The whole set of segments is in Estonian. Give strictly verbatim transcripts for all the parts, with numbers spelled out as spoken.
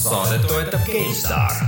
Saadet toetab GameStar.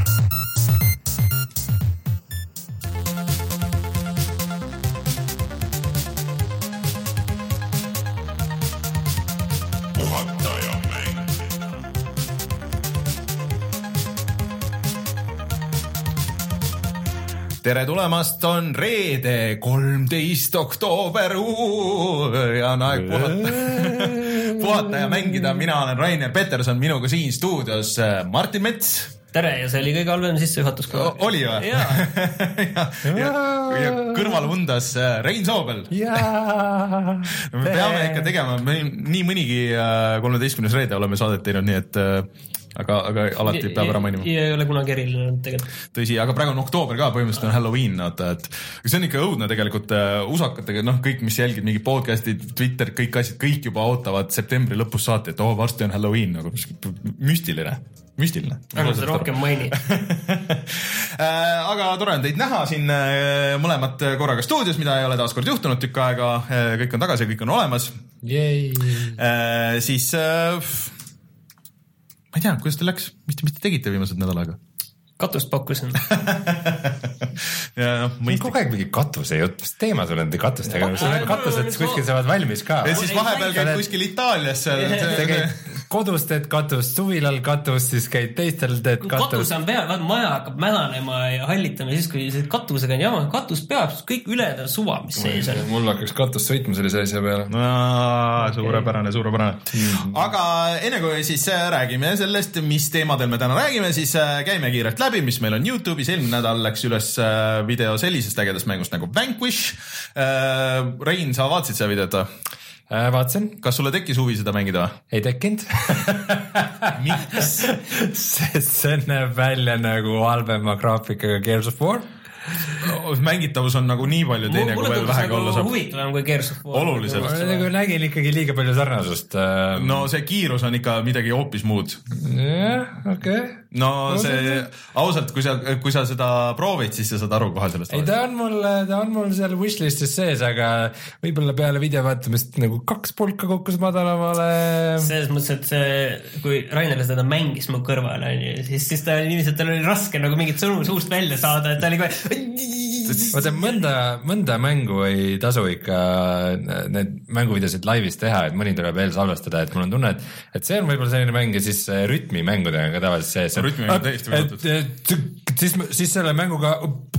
Tere tulemast, on reede, kolmteist oktoober ja on aeg puhata, puhata ja mängida. Mina olen Rainer Peterson, minuga siin stuudios Martin Mets. Tere, ja see oli kõige halvem sissejuhatus ka. Oli või? Jaa. ja, ja, ja kõrval undas Rein Soobel. Jaa. Me peame ikka tegema, me nii mõnigi kolmeteistkümnes reede oleme saadet teinud, nii et aga, aga alati peab ära mainima. Ja ei ole kunagi eriline tegelikult. Tõsi, aga praegu on oktoober ka, põhimõtteliselt on Halloween, oota, et see on ikka õudne tegelikult usakatega, noh, kõik, mis jälgid, mingi podcastid, Twitter, kõik asjad, kõik juba ootavad septembri lõpus saati, et oh, varsti on Halloween, nagu müstiline, müstiline. Aga seda rohkem maini. Aga tore on teid näha siin mõlemad korraga stuudios, mida ei ole taaskord juhtunud tükk aega, kõik on tagasi, kõik on olemas. Yay. Siis... ma ei tea, kuidas teil läks? Mis te, mis te tegite viimased nädalaga? Katust pakkusin. ja, no, kogu aeg mingi katuse jutt, mis teema sul on katustega? Katused kuskil saavad valmis ka. Ja siis vahepeal käid kuskil Itaalias. Kodus teed katust, suvilal katust, siis käid teistel teed katust. Katus on peal, vaat maja hakkab mädanema ja hallitama, siis kui katusega on jama, katus peab, kõik üleda suva, mis sees on. Mul hakkaks katust sõitma sellise asja peale. No, suurepärane, suurepärane. Mm. Aga enne kui siis räägime sellest, mis teemadel me täna räägime, siis käime kiirelt läbi, mis meil on YouTube'is. Eelmine nädal läks üles video sellisest ägedast mängust nagu Vanquish. Rein, sa vaatasid seda videot? Äh, vaatsin. Kas sulle tekkis huvi seda mängida? Ei tekkinud. Miks? Sest see näeb välja nagu halvema graafikaga Gears of War. Mängitavus on nagu nii palju teine, kui veel vähega olla saab. Huvitavam kui Gears of War. Oluliselt. Ma nägin ikkagi liiga palju sarnasust. No see kiirus on ikka midagi hoopis muud. Jah, okei. Okay. No see, ausalt, kui sa, kui sa seda proovid, siis sa saad aru kohe sellest. Ei, ta on mul, ta on mul seal wishlistis sees, aga võibolla peale video vaatamist nagu kaks pulka kukkus madalamale. Selles mõttes, et see, kui Rainer seda mängis mu kõrval, siis, siis ta oli niiviisi, et tal oli raske nagu mingit sõnu suust välja saada, et ta oli kohe... Vaata, mõnda, mõnda mängu ei tasu ikka need mänguvideosid laivis teha, et mõni tuleb veel salvestada, et mul on tunne, et, et see on võib-olla selline mäng ja siis rütmimängudega ka tavaliselt sees. Rütmimäng on täiesti võetud. Siis, siis selle mänguga...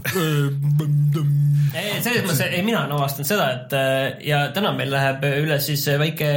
Selles mõttes, ei, mina olen avastanud seda, et ja täna meil läheb üle siis väike...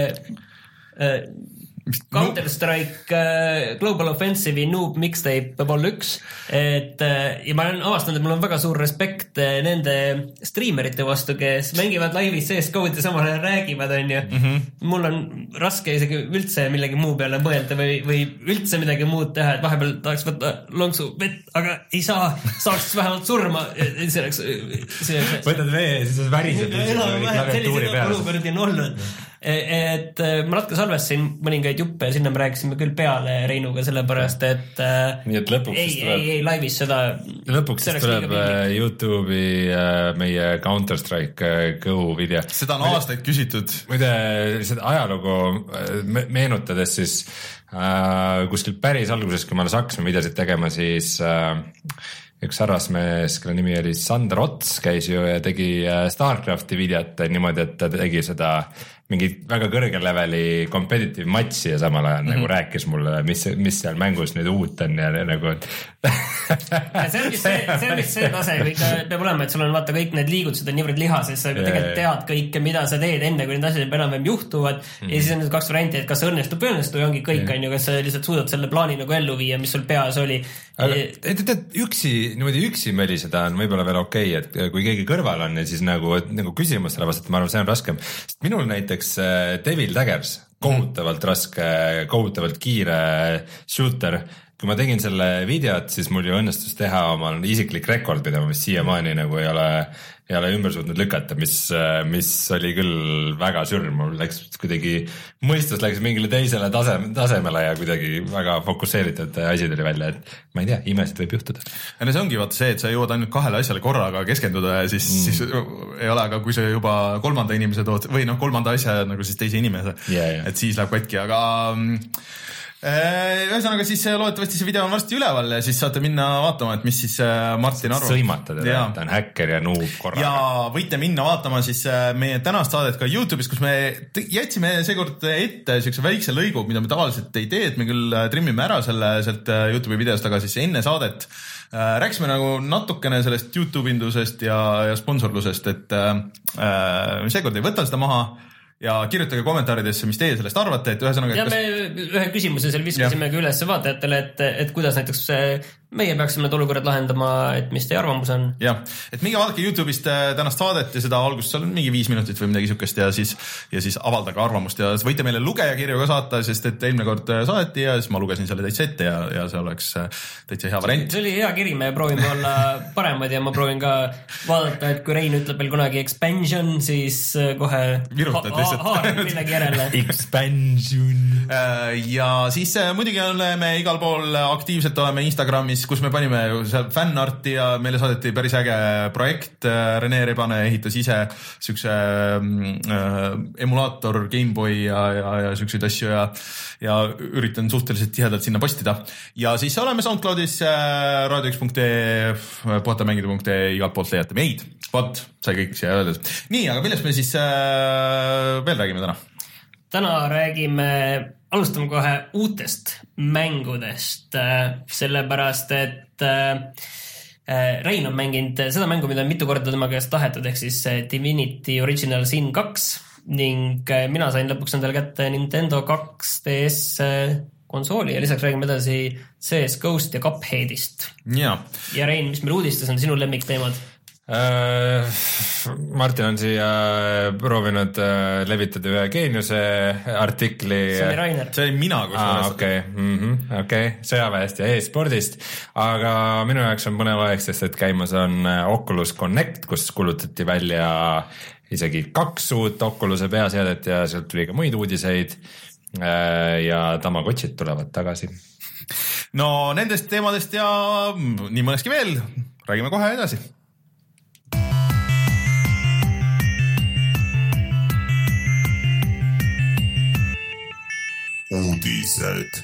Counter-Strike Global Offensive'i Noob Mixtape vol üks, et ja ma olen avastanud, et mul on väga suur respekt nende streamerite vastu, kes mängivad laivis sees code ja samal ajal räägivad, on ju. Mm-hmm. Mul on raske isegi üldse millegi muu peale mõelda või, või üldse midagi muud teha, et vahepeal tahaks võtta lonksu vett, aga ei saa, saaks vähemalt surma. Selleks, selleks, võtad vee ja siis värised sellised olukord on olnud. Et ma natuke salvestasin mõningaid juppe ja sinna me rääkisime küll peale Reinuga sellepärast, et nii et lõpuks ei, tuleb, ei, ei laivis seda lõpuks tuleb YouTube'i meie Counter-Strike Go video. Seda on aastaid küsitud. Muide, seda ajalugu meenutades siis äh, kuskil päris alguses, kui ma alles hakkasime videosid tegema, siis äh, üks harrasmees, kelle nimi oli Sander Ots, käis ju ja tegi Starcrafti videot niimoodi, et ta tegi seda mingi väga kõrge leveli competitive matchi ja samal ajal mm-hmm. nagu rääkis mulle, mis, mis seal mängus nüüd uut on ja nagu ja see on vist see, see, on vist see tase, kõik peab olema, et sul on vaata kõik need liigutused on niivõrd lihases, sa tegelikult tead kõike, mida sa teed enne, kui need asjad enam-vähem juhtuvad mm-hmm. ja siis on need kaks varianti, et kas see õnnestub või õnnestu ja ongi kõik yeah. on ju, kas sa lihtsalt suudad selle plaani nagu ellu viia, mis sul peas oli. Aga et, et üksi, niimoodi üksi möliseda on võib-olla veel okei, et kui keegi kõrval on ja siis nagu, nagu küsimustele vastata, ma arvan, see on raskem. Sest minul näiteks Devil Daggers, kohutavalt raske, kohutavalt kiire shooter. Kui ma tegin selle videot, siis mul ju õnnestus teha oma isiklik rekord, mida ma siiamaani nagu ei ole, ei ole ümber suutnud lükata, mis, mis oli küll väga sürm. Mul läks kuidagi, mõistus läks mingile teisele tase, tasemele ja kuidagi väga fokusseeritud asi tuli välja, et ma ei tea, imesid võib juhtuda. Ja no see ongi vaata see, et sa jõuad ainult kahele asjale korraga keskenduda ja siis, mm. siis ei ole, aga kui sa juba kolmanda inimese tood, või noh, kolmanda asja nagu siis teise inimese, yeah, yeah. et siis läheb katki, aga Ühesõnaga siis loodetavasti see video on varsti üleval ja siis saate minna vaatama, et mis siis Martin arvab. Sõimata teda, et ta on häkker ja noob korraga. Ja võite minna vaatama siis meie tänast saadet ka YouTube'is, kus me jätsime seekord ette siukse väikse lõigu, mida me tavaliselt ei tee, et me küll trimmime ära selle sealt YouTube'i videost, aga siis enne saadet rääkisime nagu natukene sellest YouTube indusest ja, ja sponsorlusest, et äh, seekord ei võta seda maha. Ja kirjutage kommentaaridesse, mis teie sellest arvate, et ühesõnaga... Ja kas... me ühe küsimuse seal viskasime ka üles vaatajatele, et, et kuidas näiteks meie peaksime need olukorrad lahendama, et mis teie arvamus on. Jah, et minge vaadake YouTube'ist tänast saadet ja seda algust, seal on mingi viis minutit või midagi sükest ja siis, ja siis avaldage arvamust ja võite meile lugejakirju ka saata, sest et eelmine kord saati ja siis ma lugesin selle täitsa ette ja, ja see oleks täitsa hea variant. See oli hea kiri, me proovime olla paremad ja ma proovin ka vaadata, et kui Rein ütleb veel kunagi expansion, siis kohe virutad lihtsalt. Haarab millegi järele. Expansion. Ja siis muidugi oleme igal pool aktiivselt oleme Instagramis, kus me panime seal fanarti ja meile saadeti päris äge projekt. Rene Rebane ehitas ise siukse äh, emulaator Gameboy ja, ja, ja siukseid asju ja, ja üritan suhteliselt tihedalt sinna postida. Ja siis oleme SoundCloudis äh, radio üks punkt ee, puhatamängida punkt ee, igalt poolt leiate meid. Vot, sai kõik siia öeldud. Nii, aga millest me siis äh, veel räägime täna? Täna räägime, alustame kohe uutest mängudest, sellepärast, et Rein on mänginud seda mängu, mida on mitu korda tema käest tahetud, ehk siis Divinity Original Sin kaks ning mina sain lõpuks endale kätte Nintendo kaks D S konsooli ja lisaks räägime edasi C S G O-st ja Cupheadist. Ja, ja Rein, mis meil uudistes on sinu lemmikteemad? Martin on siia proovinud levitada ühe geeniuse artikli. See oli Rainer. See oli mina, kus ah, okei, okay. mm-hmm. okay. sõjaväest ja e-spordist, aga minu jaoks on põnev aeg, sest et käimas on Oculus Connect, kus kulutati välja isegi kaks uut Oculus'e peaseadet ja sealt tuli ka muid uudiseid ja Tamagotšid tulevad tagasi. No nendest teemadest ja nii mõneski veel, räägime kohe edasi. Uudised.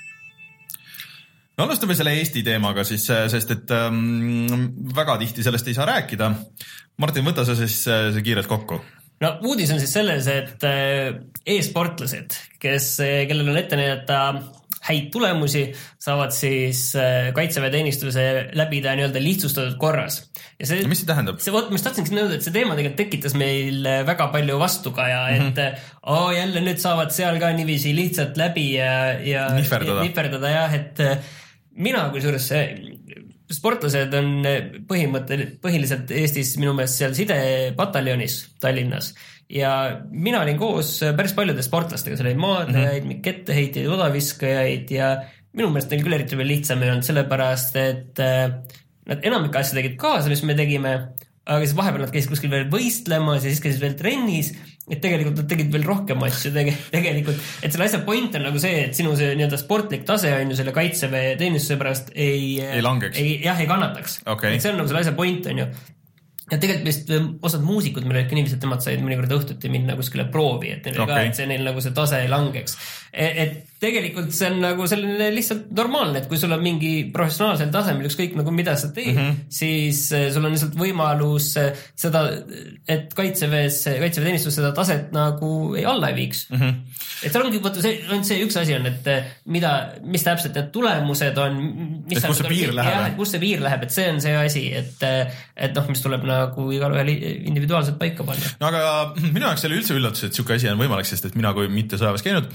No alustame selle Eesti teemaga siis, sest et ähm, väga tihti sellest ei saa rääkida. Martin, võta sa siis see kiirelt kokku. No uudis on siis selles, et e-sportlased, kes, kellel on ette näidata häid tulemusi, saavad siis kaitseväeteenistuse läbida nii-öelda lihtsustatud korras. Ja see, ja mis see tähendab? See, võt, mis tahtsingi nõuda, et see teema tegelikult tekitas meil väga palju vastukaja, et mm-hmm. oh, jälle nüüd saavad seal ka niiviisi lihtsalt läbi ja, ja niperdada. niperdada jah, et mina kui suures sportlased on põhimõttel, põhiliselt Eestis minu meelest seal sidepataljonis Tallinnas ja mina olin koos päris paljude sportlastega, seal oli maadlejaid, mm-hmm. ketteheitjaid, odaviskajaid ja minu meelest neil küll eriti veel lihtsam ei olnud sellepärast, et nad enamik asja tegid kaasa, mis me tegime, aga siis vahepeal nad käisid kuskil veel võistlemas ja siis käisid veel trennis, et tegelikult nad tegid veel rohkem asju tege, tegelikult, et selle asja point on nagu see, et sinu see nii-öelda sportlik tase on ju selle kaitseväe teenistuse pärast ei, ei langeks. Ei, jah, ei kannataks. Okay. Et see on nagu selle asja point on ju. Ja tegelikult vist osad muusikud, meil olid ka niiviisi, et temad said mõnikord õhtuti minna kuskile proovi, et neil okay. ka, et see neil nagu see tase ei langeks. Et tegelikult see on nagu selline lihtsalt normaalne, et kui sul on mingi professionaalsel tasemel ükskõik nagu mida sa teed, mm-hmm. siis sul on lihtsalt võimalus seda, et kaitseväes, kaitseväeteenistus seda taset nagu ei alla ei viiks. Mm-hmm. Et seal ongi, võtta see, on see üks asi on, et mida, mis täpselt need tulemused on, mis et kus see piir läheb. Jah, et kus see piir läheb, et see on see asi, et, et noh, mis tuleb nagu igal ühel individuaalselt paika panna. No aga minu jaoks oli üldse üllatus, et siuke asi on võimalik, sest et mina kui mitte sõjaväes käinud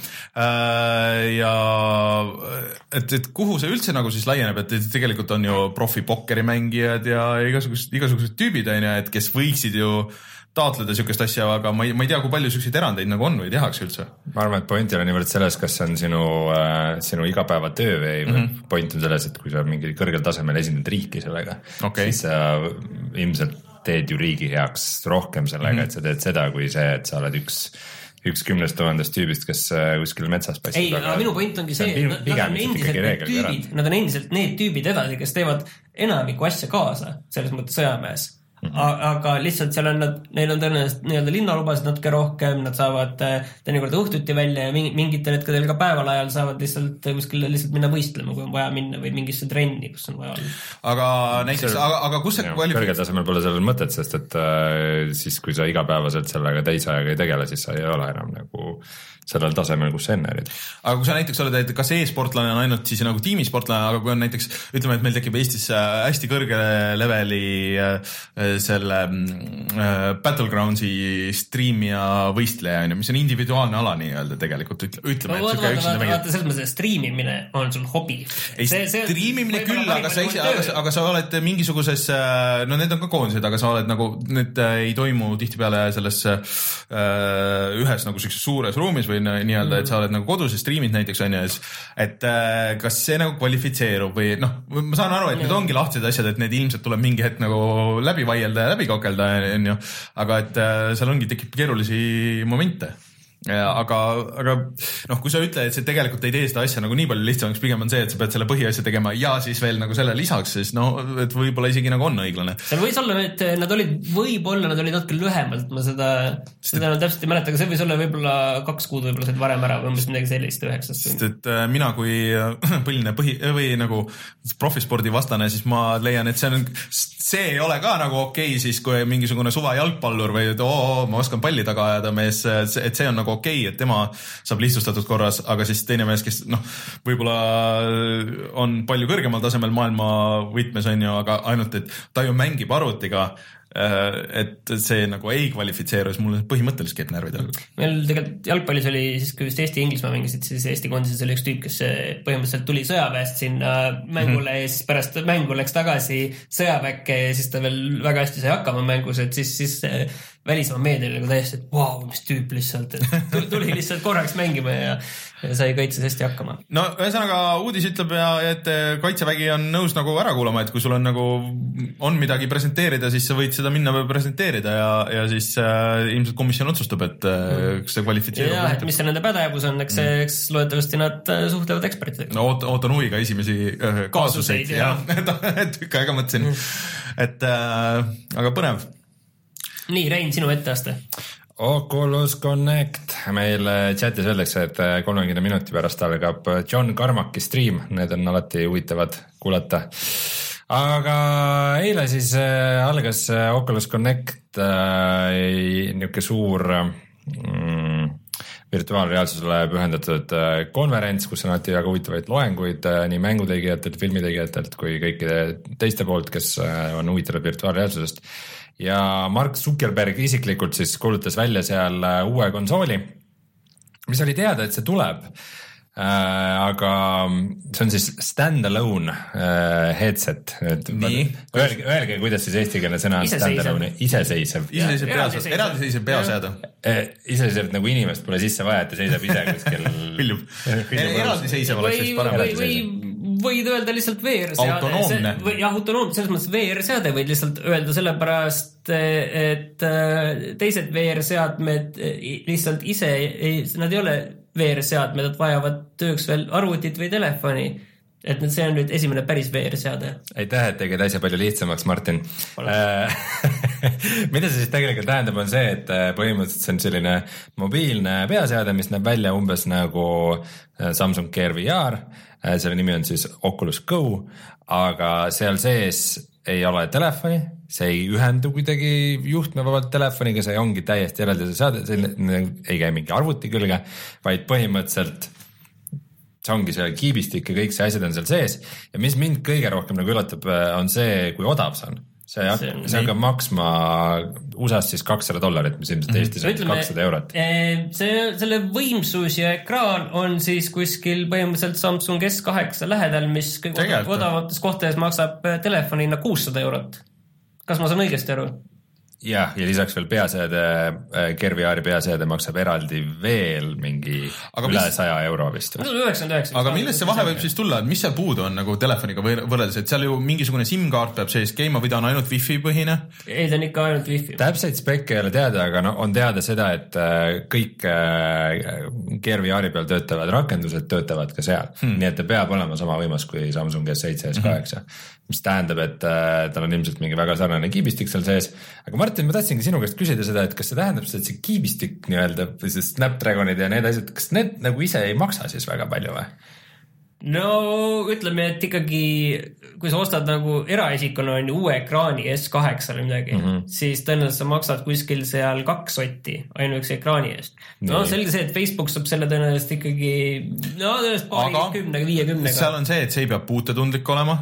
ja et, et kuhu see üldse nagu siis laieneb, et tegelikult on ju profi pokkerimängijad ja igasugused, igasugused tüübid on ju, et kes võiksid ju taotleda siukest asja, aga ma ei, ma ei tea, kui palju siukseid erandeid nagu on või tehakse üldse. Ma arvan, et point on niivõrd selles, kas see on sinu, äh, sinu igapäeva töö või mm-hmm. point on selles, et kui sa mingi kõrgel tasemel esindad riiki sellega, okay. siis sa ilmselt teed ju riigi heaks rohkem sellega, mm-hmm. et sa teed seda, kui see, et sa oled üks üks kümnest tuhandest tüübist, kes kuskil metsas paistab. Ei, aga minu point ongi see, see on nad, nad on endiselt need tüübid, nad on endiselt need tüübid edasi, kes teevad enamiku asja kaasa selles mõttes sõjamäes. aga lihtsalt seal on nad, neil on tõenäoliselt nii-öelda linnalubasid natuke rohkem, nad saavad teinekord õhtuti välja ja mingitel hetkedel ka päeval ajal saavad lihtsalt kuskil lihtsalt minna võistlema, kui on vaja minna või mingisse trenni, kus on vaja olla. Aga näiteks, aga, aga kus see kvalifik... kõrgel tasemel pole sellel mõtet, sest et äh, siis kui sa igapäevaselt sellega teise ajaga ei tegele, siis sa ei ole enam nagu sellel tasemel, kus sa enne olid. Aga kui sa näiteks oled, et kas e-sportlane on ainult siis nagu tiimisportlane, aga kui on näiteks, ütleme, et meil tekib Eestis hästi kõrge leveli selle Battlegroundsi striimija võistleja, mis on individuaalne ala nii-öelda tegelikult, ütleme, et vaata, vaata, vaata, selles mõttes striimimine on sul hobi. Ei, see, see striimimine küll, aga sa, ise, aga, aga sa oled mingisuguses, no need on ka koondised, aga sa oled nagu, need ei toimu tihtipeale selles ühes nagu sellises suures ruumis või nii-öelda, et sa oled nagu kodus ja striimid näiteks on ja et kas see nagu kvalifitseerub või noh, ma saan aru, et need ongi lahtised asjad, et need ilmselt tuleb mingi hetk nagu läbi vaielda ja läbi kakelda, on ju, aga et seal ongi, tekib keerulisi momente. Ja, aga, aga noh, kui sa ütled, et see tegelikult ei tee seda asja nagu nii palju lihtsamaks, pigem on see, et sa pead selle põhiasja tegema ja siis veel nagu selle lisaks, siis no, et võib-olla isegi nagu on õiglane. See võis olla, et nad olid, võib-olla nad olid natuke lühemalt, ma seda, seda nad täpselt ei mäleta, aga see võis olla võib-olla kaks kuud võib-olla said varem ära või umbes midagi sellist üheksast. Sest et mina kui põhiline põhi, või nagu profispordi vastane, siis ma leian, et see on, see ei ole ka nagu okei okay, siis kui mingisugune suva jalgpallur või et oo, ma oskan palli taga ajada mees, et see on nagu okei okay,, et tema saab lihtsustatud korras, aga siis teine mees, kes noh, võib-olla on palju kõrgemal tasemel maailma võtmes on ju, aga ainult, et ta ju mängib arvutiga, et see nagu ei kvalifitseeru, siis mulle põhimõtteliselt keeb närvid all. Meil tegelikult jalgpallis oli siis, kui just Eesti Inglismaa mängisid, siis Eesti kondises oli üks tüüp, kes põhimõtteliselt tuli sõjaväest sinna mängule ja siis pärast mängu läks tagasi sõjaväkke ja siis ta veel väga hästi sai hakkama mängus, et siis, siis välismaa meedia nagu täiesti, et vau, wow, mis tüüp lihtsalt, et tuli lihtsalt korraks mängima ja, ja sai kaitses hästi hakkama. No ühesõnaga uudis ütleb, ja, et kaitsevägi on nõus nagu ära kuulama, et kui sul on nagu on midagi presenteerida, siis sa võid seda minna presenteerida ja, ja siis äh, ilmselt komisjon otsustab, et äh, kas see kvalifitseerub. Ja, et mis see nende pädevus on, eks, mm. eks loodetavasti nad suhtlevad ekspertidega. No oot, ootan huviga esimesi äh, kaasuseid. Ja, tükk aega mõtlesin, mm. et äh, aga põnev. Nii, Rein, sinu etteaste. Oculus Connect. Meil chatis öeldakse, et kolmekümne minuti pärast algab John Carmacki stream. Need on alati huvitavad kuulata. Aga eile siis algas Oculus Connect niisugune suur mm, virtuaalreaalsusele pühendatud konverents, kus on alati väga huvitavaid loenguid nii mängutegijatelt, filmitegijatelt kui kõikide teiste poolt, kes on huvitavad virtuaalreaalsusest. Ja Mark Zuckerberg isiklikult siis kuulutas välja seal uue konsooli, mis oli teada, et see tuleb. Äh, aga see on siis stand-alone äh, headset. Nii. Öelge, öelge, kuidas siis eestikeelne sõna on stand-alone? Iseseisev. Iseseisev peas, eraldiseisev peaseada. Iseseisev nagu inimest pole sisse vaja, et ta seisab ise kuskil. Piljub. Eraldiseisev oleks siis parem. Või, või, võid öelda lihtsalt V R-seade. Autonoomne. Jah, autonoomne, selles mõttes V R-seade võid lihtsalt öelda sellepärast, et teised V R-seadmed lihtsalt ise, nad ei ole V R-seadmed, nad vajavad tööks veel arvutit või telefoni. Et see on nüüd esimene päris V R-seade. Aitäh, et tegid asja palju lihtsamaks, Martin. Mida see siis tegelikult tähendab, on see, et põhimõtteliselt see on selline mobiilne peaseade, mis näeb välja umbes nagu Samsung Gear V R. Selle nimi on siis Oculus Go, aga seal sees ei ole telefoni, see ei ühendu kuidagi juhtmevabalt telefoniga, see ongi täiesti eraldi seade, see ei käi mingi arvuti külge, vaid põhimõtteliselt see ongi see kiibistik ja kõik see asjad on seal sees. Ja mis mind kõige rohkem nagu üllatab, on see, kui odav see on. See, see, see hakkab maksma U S A-s siis kakssada dollarit, mis ilmselt Eestis on kakssada eurot. See, selle võimsus ja ekraan on siis kuskil põhimõtteliselt Samsung S kaheksa lähedal, mis kõige odavates kohtades maksab telefonina kuussada eurot. Kas ma saan õigesti aru? jah, ja lisaks veel peaseade, Gear V R-i peaseade maksab eraldi veel mingi aga üle mis... saja euro vist. üheksakümmend üheksa. aga millest see vahe võib siis tulla, et mis seal puudu on nagu telefoniga võrreldes, et seal ju mingisugune SIM-kaart peab sees käima või ta on ainult wifi põhine? ei, ta on ikka ainult wifi. Täpseid spekke ei ole teada, aga no, on teada seda, et kõik Gear V R-i peal töötavad rakendused töötavad ka seal. Hmm. Nii et ta peab olema sama võimas kui Samsung S seitse, S kaheksa. Hmm. Mis tähendab, et tal on ilmselt mingi väga sarnane kiibistik seal sees. Aga Martin, ma tahtsingi sinu käest küsida seda, et kas see tähendab seda, et see kiibistik nii-öelda, või see Snapdragonid ja need asjad, kas need nagu ise ei maksa siis väga palju või? No ütleme, et ikkagi kui sa ostad nagu eraisikuna on uue ekraani S kaheksa või midagi, mm -hmm. siis tõenäoliselt sa maksad kuskil seal kaks sotti ainuüksi ekraani eest. No selge see, et Facebook saab selle tõenäoliselt ikkagi no tõenäoliselt paari kümnega, viiekümnega. Seal on see, et see ei pea puutetundlik olema.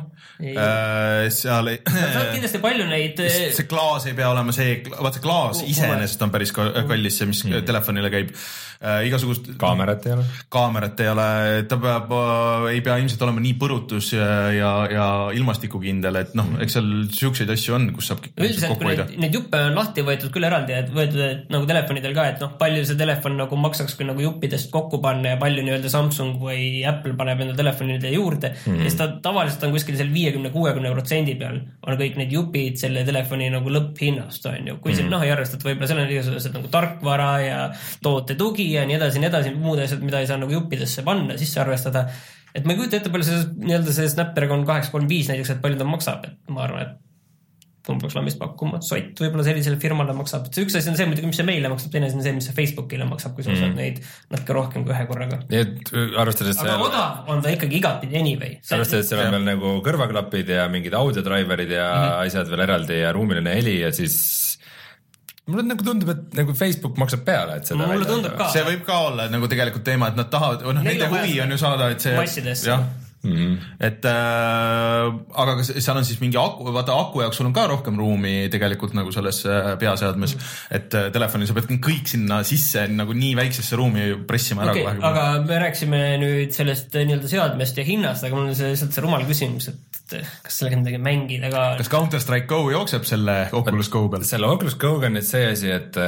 Äh, seal ei no, saab kindlasti palju neid see klaas ei pea olema see, vaata klaas iseenesest on päris kallis see, mis mm. telefonile käib äh, igasugust kaamerat ei ole kaamerat ei ole, ta peab äh, ei pea ilmselt olema nii põrutus ja, ja, ja ilmastikukindel, et noh, eks seal siukseid asju on, kus saab üldiselt, kui neid, neid juppe on lahti võetud küll eraldi, et võetud et, nagu telefonidel ka, et noh, palju see telefon nagu maksaks, kui nagu juppidest kokku panna ja palju nii-öelda Samsung või Apple paneb enda telefonide juurde mm. ja ta tavaliselt on kuskil seal viiekümne kuuekümne protsendi peal on kõik need jupid selle telefoni nagu lõpphinnast on ju, kui mm. siin noh ei arvesta, et võib-olla seal on igasugused nagu tarkvara ja toote tugi ja nii edasi, nii edasi, muud asjad, mida ei saa nagu juppidesse panna, sisse arvestada, et ma ei kujuta ette palju see nii-öelda see Snapdragon kaheksa kolm viis näiteks, et palju ta maksab, et ma arvan, et peaks lamist pakkuma, sott võib-olla sellisele firmale maksab, et see üks asi on see muidugi, mis see meile maksab, teine asi on see, mis see Facebookile maksab, kui sa mm. saad neid natuke rohkem kui ühe korraga. Nii et arvestades aga seal... odav on ta ikkagi igatpidi anyway. Arvestades seal on veel nagu kõrvaklapid ja mingid audiodriverid ja mm-hmm. asjad veel eraldi ja ruumiline heli ja siis mulle nagu tundub, et nagu Facebook maksab peale, et seda mulle tundub ka. See võib ka olla nagu tegelikult teema, et nad tahavad, noh, nende huvi on ju saada, et see massidesse. Mm-hmm. et äh, aga kas seal on siis mingi aku, vaata aku jaoks sul on ka rohkem ruumi tegelikult nagu selles peaseadmes, mm. et äh, telefoni sa pead kõik sinna sisse nagu nii väiksesse ruumi pressima ära okay, kohe. Aga me rääksime nüüd sellest nii-öelda seadmest ja hinnast, aga mul on see, see rumal küsimus, et kas sellega midagi mängida ka. Kas Counter-Strike Go jookseb selle Oculus Go peal? Selle Oculus Go on nüüd see asi, et,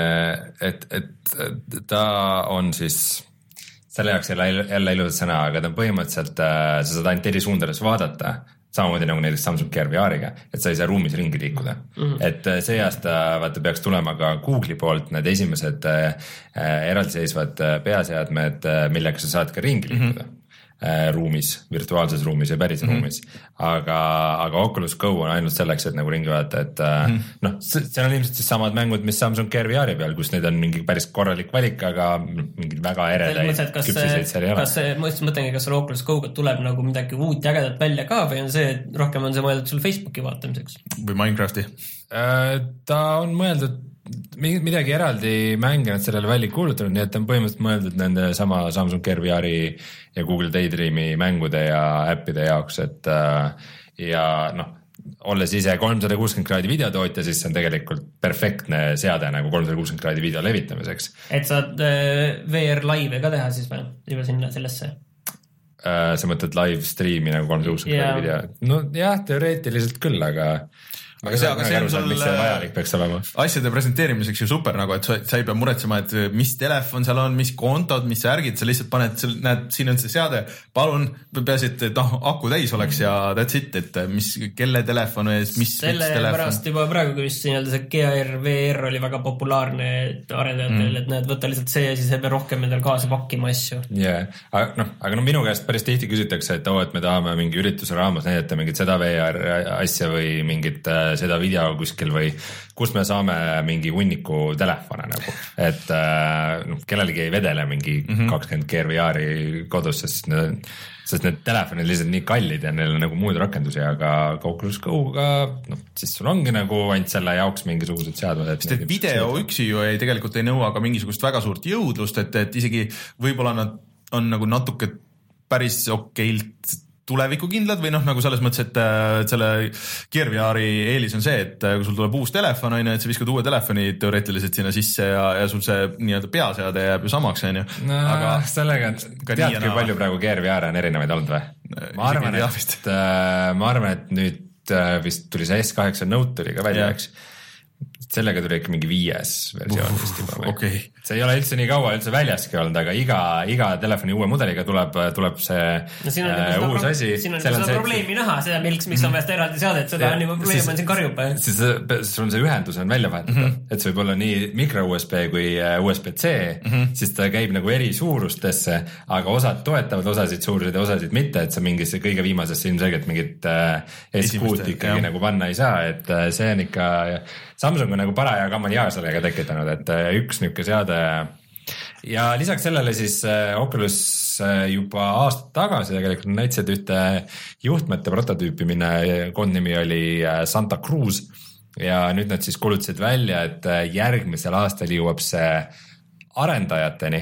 et, et ta on siis selle jaoks jälle ilusat sõna, aga ta on põhimõtteliselt, sa saad ainult eri suundades vaadata, samamoodi nagu näiteks Samsung Gear V R-iga, et sa ei saa ruumis ringi liikuda. Mm-hmm. Et see aasta vaata peaks tulema ka Google'i poolt need esimesed äh, eraldiseisvad peaseadmed, millega sa saad ka ringi liikuda. Mm-hmm. ruumis, virtuaalses ruumis ja päris mm-hmm. ruumis, aga, aga Oculus Go on ainult selleks, et nagu ringi vaadata, et mm-hmm. noh, seal on ilmselt siis samad mängud, mis Samsung Gear V R-i peal, kus neid on mingi päris korralik valik, aga mingid väga eredaid küpsiseid seal ei ole. Kas see, ma mõtlengi, kas seal Oculus Go tuleb nagu midagi uut ja ägedat välja ka või on see, rohkem on see mõeldud sul Facebooki vaatamiseks? Või Minecrafti? Ta on mõeldud midagi eraldi mänge nad sellele välja kuulutanud, nii et ta on põhimõtteliselt mõeldud nende sama Samsung Gear V R-i ja Google Daydreami mängude ja äppide jaoks, et ja noh, olles ise kolmsada kuuskümmend kraadi videotootja, siis see on tegelikult perfektne seade nagu kolmsada kuuskümmend kraadi video levitamiseks. Et saad V R live ka teha siis või? Juba sinna sellesse? Sa mõtled live streami nagu kolmsada kuuskümmend kraadi video? No jah, teoreetiliselt küll, aga aga see, aga see on sul mis see vajalik peaks olema. Asjade presenteerimiseks ju super nagu, et sa, sa ei pea muretsema, et mis telefon seal on, mis kontod, mis särgid, sa lihtsalt paned, näed, siin on see seade, palun, peaasi, et noh, aku täis oleks ja that's it, et mis, kelle telefon või mis selle pärast juba praegu, kui vist nii-öelda see Gear V R oli väga populaarne arendajatel, mm. et näed, võtta lihtsalt see ja siis ei pea rohkem endal kaasa pakkima asju. Yeah. Aga, no, aga no minu käest päris tihti küsitakse, et oo, et me tahame mingi ürituse raames näidata mingit seda V R asja või mingit seda video kuskil või kus me saame mingi hunniku telefone nagu, et noh, kellelegi ei vedele mingi mm-hmm. kakskümmend Gear V R-i kodus, sest need, sest need telefonid lihtsalt nii kallid ja neil on nagu muud rakendusi, aga Oculus Go-ga, noh, siis sul ongi nagu ainult selle jaoks mingisugused seadmed. Sest et video üksi ju ei, tegelikult ei nõua ka mingisugust väga suurt jõudlust, et, et isegi võib-olla nad on nagu natuke päris okeilt tulevikukindlad või noh, nagu selles mõttes, et selle Gear V R-i eelis on see, et kui sul tuleb uus telefon, on ju, et sa viskad uue telefoni teoreetiliselt sinna sisse ja, ja sul see nii-öelda peaseade jääb ju samaks, on ju. No, aga sellega, tead kui palju praegu Gear V R on erinevaid olnud või? Ma arvan, et, ma arvan, et nüüd vist tuli see S kaheksa Note tuli ka välja, eks. sellega tuli ikka mingi viies versioon vist juba. Okay. See ei ole üldse nii kaua üldse väljaski olnud, aga iga, iga telefoni uue mudeliga tuleb, tuleb see no, siin on äh, uus asi. Siin on seda probleemi et... näha, seda miks, miks on vast eraldi seadet, seda on juba probleem on siin karjub. Siis sul on see ühendus on välja vahetada, mm -hmm. et see võib olla nii micro U S B kui U S B C, mm -hmm. siis ta käib nagu eri suurustesse, aga osad toetavad osasid suurusid ja osasid mitte, et sa mingisse kõige viimasesse ilmselgelt mingit äh, S-kuut ikkagi jah. Nagu panna ei saa, et äh, see on ikka Samsung on nagu paraja kammaliaa sellega tekitanud, et üks niuke seade ja lisaks sellele siis Oculus juba aastat tagasi tegelikult näitasid ühte juhtmete prototüüpi, mille koondnimi oli Santa Cruz ja nüüd nad siis kuulutasid välja, et järgmisel aastal jõuab see arendajateni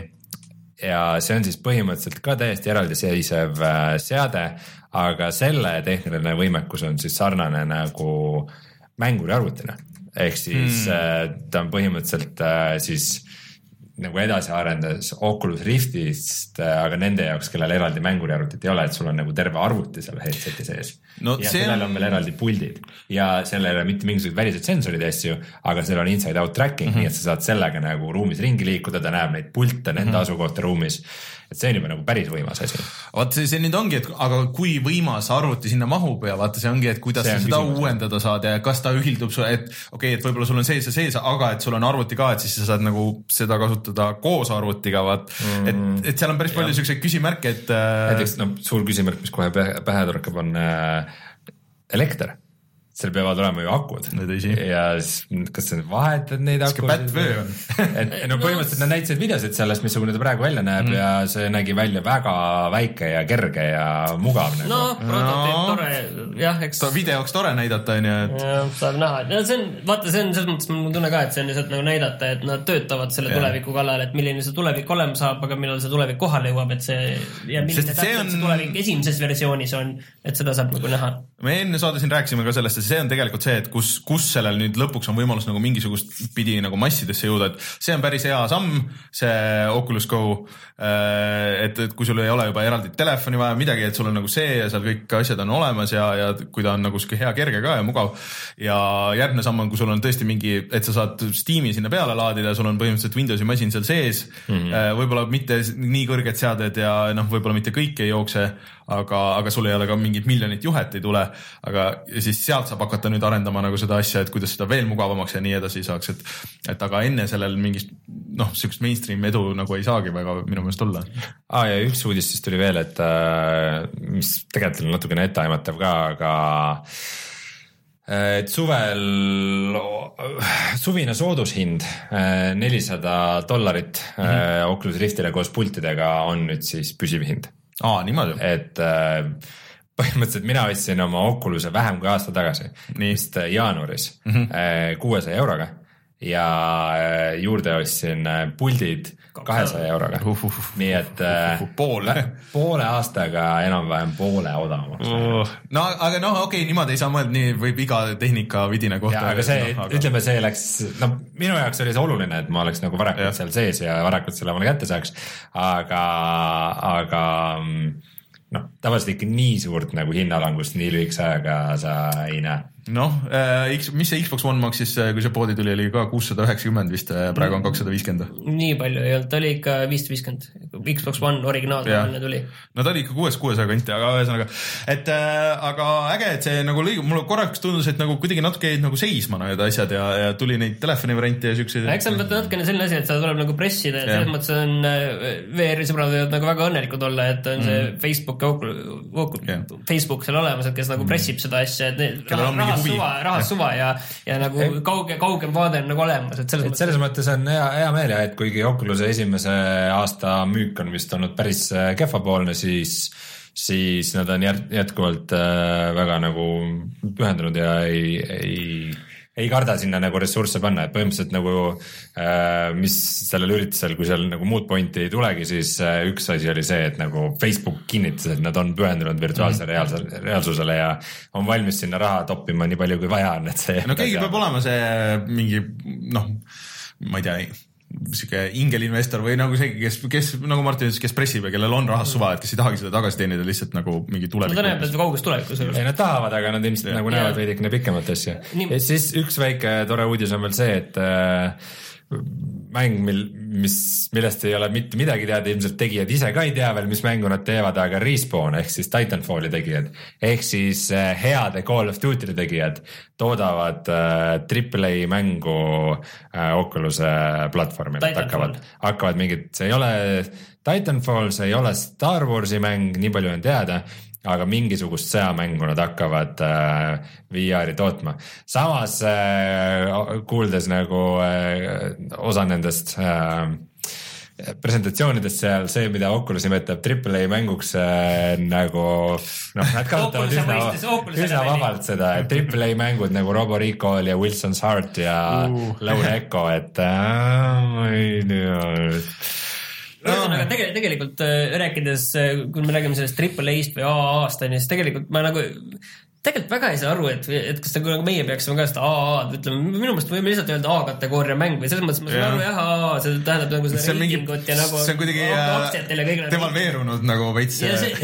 ja see on siis põhimõtteliselt ka täiesti eraldiseisev seade, aga selle tehniline võimekus on siis sarnane nagu mänguriarvutina. Ehk siis hmm. ta on põhimõtteliselt siis nagu edasi arendas Oculus Riftist, aga nende jaoks, kellel eraldi mänguriarvutit ei ole, et sul on nagu terve arvuti seal headseti sees. No, ja sellel on veel eraldi puldid ja sellel ei ole mitte mingisugused välised sensorid asju, aga seal on inside out tracking, mm-hmm. nii et sa saad sellega nagu ruumis ringi liikuda, ta näeb neid pulte nende mm-hmm. asukohta ruumis. Et see on juba nagu päris võimas asi. Vaata see, see nüüd ongi, et aga kui võimas arvuti sinna mahub ja vaata see ongi, et kuidas see on sa seda küsimus. Uuendada saad ja kas ta ühildub, et okei, okay, et võib-olla sul on sees ja sees, aga et sul on arvuti ka, et siis sa saad nagu seda kasutada koos arvutiga, vaat. Mm. Et, et seal on päris palju selliseid küsimärke, et näiteks no, suur küsimärk, mis kohe pähe torkab, on äh, elekter. Seal peavad olema ju akud ja kas sa vahetad neid akud? et no põhimõtteliselt nad näitasid videosid sellest, missugune ta praegu välja näeb mm. ja see nägi välja väga väike ja kerge ja mugav. No prototüüp no. tore, jah, eks. Ta videoks tore näidata, on ju, et. Ja, saab näha. No, see on, vaata, see on selles mõttes, mul tunne ka, et see on lihtsalt nagu näidata, et nad töötavad selle ja. Tuleviku kallal, et milline see tulevik olema saab, aga millal see tulevik kohale jõuab, et see ja milline täpselt see, on... see tulevik esimeses versioonis on, et seda saab nagu näha. Me enne saade siin rääkisime ka sellest, see on tegelikult see, et kus, kus sellel nüüd lõpuks on võimalus nagu mingisugust pidi nagu massidesse jõuda, et see on päris hea samm, see Oculus Go, et, et kui sul ei ole juba eraldi telefoni vaja midagi, et sul on nagu see ja seal kõik asjad on olemas ja, ja kui ta on nagu hea kerge ka ja mugav ja järgmine samm on, kui sul on tõesti mingi, et sa saad Steam'i sinna peale laadida, sul on põhimõtteliselt Windowsi masin seal sees, mm-hmm. võib-olla mitte nii kõrged seaded ja noh, võib-olla mitte kõik ei jookse, aga, aga sul ei ole ka mingit miljonit juhet ei tule, aga siis sealt saab hakata nüüd arendama nagu seda asja, et kuidas seda veel mugavamaks ja nii edasi saaks, et, et aga enne sellel mingist noh, sellist mainstream edu nagu ei saagi väga minu meelest olla. Ah, ja üks uudis siis tuli veel, et mis tegelikult on natukene etteaimatav ka, aga et suvel suvine soodushind nelisada dollarit mm-hmm. Oculus Riftile koos pultidega on nüüd siis püsiv hind. Aa, niimoodi. Et põhimõtteliselt mina ostsin oma Oculus'e vähem kui aasta tagasi, vist jaanuaris mm-hmm. kuuesaja euroga ja juurde ostsin puldid kahesaja euroga. Uh, uh, uh, nii et uh, uh, poole. poole aastaga enam-vähem poole odavamaks. Uh, no aga noh, okei, okay, niimoodi ei saa mõelda, nii võib iga tehnika vidine kohta. Ja, aga see, no, aga... ütleme, see läks, no minu jaoks oli see oluline, et ma oleks nagu varakult ja. Seal sees ja varakult selle omale kätte saaks, aga, aga noh, tavaliselt ikka nii suurt nagu hinnalangust nii lühikese ajaga sa ei näe. Noh, mis see Xbox One maksis, kui see poodi tuli, oli ka kuussada üheksakümmend vist, praegu on kakssada viiskümmend. Nii palju ei olnud, ta oli ikka viissada viiskümmend. Xbox One originaalne tuli. No ta oli ikka kuuesaja kanti, aga ühesõnaga, et äh, aga äge, et see nagu lõi, mulle korraks tundus, et nagu kuidagi natuke jäid nagu seisma need asjad ja, ja tuli neid telefoni variante ja siukseid. Eks on natukene selline asi, et seda tuleb nagu pressida ja selles mõttes on V R-i sõbrad võivad nagu väga õnnelikud olla, et on see mm. Facebook, yeah. Facebook seal olemas, et kes nagu pressib seda asja, et rahas suva, rahas suva ja, ja nagu kauge, kaugem vaade on nagu olemas, et selles, et selles mõttes on hea, hea meel ja et kuigi Oculus'e esimese aasta müük on vist olnud päris kehvapoolne, siis siis nad on jätkuvalt väga nagu pühendunud ja ei, ei ei karda sinna nagu ressursse panna, et põhimõtteliselt nagu mis sellel üritusel, kui seal nagu muud pointi ei tulegi, siis üks asi oli see, et nagu Facebook kinnitas, et nad on pühendunud virtuaalsele mm-hmm. reaalsusele ja on valmis sinna raha toppima nii palju kui vaja on, et see no keegi peab olema see mingi noh, ma ei tea, siuke ingelinvestor või nagu see, kes, kes nagu Martin ütles, kes pressib ja kellel on rahas suva, et kes ei tahagi seda tagasi teenida lihtsalt nagu mingi tulevik. Nad näevad kaugus tulevikus. Ei, nad tahavad, aga nad ilmselt ja. nagu näevad veidikene pikemat asja. Ja siis üks väike tore uudis on veel see, et äh, mäng, mil, mis, millest ei ole mitte midagi teada, ilmselt tegijad ise ka ei tea veel, mis mängu nad teevad, aga Respawn ehk siis Titanfalli tegijad ehk siis äh, heade Call of Duty tegijad toodavad äh, triple A mängu äh, Oculus'e platvormil. Hakkavad, hakkavad mingid, see ei ole Titanfall, see ei ole Star Warsi mäng, nii palju on teada, aga mingisugust sõjamängu nad hakkavad äh, V R-i tootma. Samas äh, kuuldes nagu äh, osa nendest äh, presentatsioonidest seal, see, mida Oculus nimetab triple A mänguks äh, nagu noh, nad kasutavad üsna, üsna vabalt seda, et triple A mängud nagu Robo Recall ja Wilson's Heart ja uh. Lone Echo, et äh, ei tea ühesõnaga no. tegelikult, tegelikult rääkides, kui me räägime sellest triple A-st või A A-st, siis tegelikult ma nagu tegelikult väga ei saa aru, et, et kas ta nagu meie peaksime ka seda A A-d, ütleme, minu mõttes võime lihtsalt öelda A-kategooria mäng või selles mõttes ma saan aru, jah, A A, see tähendab nagu seda reitingut ja nagu see on kuidagi devalveerunud nagu veits.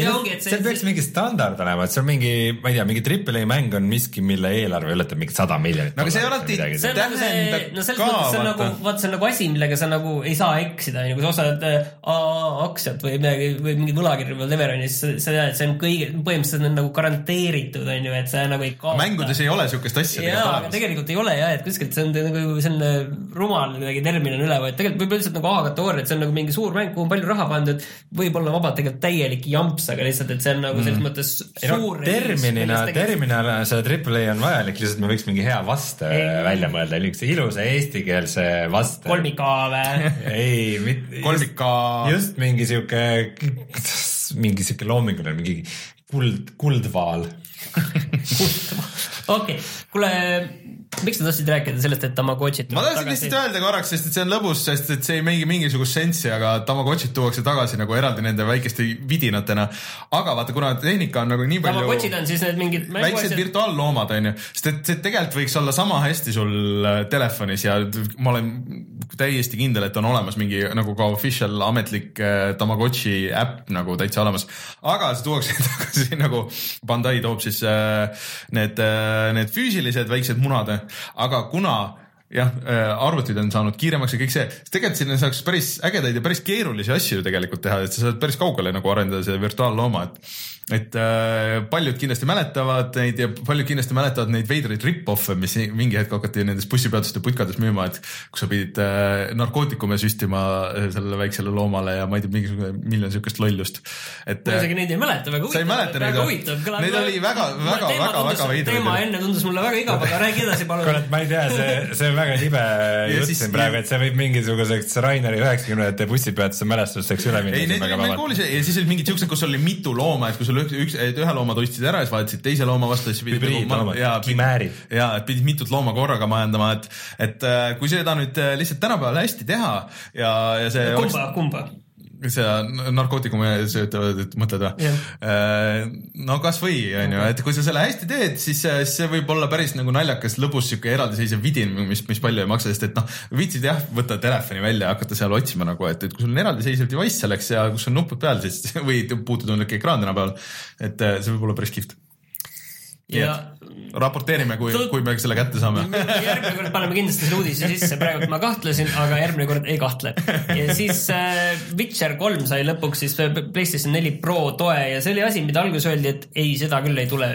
See peaks mingi standard olema, et see on mingi, ma ei tea, mingi triple A mäng on miski, mille eelarve ületab mingi sada miljonit. No aga see alati tähendab no selles mõttes see on nagu, vaat see on nagu asi, millega sa nagu ei saa eksida, kui sa osad A A aktsiat või midagi, või mingi võlakirju või whatever, siis sa tead, et see on kõige, põhimõtteliselt nagu garanteeritud, on ju, et see nagu ei kaota. Mängudes ei ole siukest asja. Jaa, aga tegelikult ei ole jah, et kuskilt see on nagu selline rumal midagi termin on üle, et tegelikult võib lihtsalt nagu A-kategooria, et see on nagu mingi suur mäng, kuhu on palju raha pandud, võib olla vabalt tegelikult täielik jamps, aga lihtsalt, et see on nagu selles mm. mõttes suur. Terminina, terminina selle triple A on vajalik, lihtsalt me võiks mingi hea vaste ei. välja mõelda, niisuguse ilusa eestikeelse vaste. Kolmika või? ei, mitte. Kolmika. Just mingi siuke, mingi siuke loominguline, mingi kuld, kuldvaal. okei, kuule, miks sa tahtsid rääkida sellest, et Tamagotšit ma tahtsin lihtsalt öelda korraks, sest et see on lõbus, sest et see ei mingi mingisugust sensi, aga Tamagotšit tuuakse tagasi nagu eraldi nende väikeste vidinatena, aga vaata, kuna tehnika on nagu nii palju Tamagotšid on siis need mingid väiksed virtuaalloomad, on ju, sest et see tegelikult võiks olla sama hästi sul telefonis ja ma olen täiesti kindel, et on olemas mingi nagu ka official ametlik Tamagotši äpp nagu täitsa olemas, aga see tuuakse tagasi nagu Bandai toob siis need, need füüsilised väiksed munad, aga kuna jah, arvutid on saanud kiiremaks ja kõik see, siis tegelikult sinna saaks päris ägedaid ja päris keerulisi asju tegelikult teha, et sa saad päris kaugele nagu arendada see virtuaallooma, et et äh, paljud kindlasti mäletavad neid ja paljud kindlasti mäletavad neid veidraid rip-off'e, mis mingi hetk hakati nendes bussipeatuste putkades müüma, et kus sa pidid äh, narkootikume süstima sellele väiksele loomale ja ma ei tea, mingisugune miljon siukest lollust. Et, ma isegi neid ei mäleta, väga huvitav. Sa ei mäleta neid? Huvitav. Neid oli väga, väga, väga, väga veidraid. Teema enne tundus mulle väga igav, aga räägi edasi palun. Kurat, ma ei tea, see, see on väga libe jutt siin praegu, et see võib mingisuguseks Raineri üheksakümnendate bussipeatuse mälestuseks üle minna. Ei, neid oli kuulis ja siis oli mingid siuksed, kus oli mitu looma, et kui sul üks, üks, ühe looma toistid ära ja siis vaatasid teise looma vastu, siis pidid hübriidloomad, ja, kimäärid. Ja, et pidid mitut looma korraga majandama, et, et kui seda nüüd lihtsalt tänapäeval hästi teha ja, ja see kumba, oleks, kumba? See narkootikume söötavad, et mõtled või? Yeah. No kas või, on ju, et kui sa selle hästi teed, siis see võib olla päris nagu naljakas, lõbus siuke eraldiseisev vidin, mis, mis palju ei maksa, sest et noh, viitsid jah, võtta telefoni välja ja hakata seal otsima nagu, et, et kui sul on eraldiseisev device selleks ja kus on nupud peal, siis või puututundlik ekraan tänapäeval, et see võib olla päris kihvt. Ja raporteerime, kui, kui me selle kätte saame. Järgmine kord paneme kindlasti selle uudise sisse, praegu ma kahtlesin, aga järgmine kord ei kahtle. Ja siis äh, Witcher kolm sai lõpuks siis PlayStation neli Pro toe ja see oli asi, mida alguses öeldi, et ei, seda küll ei tule.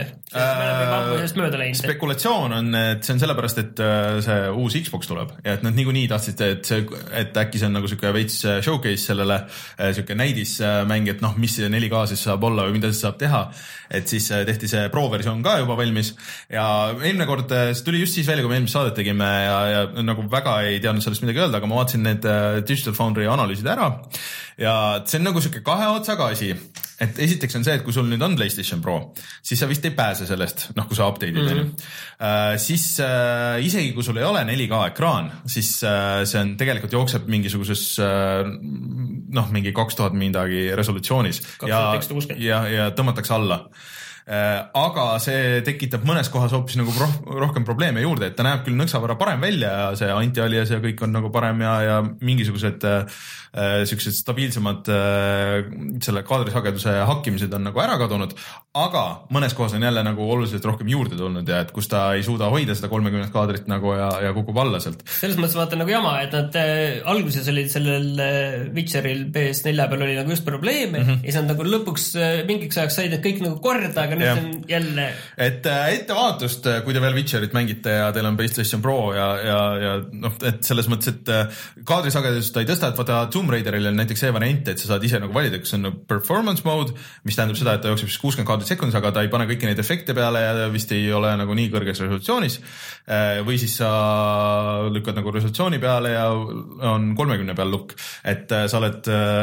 Äh, spekulatsioon on, et see on sellepärast, et see uus Xbox tuleb ja et nad niikuinii tahtsid, et, see, et äkki see on nagu siuke veits showcase sellele, siuke näidismäng, et noh, mis see neli K siis saab olla või mida see saab teha, et siis tehti see Pro versioon ka juba valmis ja eelmine kord, see tuli just siis välja, kui me eelmist saadet tegime ja, ja nagu väga ei teadnud sellest midagi öelda, aga ma vaatasin need Digital Foundry analüüsid ära ja see on nagu siuke kahe otsaga asi, et esiteks on see, et kui sul nüüd on PlayStation Pro, siis sa vist ei pääse sellest, noh kui sa update'id mm -hmm. uh, siis uh, isegi kui sul ei ole neli K ekraan, siis uh, see on tegelikult jookseb mingisuguses uh, noh, mingi kaks tuhat midagi resolutsioonis ja, ja, ja tõmmatakse alla. aga see tekitab mõnes kohas hoopis nagu rohkem probleeme juurde, et ta näeb küll nõksavõrra parem välja ja see anti-alias ja kõik on nagu parem ja, ja mingisugused äh, siuksed stabiilsemad äh, selle kaadrisageduse hakkimised on nagu ära kadunud, aga mõnes kohas on jälle nagu oluliselt rohkem juurde tulnud ja et kus ta ei suuda hoida seda kolmekümmet kaadrit nagu ja, ja kukub alla sealt. Selles mõttes vaata nagu jama, et nad äh, alguses olid sellel äh, Witcheril P S neli peal oli nagu just probleeme mm -hmm. ja siis nad nagu lõpuks äh, mingiks ajaks said need kõik nagu korda, aga nüüd on jälle. Et ettevaatust, kui te veel Witcherit mängite ja teil on PlayStation Pro ja, ja, ja noh, et selles mõttes, et kaadrisagedust ta ei tõsta, et vaata Tomb Raideril on näiteks see variant, et sa saad ise nagu valida, kas on performance mode, mis tähendab seda, et ta jookseb siis kuuskümmend kaadrit sekundis, aga ta ei pane kõiki neid efekte peale ja vist ei ole nagu nii kõrges resolutsioonis. Või siis sa lükkad nagu resolutsiooni peale ja on kolmekümne peal lukk, et sa oled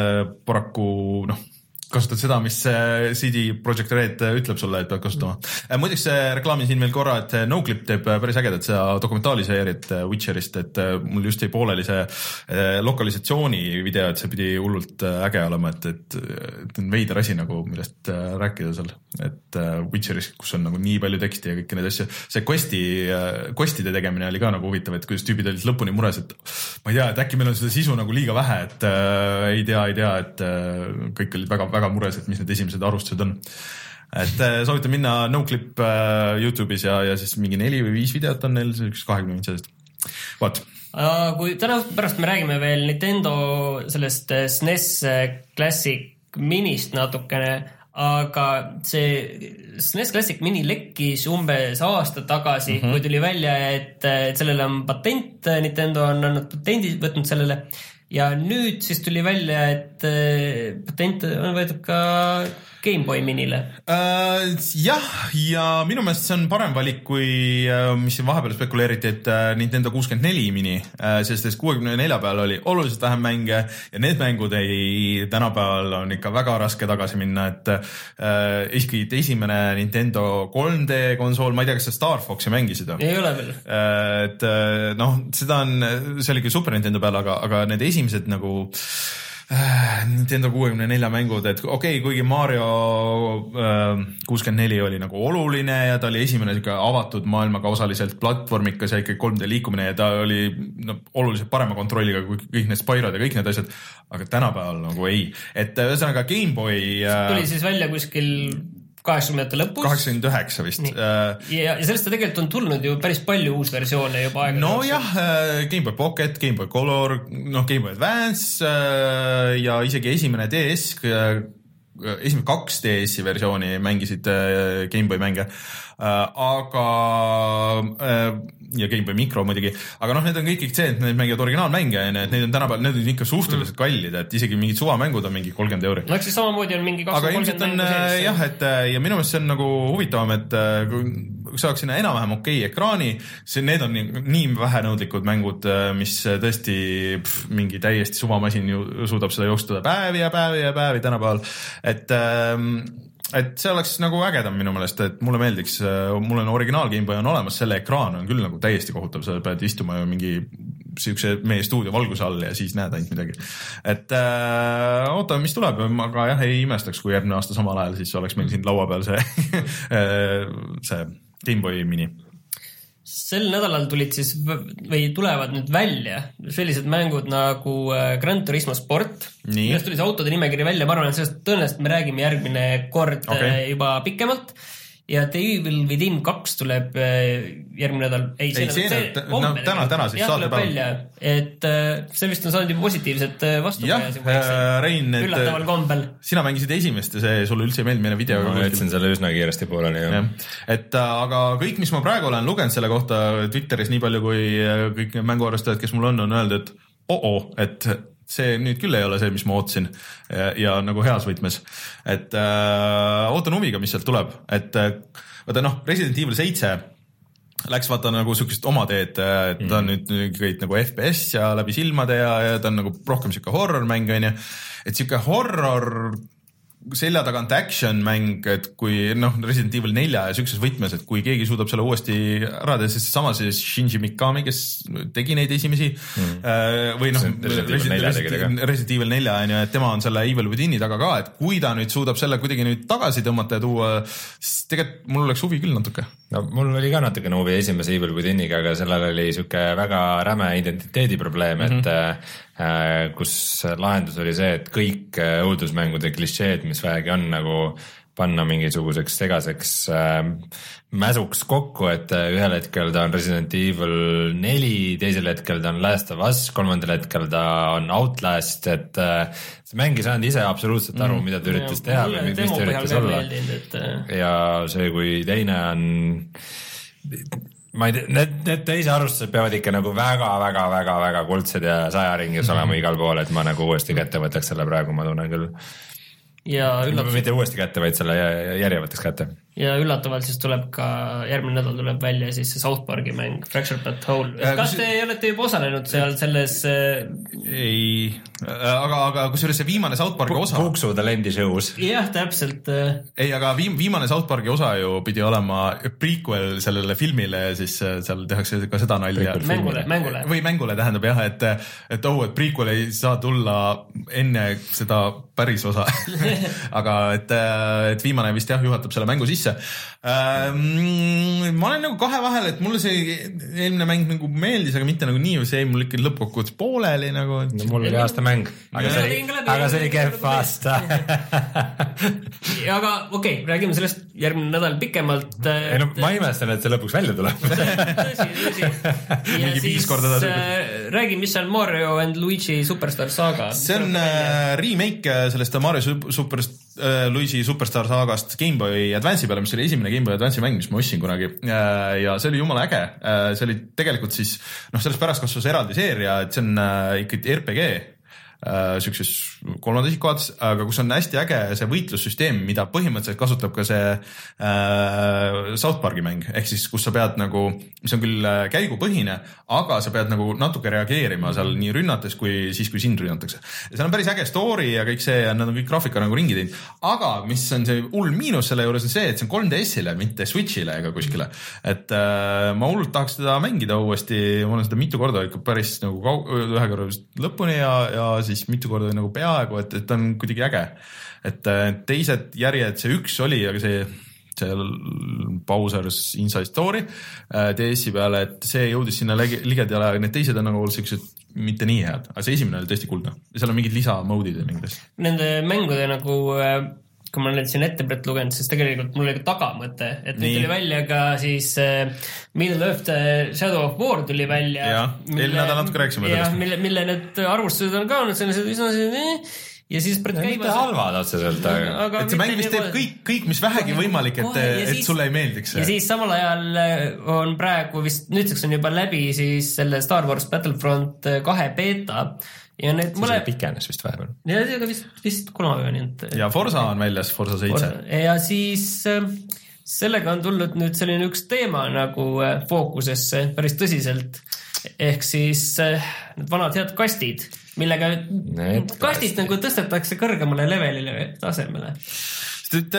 paraku noh, kasutad seda, mis C D Projekt Red ütleb sulle, et pead kasutama. Mm. Muideks reklaamin siin veel korra, et NoClip teeb päris ägedat seda dokumentaaliseerit Witcherist, et mul just jäi pooleli see lokalisatsiooni video, et see pidi hullult äge olema, et, et, et on veider asi nagu, millest rääkida seal, et Witcheris, kus on nagu nii palju teksti ja kõiki neid asju. See questi, questide tegemine oli ka nagu huvitav, et kuidas tüübid olid lõpuni mures, et ma ei tea, et äkki meil on seda sisu nagu liiga vähe, et äh, ei tea, ei tea, et äh, kõik olid väga, väga mures, et mis need esimesed arvustused on. Et soovitan minna NoClip YouTube'is ja, ja siis mingi neli või viis videot on neil, see üks kahekümne mintsest. Vaat. Kui täna pärast me räägime veel Nintendo sellest S N E S Classic Minist natukene, aga see S N E S Classic Mini lekkis umbes aasta tagasi, mm-hmm. kui tuli välja, et, et sellele on patent, Nintendo on andnud patendi võtnud sellele. Ja nüüd siis tuli välja, et patent on võetud ka Game Boy Minile. Uh, jah, ja minu meelest see on parem valik, kui uh, mis vahepeal spekuleeriti, et uh, Nintendo kuuskümmend neli Mini, uh, sest kuuekümne nelja peal oli oluliselt vähem mänge ja need mängud ei, tänapäeval on ikka väga raske tagasi minna, et uh, isegi esimene Nintendo kolm D konsool, ma ei tea, kas sa Star Foxi mängisid? Ei ole veel. Uh, et uh, noh, seda on, see oli küll Super Nintendo peal, aga, aga need esimesed nagu Nintendo kuuekümne nelja mängud, et okei okay,, kuigi Mario kuuskümmend neli oli nagu oluline ja ta oli esimene avatud maailmaga osaliselt platvormikas ja ikka kolm D liikumine ja ta oli no, oluliselt parema kontrolliga kui kõik need Spyrod ja kõik need asjad, aga tänapäeval nagu ei. Et ühesõnaga Game Boy tuli siis välja kuskil kaheksakümnendate lõpus. kaheksakümmend üheksa vist. Ja, ja sellest ta tegelikult on tulnud ju päris palju uusversioone juba aega. No jah, Game Boy Pocket, Game Boy Color, noh Game Boy Advance ja isegi esimene D S, esimene kaks D S-i versiooni mängisid Game Boy mänge, aga ja Game Boy Micro muidugi, aga noh, need on kõik see, et need mängivad originaalmänge, et need on tänapäeval, need on ikka suhteliselt kallid, et isegi mingid suvamängud on mingi kolmkümmend euri. No eks siis samamoodi on mingi kakskümmend kolmkümmend mängu sees. Jah, et ja minu meelest see on nagu huvitavam, et kui saaks sinna enam-vähem okei ekraani, see, need on nii, nii vähenõudlikud mängud, mis tõesti pff, mingi täiesti suvamasin ju suudab seda joostada päevi ja päevi ja päevi tänapäeval, et ähm, et see oleks nagu ägedam minu meelest, et mulle meeldiks, mul on originaal Game Boy on olemas, selle ekraan on küll nagu täiesti kohutav, sa pead istuma ju mingi siukse meie stuudio valguse all ja siis näed ainult midagi. Et äh, ootame, mis tuleb, aga jah, ei imestaks, kui järgmine aasta samal ajal siis oleks meil siin laua peal see, see Game Boy Mini. Sel nädalal tulid siis või tulevad nüüd välja sellised mängud nagu Gran Turismo Sport. Millest tuli see autode nimekiri välja, ma arvan, et sellest tõenäoliselt me räägime järgmine kord okay. juba pikemalt. Ja The Evil Within kaks tuleb järgmine nädal. Ei, ei see, see no, no, täna, täna siis saate päeval. Et see vist on saanud juba positiivset vastu. Jah, Rein, üllataval kombel. Sina mängisid esimest ja see sulle üldse ei meeldi meile video. Ma jätsin selle üsna kiiresti pooleni. Ja. Et aga kõik, mis ma praegu olen lugenud selle kohta Twitteris nii palju, kui kõik mänguarvestajad, kes mul on, on öeldud, et oh-oh, et see nüüd küll ei ole see, mis ma ootasin ja, ja nagu heas võtmes. Et äh, ootan huviga, mis sealt tuleb. Et äh, vaata noh, Resident Evil seitse läks vaata nagu sükest oma teed, et ta on nüüd kõik nagu F P S ja läbi silmade ja, ja ta on nagu rohkem siuke horror mäng, on ju. Et siuke horror selja tagant action mäng, et kui noh, Resident Evil nelja ja sükses võtmes, et kui keegi suudab selle uuesti ära teha, siis sama see Shinji Mikami, kes tegi neid esimesi mm. või noh, Resident Evil nelja on ju, et tema on selle Evil Within'i taga ka, et kui ta nüüd suudab selle kuidagi nüüd tagasi tõmmata ja tuua, siis tegelikult mul oleks huvi küll natuke. No mul oli ka natuke huvi esimese Evil Within'iga, aga sellel oli siuke väga räme identiteedi probleem, et mm-hmm. äh, kus lahendus oli see, et kõik õudusmängude klišeed, mis vähegi on, nagu panna mingisuguseks segaseks äh, mäsuks kokku, et äh, ühel hetkel ta on Resident Evil neli, teisel hetkel ta on Last of Us, kolmandal hetkel ta on Outlast, et äh, see mäng ei saanud ise absoluutselt aru, mida ta üritas ja, teha või mis ta üritas olla. Et... ja see, kui teine on... ma ei tea, need, need teise arvustused peavad ikka nagu väga-väga-väga-väga kuldsed ja sajaringis mm-hmm. olema igal pool, et ma nagu uuesti kätte võtaks selle praegu, ma tunnen küll. Ja üllatavalt... mitte uuesti kätte, vaid selle järje võtaks kätte. Ja üllatavalt siis tuleb ka, järgmine nädal tuleb välja siis see South Parki mäng Fractured But Whole. Kas te ei olete juba osalenud seal selles... Ei, aga, aga kusjuures see viimane South Parki osa... Kuksu talendi shows. Jah, täpselt. Ei, aga viim, viimane South Parki osa ju pidi olema prequel sellele filmile ja siis seal tehakse ka seda nalja. Mängule, mängule. Või mängule tähendab jah, et, et oh, et prequel ei saa tulla enne seda päris osa. aga et, et viimane vist jah juhatab selle mängu sisse. Ähm, ma olen nagu kahe vahel, et mulle see eelmine mäng nagu meeldis, aga mitte nagu nii, see mul ikka lõppkokkuvõttes pooleli nagu. Et... No, mul oli aasta mäng, aga see oli, aga see oli kehv aasta. aga okei, okay, räägime sellest järgmine nädal pikemalt. Ei no ma imestan, et see lõpuks välja tuleb. tõsi, tõsi. Ja siis räägi, mis on Mario and Luigi Superstar Saga. See on remake sellest Mario Super, Luigi Superstar Sagast Game Boy Advance'i peale, mis oli esimene Game Boy Advance'i mäng, mis ma ostsin kunagi ja see oli jumala äge. See oli tegelikult siis, noh sellest pärast kasvas eraldi seeria, et see on ikkagi R P G sükses kolmanda isikuvaats, aga kus on hästi äge see võitlussüsteem, mida põhimõtteliselt kasutab ka see äh, South Parki mäng, ehk siis kus sa pead nagu, mis on küll käigupõhine, aga sa pead nagu natuke reageerima seal nii rünnates kui siis, kui sind rünnatakse. Ja seal on päris äge story ja kõik see, ja nad on kõik graafika nagu ringi teinud, aga mis on see hull miinus selle juures on see, et see on kolm D S-ile, mitte Switchile ega kuskile, et äh, ma hullult tahaks seda mängida uuesti, ma olen seda mitu korda ikka päris nagu kau-, ühe korra lõpuni ja, ja siis mitu korda nagu peaaegu, et, et on kuidagi äge. Et teised järjed, see üks oli, aga see, see Bowser's Inside Story D S-i peale, et see jõudis sinna ligedale, aga need teised on nagu sellised mitte nii head, aga see esimene oli tõesti kuldne. Ja seal on mingid lisamoodid ja mingid. Nende mängude nagu... kui ma olen siin ettepret lugenud, siis tegelikult mul oli ka tagamõte, et nüüd tuli välja ka siis äh, Middle Earth Shadow of War tuli välja. Jah, eelmine nädal natuke rääksime sellest. Mille, mille need arvustused on ka olnud sellised üsna ja siis no, mitte halvad otseselt, aga et see mäng vist teeb kõik, kõik, mis vähegi võimalik, et, et siis, sulle ei meeldiks. Ja siis samal ajal on praegu vist, nüüdseks on juba läbi siis selle Star Wars Battlefront kahe beta ja need siis mõle... pikenes vist vahepeal. Ja see vist, vist kunagi on. Ja Forza on väljas, Forza seitse. Ja siis sellega on tulnud nüüd selline üks teema nagu fookusesse päris tõsiselt. Ehk siis need vanad head kastid, millega need kastid kastid. Nagu tõstetakse kõrgemale levelile tasemele. Sest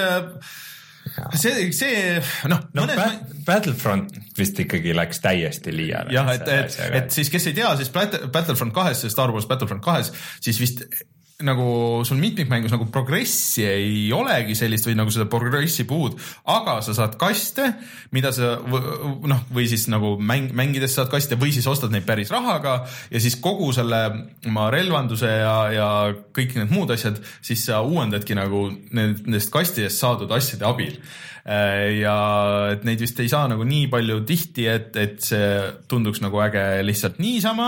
see, see noh no, mõnes... Battlefront vist ikkagi läks täiesti liiale. Jah, et, et, et siis kes ei tea, siis Battlefront kahes, Star Wars Battlefront kahes, siis vist nagu sul mitmikmängus nagu progressi ei olegi sellist või nagu seda progressi puud, aga sa saad kaste, mida sa noh, või siis nagu mäng, mängides saad kaste või siis ostad neid päris rahaga ja siis kogu selle oma relvanduse ja, ja kõik need muud asjad, siis sa uuendadki nagu nendest kastidest saadud asjade abil. Ja et neid vist ei saa nagu nii palju tihti, et, et see tunduks nagu äge lihtsalt niisama,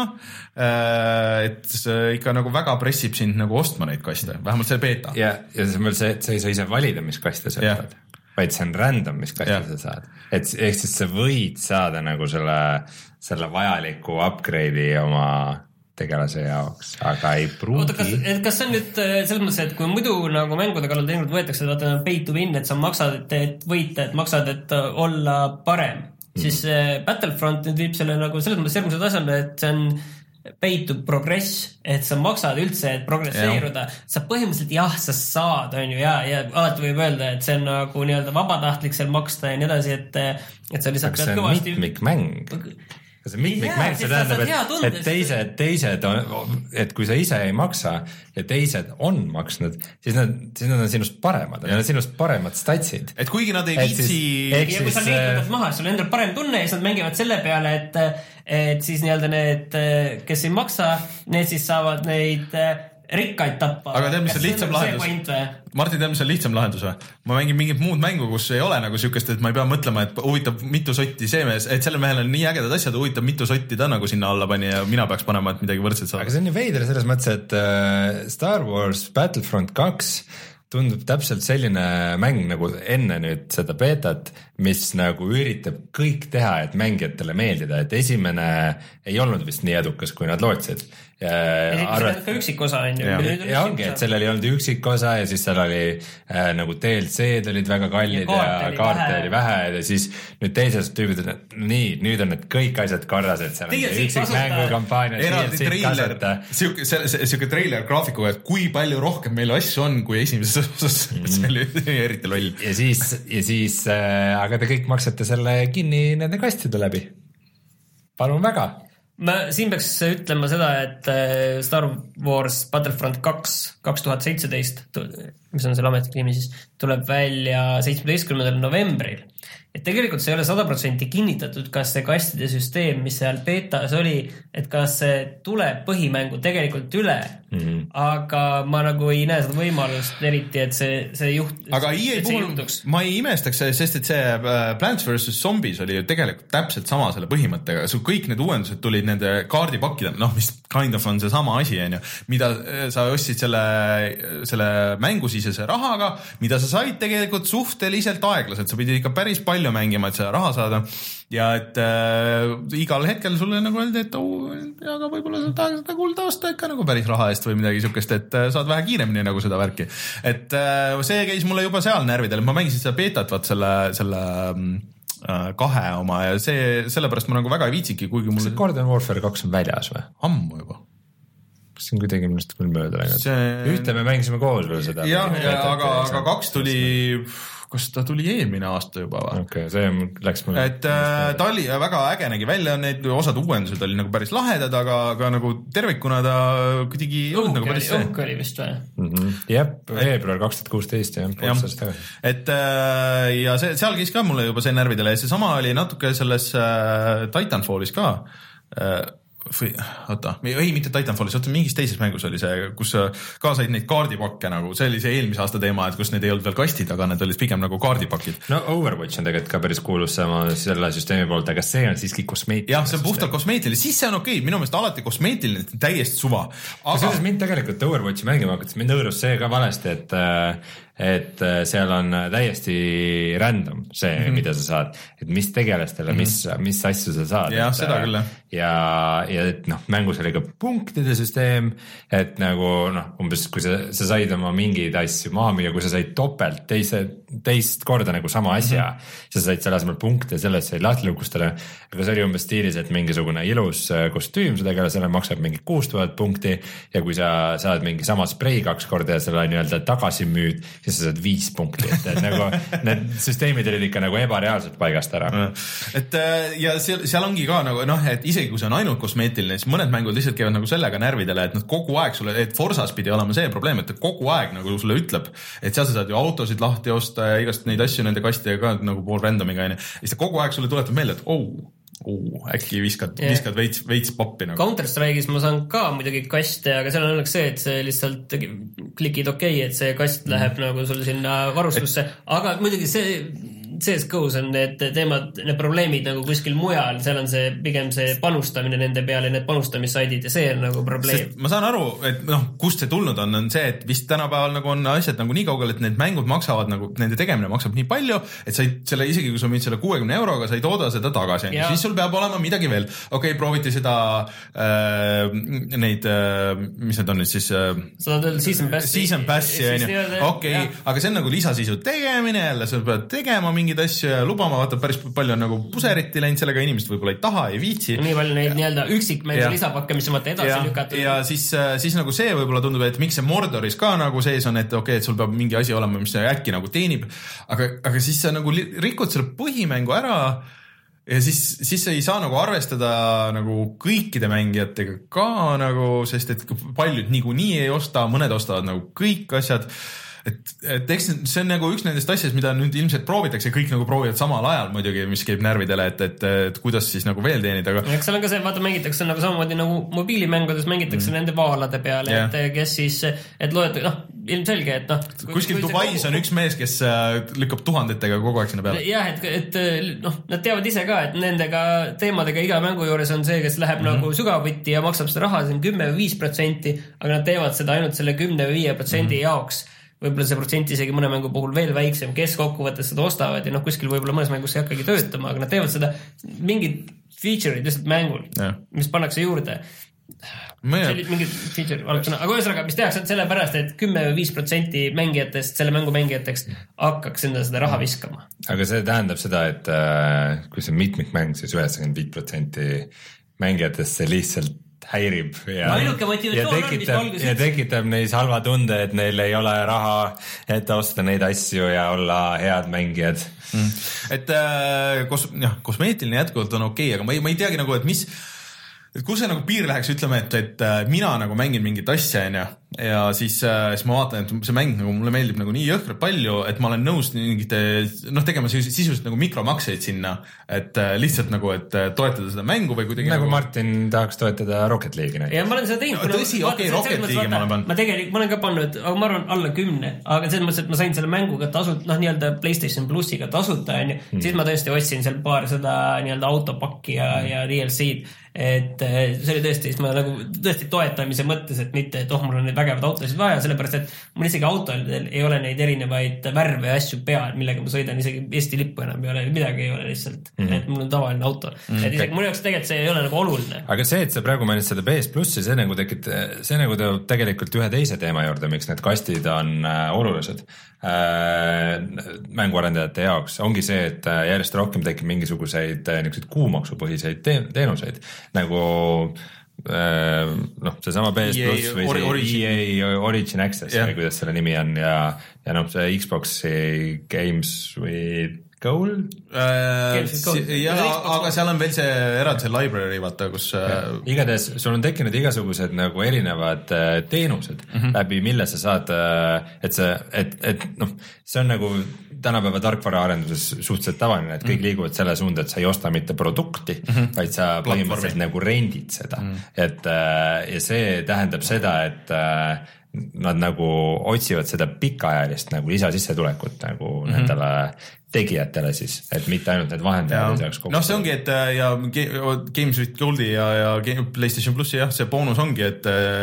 et see ikka nagu väga pressib sind nagu ostma neid kaste, vähemalt see beta. Ja, ja see on veel see, et sa ei saa ise valida, mis kaste sa saad, vaid see on random, mis kaste ja. Sa saad. Et ehk siis sa võid saada nagu selle, selle vajaliku upgrade'i oma tegelase jaoks, aga ei pruugi. Oota, kas, kas see on nüüd selles mõttes, et kui muidu nagu mängude kallal teinud võetakse, et vaata pay to win, et sa maksad, et, et võita, et maksad, et olla parem, mm. siis Battlefront nüüd viib selle nagu selles mõttes järgmise tasemele, et see on pay to progress, et sa maksad üldse, et progresseeruda. Sa põhimõtteliselt jah, sa saad, on ju, ja, ja alati võib öelda, et see on nagu nii-öelda vabatahtlik seal maksta ja nii edasi, et, et sa lihtsalt pead kõvasti... See on mitmikmäng. See mitmikmäng, see tähendab, et, et teised, teised on, et kui sa ise ei maksa ja teised on maksnud, siis nad, siis nad on sinust paremad, nad on sinust paremad statsid. Et kuigi nad ei viitsi... Ja kui sa liitudad maha, sul on endal parem tunne ja siis nad mängivad selle peale, et, et siis nii-öelda need, kes ei maksa, need siis saavad neid rikkaid tappa. Aga tead, mis on lihtsam lahendus? Martin, tead, mis on lihtsam lahendus või? Ma mängin mingit muud mängu, kus ei ole nagu siukest, et ma ei pea mõtlema, et huvitab mitu sotti see mees, et selle mehel on nii ägedad asjad, huvitab mitu sotti ta nagu sinna alla pani ja mina peaks panema, et midagi võrdselt saada. Aga see on ju veider selles mõttes, et uh, Star Wars Battlefront kaks tundub täpselt selline mäng nagu enne nüüd seda betat, mis nagu üritab kõik teha, et mängijatele meeldida, et esimene ei olnud vist nii edukas, kui nad lootsid. Ja arvet... ka üksikosa on ju. Ja, ja ongi, et sellel ei olnud üksikosa ja siis seal oli äh, nagu D L C-d olid väga kallid ja, ja kaarte oli vähe ja siis nüüd teised tüübid on, nii, nüüd on need kõik asjad korras, et seal on üksik mängu kampaania. Eraldi treiler, siuke, siuke treiler graafikuga, et kui palju rohkem meil asju on kui esimeses osas, mm. see oli eriti loll. Ja siis, ja siis äh, aga te kõik maksate selle kinni nende kastide läbi. Palun väga. Ma siin peaks ütlema seda, et Star Wars Battlefront kaks kaks tuhat seitseteist, mis on selle ametlik nimi siis, tuleb välja seitsmeteistkümnendal novembril. Et tegelikult see ei ole sada protsenti kinnitatud, kas see kastide süsteem, mis seal betas oli, et kas see tuleb põhimängu tegelikult üle, mm-hmm. aga ma nagu ei näe seda võimalust eriti, et see, see juht... Aga E A puhul ma ei imestaks, sest et see Plants versus. Zombies oli ju tegelikult täpselt sama selle põhimõttega. Sul kõik need uuendused tulid nende kaardipakkida, noh, mis kind of on see sama asi, on ju, mida sa ostsid selle, selle mängusisese rahaga, mida sa said tegelikult suhteliselt aeglaselt, sa pidid ikka päris palju mängima, et seda raha saada ja et äh, igal hetkel sulle nagu öeldi, et oh, aga võib-olla sa tahad seda kulda osta ikka nagu päris raha eest või midagi siukest, et äh, saad vähe kiiremini nagu seda värki. Et äh, see käis mulle juba seal närvidel, ma mängisin seda betat vaat selle, selle äh, kahe oma ja see, sellepärast ma nagu väga ei viitsiki, kuigi mul... Kas see Garden Warfare kaks on väljas või? Ammu juba. Kas see on kuidagi millest küll mööda läinud? See... Ühte me mängisime koos veel seda. Jah, ja, aga, aga kaks tuli... kas ta tuli eelmine aasta juba või? Okei, okay, see läks mulle. Et äh, ta oli väga äge nägi välja, need osad uuendused oli nagu päris lahedad, aga, aga nagu tervikuna ta kuidagi ei olnud nagu päris see. Õhk oli vist või? Mm-hmm. Jep, veebruar kaks tuhat kuusteist ja poolsest tagasi. Et äh, ja see, seal käis ka mulle juba see närvidele ja see sama oli natuke selles äh, Titanfallis ka äh, või, oota, ei mitte Titanfallis, oota mingis teises mängus oli see, kus ka said neid kaardipakke nagu, see oli see eelmise aasta teema, et kus need ei olnud veel kastid, aga need olid pigem nagu kaardipakid. No Overwatch on tegelikult ka päris kuulus sama selle süsteemi poolt, aga see on siiski kosmeetiline. Jah, see on puhtalt kosmeetiline, siis see on okei, minu meelest alati kosmeetiline, täiesti suva. Aga selles mind tegelikult Overwatchi mängima hakkas, mind õõrus see ka valesti, et et seal on täiesti random see, mm-hmm. mida sa saad, et mis tegelastele, mis, mm-hmm. mis asju sa saad. Jah, et, seda küll. Ja, ja et noh, mängus oli ka punktide süsteem, et nagu noh, umbes kui sa, sa said oma mingeid asju maha müüa, kui sa said topelt teise, teist korda nagu sama asja, mm-hmm. sa said selle asemel punkte, sellest said lahtilukustele, aga see oli umbes stiilis, et mingisugune ilus kostüüm, see tegelasele maksab mingi kuus tuhat punkti ja kui sa saad mingi sama sprei kaks korda ja selle nii-öelda tagasi müüd, siis sa saad viis punkti, et, et nagu need süsteemid olid ikka nagu ebareaalselt paigast ära. Et ja seal, seal ongi ka nagu noh, et isegi kui see on ainult kosmeetiline, siis mõned mängud lihtsalt käivad nagu sellega närvidele, et nad kogu aeg sulle, et Forsas pidi olema see probleem, et kogu aeg nagu sulle ütleb, et seal sa saad ju autosid lahti osta ja igast neid asju nende kastidega ka nagu pool randomiga, ja siis ta kogu aeg sulle tuletab meelde, et oh, Oh, äkki viskad, yeah. viskad veits, veits poppi nagu. Counter-Strike'is ma saan ka muidugi kaste, aga seal on õnneks see, et see lihtsalt klikid okei, okay, et see kast läheb mm. nagu sul sinna varustusse, et... aga muidugi see C S G O's on need teemad, need probleemid nagu kuskil mujal, seal on see pigem see panustamine nende peale, need panustamissaidid ja see on nagu probleem. Sest ma saan aru, et noh, kust see tulnud on, on see, et vist tänapäeval nagu on asjad nagu nii kaugel, et need mängud maksavad nagu, nende tegemine maksab nii palju, et sa ei, selle, isegi kui sa müüd selle kuuekümne euroga, sa ei tooda seda tagasi, siis sul peab olema midagi veel. Okei, okay, prooviti seda äh, neid, äh, mis need on nüüd siis äh, seda on season passi season passi, okei, aga see on nagu lisasisu tegemine, jälle sa pead tegema mingi mingeid asju ja lubama, vaata päris palju on nagu puseriti läinud sellega, inimesed võib-olla ei taha, ei viitsi. Nii palju neid nii-öelda üksikmeelse lisapakke, mis on vaata edasi ja, lükatud. Ja siis, siis nagu see võib-olla tundub, et miks see Mordoris ka nagu sees on, et okei, okay, et sul peab mingi asi olema, mis äkki nagu teenib, aga, aga siis sa nagu rikud selle põhimängu ära ja siis, siis sa ei saa nagu arvestada nagu kõikide mängijatega ka nagu, sest et paljud niikuinii ei osta, mõned ostavad nagu kõik asjad, et, et eks see on nagu üks nendest asjadest, mida nüüd ilmselt proovitakse, kõik nagu proovivad samal ajal muidugi, mis käib närvidele, et, et, et kuidas siis nagu veel teenida, aga eks seal on ka see, vaata mängitakse nagu samamoodi nagu mobiilimängudes mängitakse mm. nende vaalade peale, yeah. et kes siis, et loed, noh, ilmselge, et noh kuskil Dubais kogu... on üks mees, kes lükkab tuhandetega kogu aeg sinna peale. Jah, et, et noh, nad teavad ise ka, et nendega teemadega iga mängu juures on see, kes läheb mm-hmm. nagu sügavuti ja maksab seda raha, see on kümme või viis protsenti, aga nad teevad seda ainult selle kümne või viie protsendi mm-hmm. jaoks. Võib-olla see protsent isegi mõne mängu puhul veel väiksem, kes kokkuvõttes seda ostavad ja noh, kuskil võib-olla mõnes mängus ei hakkagi töötama, aga nad teevad seda mingid feature'id lihtsalt mängul, ja. Mis pannakse juurde. Mingid feature, aga ühesõnaga, mis tehakse sellepärast, et kümme või viis protsenti mängijatest, selle mängu mängijatest hakkaks enda seda raha viskama. Aga see tähendab seda, et äh, kui see mitmikmäng, siis üheksakümmend viis protsenti mängijatest see lihtsalt häirib ja, ja, tekitab, ja tekitab neis halva tunde, et neil ei ole raha, et osta neid asju ja olla head mängijad. Mm. Et äh, kos, jah, kosmeetiline jätkuvalt on okei, okay, aga ma ei, ma ei teagi nagu, et mis, et kus see nagu piir läheks, ütleme, et, et mina nagu mängin mingit asja, on ju, ja siis, siis ma vaatan, et see mäng nagu mulle meeldib nagu nii jõhkralt palju, et ma olen nõus mingite, noh, tegema sisuliselt nagu mikromakseid sinna, et lihtsalt nagu, et toetada seda mängu või kuidagi nagu, nagu Martin tahaks toetada Rocket League'i näiteks. Ja ma olen seda teinud. No, tõsi, okei, okay, Rocket League'i ma olen pannud. Ma tegelikult, ma olen ka pannud, aga ma arvan alla kümne, aga selles mõttes, et ma sain selle mänguga tasut, noh, nii-öelda PlayStation Plussiga tasuta, on ju, hmm. siis ma tõesti ostsin seal paar seda nii-öelda autopakki ja, hmm. ja D L C-d, et see oli tõesti, siis ma nagu tõesti toetamise mõttes, et mitte, et oh, mul on neid vägevad autosid vaja, sellepärast, et mul isegi autodel ei ole neid erinevaid värve ja asju peal, millega ma sõidan, isegi Eesti lippu enam ei ole, midagi ei ole lihtsalt, mm-hmm. et mul on tavaline auto. Mm-hmm. Et isegi mul jaoks tegelikult see ei ole nagu oluline. Aga see, et sa praegu mainid seda P S Plussi, see nagu tekit, see nagu teeb tegelikult ühe teise teema juurde, miks need kastid on äh, olulised äh, mänguarendajate jaoks, ongi see, et äh, järjest rohkem tekib mingisuguseid äh, niisuguseid kuumaksupõhiseid teen, teenuseid, nagu äh, noh, see sama P S Plus või see Origin. E A Origin Access yeah. või kuidas selle nimi on ja, ja noh, see Xbox'i Games with Gold äh, jah, aga seal on veel see eraldi see library, vaata, kus ja, igatahes sul on tekkinud igasugused nagu erinevad äh, teenused mm -hmm. läbi mille sa saad äh, et see, et, et noh, see on nagu tänapäeva tarkvaraarenduses suhteliselt tavaline, et kõik mm -hmm. liiguvad selle suunda, et sa ei osta mitte produkti mm, -hmm. vaid sa põhimõtteliselt nagu rendid seda mm, -hmm. et äh, ja see tähendab seda, et äh, nad nagu otsivad seda pikaajalist nagu lisasissetulekut nagu mm -hmm. nendele tegijatele siis, et mitte ainult need vahendajad ei saaks kokku. noh, see ongi, et ja Games with Goldi ja, ja PlayStation Plussi jah, see boonus ongi, et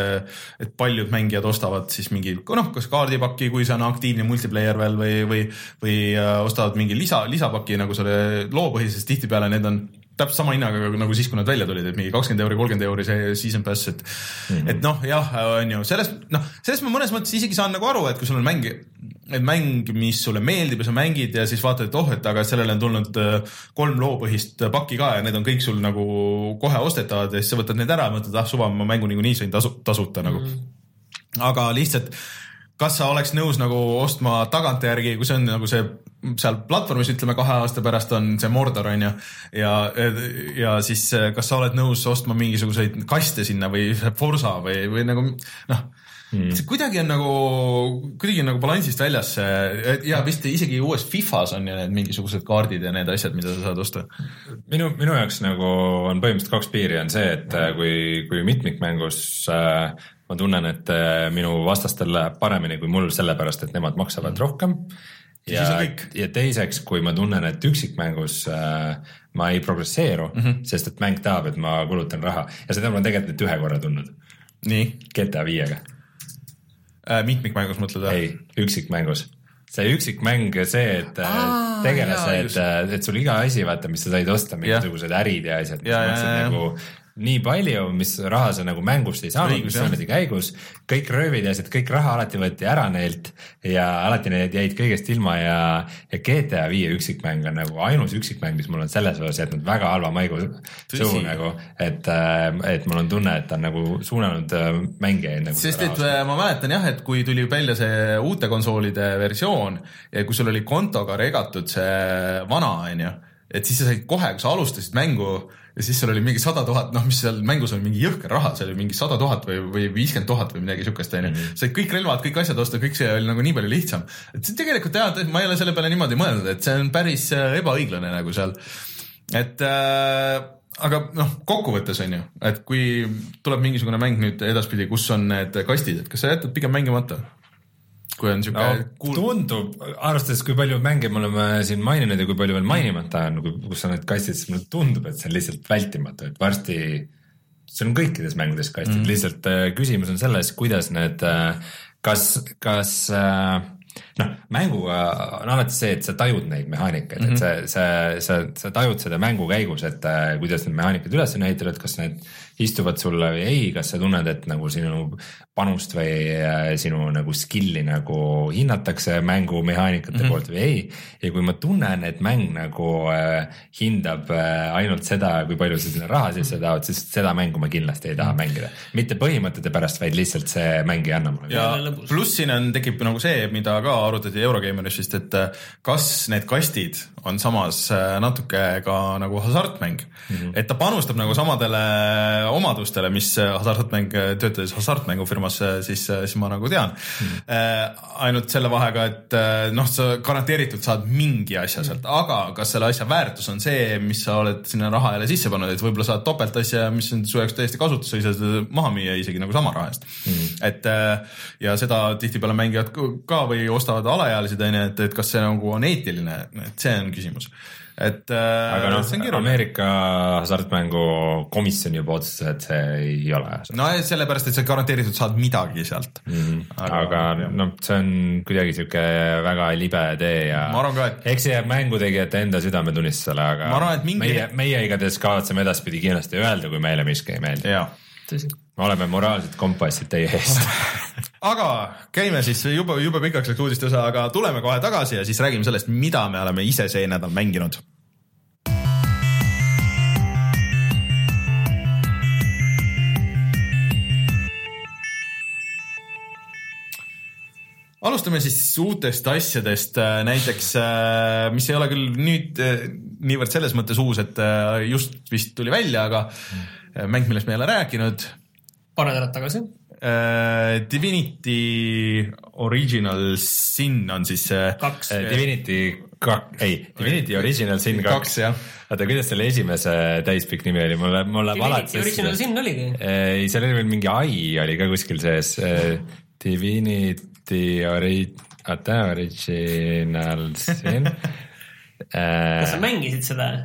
et paljud mängijad ostavad siis mingi, noh, kas kaardipaki, kui see on aktiivne multiplayer veel või, või, või ostavad mingi lisa, lisapaki nagu selle loopõhises, tihtipeale need on täpselt sama hinnaga nagu siis, kui nad välja tulid, et mingi kakskümmend euri, kolmkümmend euri see season pass, et mm -hmm. et noh, jah, on ju, sellest, noh, sellest ma mõnes mõttes isegi saan nagu aru, et kui sul on mäng, et mäng, mis sulle meeldib ja sa mängid ja siis vaatad, et oh, et aga sellele on tulnud kolm loopõhist pakki ka ja need on kõik sul nagu kohe ostetavad ja siis sa võtad need ära ja mõtled, ah, suva, ma mängu niikuinii sain tasu, tasuta nagu mm. -hmm. aga lihtsalt kas sa oleks nõus nagu ostma tagantjärgi, kui see on nagu see seal platvormis, ütleme kahe aasta pärast on see Mordor on ju ja, ja siis kas sa oled nõus ostma mingisuguseid kaste sinna või Forza või, või nagu noh hmm. see kuidagi on nagu kuidagi on nagu balansist väljas ja vist isegi uues FIFAs on ju need mingisugused kaardid ja need asjad, mida sa saad osta. Minu, minu jaoks nagu on põhimõtteliselt kaks piiri on see, et kui, kui mitmikmängus äh, ma tunnen, et minu vastastel läheb paremini kui mul sellepärast, et nemad maksavad mm. rohkem ja, ja teiseks, kui ma tunnen, et üksikmängus äh, ma ei progresseeru, mm -hmm. sest et mäng tahab, et ma kulutan raha ja seda ma olen tegelikult ühe korra tundnud. Nii? G T A viiega äh, mitmikmängus mõtled? Ei, üksikmängus. See üksikmäng ja see, et Aa, tegelased, et, et sul iga asi, vaata, mis sa said osta, mingisugused ärid ja asjad, mis mõtlesid nagu nii palju, mis raha sa nagu mängust ei saanud, mis on nende käigus, kõik röövid ja kõik raha alati võeti ära neilt ja alati need jäid kõigest ilma ja, ja G T A viie üksikmäng on nagu ainus üksikmäng, mis mul on selles osas jätnud väga halva maigu suhu nagu, et, et mul on tunne, et ta on nagu suunanud mängijaid nagu. Sest et ma mäletan jah, et kui tuli välja see uute konsoolide versioon ja kui sul oli kontoga regatud see vana, on ju, et siis sa said kohe, kui sa alustasid mängu ja siis seal oli mingi sada tuhat, noh, mis seal mängus oli mingi jõhker raha, see oli mingi sada tuhat või, või viiskümmend tuhat või midagi sükest, on ju. Said kõik relvad, kõik asjad osta, kõik see oli nagu nii palju lihtsam. Et see tegelikult jah, ma ei ole selle peale niimoodi mõelnud, et see on päris ebaõiglane nagu seal. Et äh, aga noh, kokkuvõttes on ju, et kui tuleb mingisugune mäng nüüd edaspidi, kus on need kastid, et kas sa jätad pigem mängimata? Kui on siuke no, kuul... tundub, arvestades kui palju mänge me oleme siin maininud ja kui palju veel mainimata on, kus on need kastid, siis mulle tundub, et see on lihtsalt vältimatu, et varsti see on kõikides mängudes kastid, mm. lihtsalt äh, küsimus on selles, kuidas need äh, kas, kas äh, noh, mänguga on alati see, et sa tajud neid mehaanikaid, mm -hmm. et see, see, sa, sa tajud seda mängu käigus, et äh, kuidas need mehaanikad üles on ehitatud, kas need istuvad sulle või ei, kas sa tunned, et nagu sinu panust või sinu nagu skill'i nagu hinnatakse mängu mehaanikate mm-hmm. poolt või ei. Ja kui ma tunnen, et mäng nagu äh, hindab äh, ainult seda, kui palju sa sinna raha sisse tahad, siis seda mängu ma kindlasti ei taha mängida. Mitte põhimõtete pärast, vaid lihtsalt see mäng ei anna mulle. Ja pluss siin on, tekib nagu see, mida ka arutati Eurogameris vist, et kas need kastid on samas natuke ka nagu hasartmäng. Mm-hmm. Et ta panustab nagu samadele omadustele, mis hasartmäng töötades hasartmängufirmas, siis, siis ma nagu tean. Mm. Äh, ainult selle vahega, et noh, sa garanteeritud saad mingi asja sealt, mm. aga kas selle asja väärtus on see, mis sa oled sinna raha jälle sisse pannud, et võib-olla saad topelt asja, mis on su jaoks täiesti kasutus, sa ei saa seda maha müüa isegi nagu sama raha eest. Mm. Et ja seda tihtipeale mängivad ka või ostavad alaealised, et, et kas see nagu on eetiline, et see on küsimus. Et, aga noh, Ameerika hasartmängu komisjoni juba otsustas, et see ei ole. No sellepärast, et sa garanteeritud saad midagi sealt. Mm, aga aga noh, see on kuidagi siuke väga libe tee ja ka, et... eks see jääb mängutegijate enda südametunnistusele, aga arvan, mingi... meie, meie igatahes kavatseme edaspidi kindlasti öelda, kui meile miski ei meeldi. Tõsi. Me oleme moraalsed kompassid teie eest. Aga käime siis juba, juba pikaks läks uudiste osa, aga tuleme kohe tagasi ja siis räägime sellest, mida me oleme ise see nädal mänginud. Alustame siis uutest asjadest, näiteks, mis ei ole küll nüüd niivõrd selles mõttes uus, et just vist tuli välja, aga mäng, millest me ei ole rääkinud. Paar nädalat tagasi. Uh, Divinity Original Sin on siis kaks. Uh, Divinity kaks, ei, Divinity Original Sin kaks. Vaata, kuidas selle esimese täispikk nimi oli? Mulle, mulle Divinity Original Sin oligi? Ei, seal oli veel mingi ai oli ka kuskil sees. Divinity ori- Original Sin. Kas sa mängisid seda?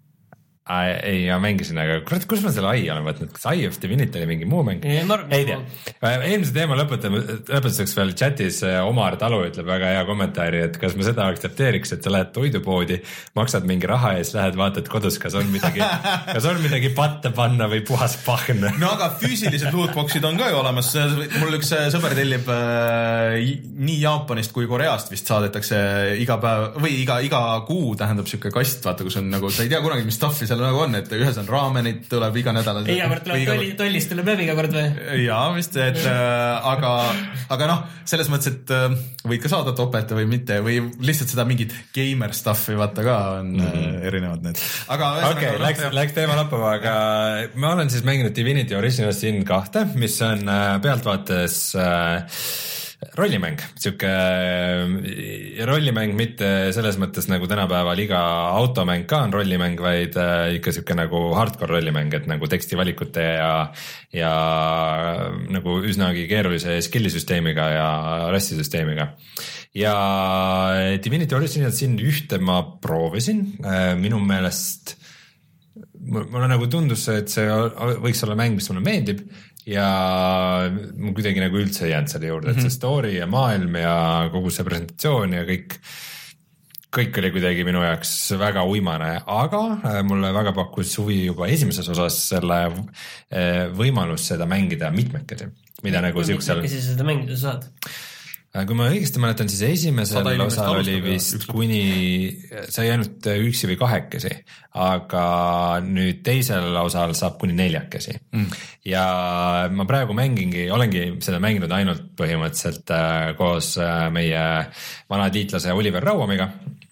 Ei, ma mängisin, aga kurat, kus ma selle ai olen võtnud? Kas Eye of Divinity oli mingi muu mäng? Ei, ei tea. Eelmise teema lõpetuseks veel chatis Omar Talu ütleb väga hea kommentaari, et kas ma seda aktsepteeriks, et sa lähed toidupoodi, maksad mingi raha ees, lähed vaatad kodus, kas on midagi, kas on midagi patta panna või puhas pahn. No aga füüsilised lootboxid on ka ju olemas. Mul üks sõber tellib äh, nii Jaapanist kui Koreast vist saadetakse iga päev või iga, iga kuu tähendab siuke kast, vaata, kus on nagu, sa ei tea kunagi, mis stuffi nagu on, et ühes on raamenid, tuleb iga nädal. Iga kord tuleb tolli, tollist tuleb läbi iga kord või? Jaa, vist, et äh, aga, aga noh, selles mõttes, et äh, võid ka saada topeta või mitte või lihtsalt seda mingit gamer stuffi vaata ka on mm-hmm. äh, erinevad need. Aga okei, okay, läks, läks teema lõppama, aga ma olen siis mänginud Divinity Original Sin kahte, mis on äh, pealtvaates äh, rollimäng, siuke rollimäng mitte selles mõttes nagu tänapäeval iga automäng ka on rollimäng, vaid äh, ikka siuke nagu hardcore rollimäng, et nagu tekstivalikute ja, ja nagu üsnagi keerulise skillisüsteemiga ja rassisüsteemiga. Ja Divinity Original Sin ühte ma proovisin, äh, minu meelest mulle nagu tundus, et see võiks olla mäng, mis mulle meeldib ja ma kuidagi nagu üldse ei jäänud selle juurde, et see story ja maailm ja kogu see presentatsioon ja kõik, kõik oli kuidagi minu jaoks väga uimane, aga mulle väga pakkus huvi juba esimeses osas selle võimalus seda mängida mitmekesi, mida nagu siuksel... Mitmekesi seda mängida saad? Kui ma õigesti mäletan, siis esimesel osal oli vist kuni, sai ainult üksi või kahekesi, aga nüüd teisel osal saab kuni neljakesi. Mm. Ja ma praegu mängingi, olengi seda mänginud ainult põhimõtteliselt koos meie vana tiitlase Oliver Rauamiga.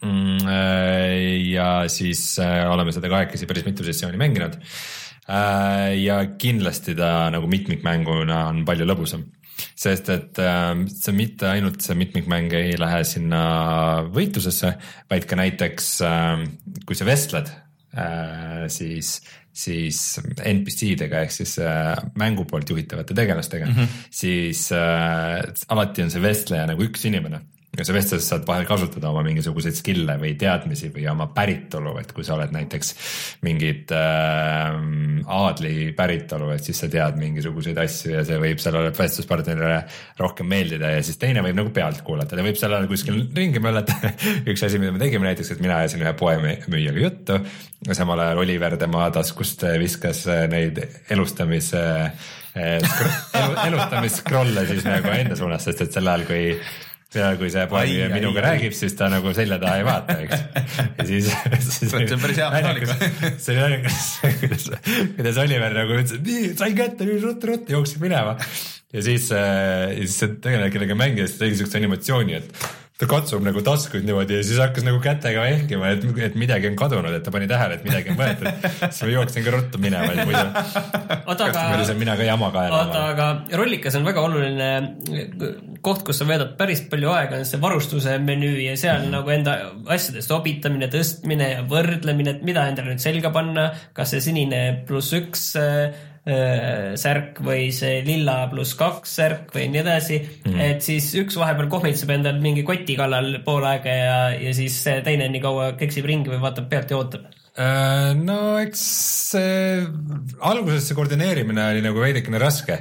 Ja siis oleme seda kahekesi päris mitu sessiooni mänginud. Ja kindlasti ta nagu mitmikmänguna on palju lõbusam. Sest et see mitte ainult see mitmikmäng ei lähe sinna võitlusesse, vaid ka näiteks kui sa vestled, siis, siis N P C-dega ehk siis mängu poolt juhitavate tegelastega, mm-hmm. siis alati on see vestleja nagu üks inimene. Ja sa vestluses saad vahel kasutada oma mingisuguseid skille või teadmisi või oma päritolu, et kui sa oled näiteks mingid äh, aadli päritolu, et siis sa tead mingisuguseid asju ja see võib sellele vestluspartnerile rohkem meeldida ja siis teine võib nagu pealt kuulata. Ta võib sellele kuskil ringi möllata. Üks asi, mida me tegime näiteks, et mina ajasin ühe poe müüjaga juttu ja samal ajal Oliver tema taskust viskas neid elustamis elu, elustamisskrolle siis nagu enda suunas, sest et sel ajal, kui ja kui see poegi minuga ai, räägib, ai. Siis ta nagu selja taha ei vaata, eks. Ja siis, siis see on päris hea mehaanika. See oli naljakas, kuidas, kuidas Oliver nagu ütles, et nii, sai kätte, nii rutt-rutt, jooksib minema. Ja siis, ja siis see tegelane, kellega mängis, tegi sellist animatsiooni, et ta katsub nagu taskuid niimoodi ja siis hakkas nagu kätega ehkima, et, et midagi on kadunud, et ta pani tähele, et midagi on võetud. Siis ma jooksin ka ruttu minema, et muidu kas on mina ka jama kaela. Oota, aga rollikas on väga oluline koht, kus sa veedad päris palju aega, on see varustuse menüü ja seal mm. nagu enda asjadest obitamine, tõstmine ja võrdlemine, et mida endale nüüd selga panna, kas see sinine pluss üks särk või see lilla pluss kaks särk või nii edasi, mm. et siis üks vahepeal kohmitseb endal mingi koti kallal pool aega ja, ja siis teine nii kaua keksib ringi või vaatab pealt ja ootab. No eks see, alguses see koordineerimine oli nagu veidikene raske.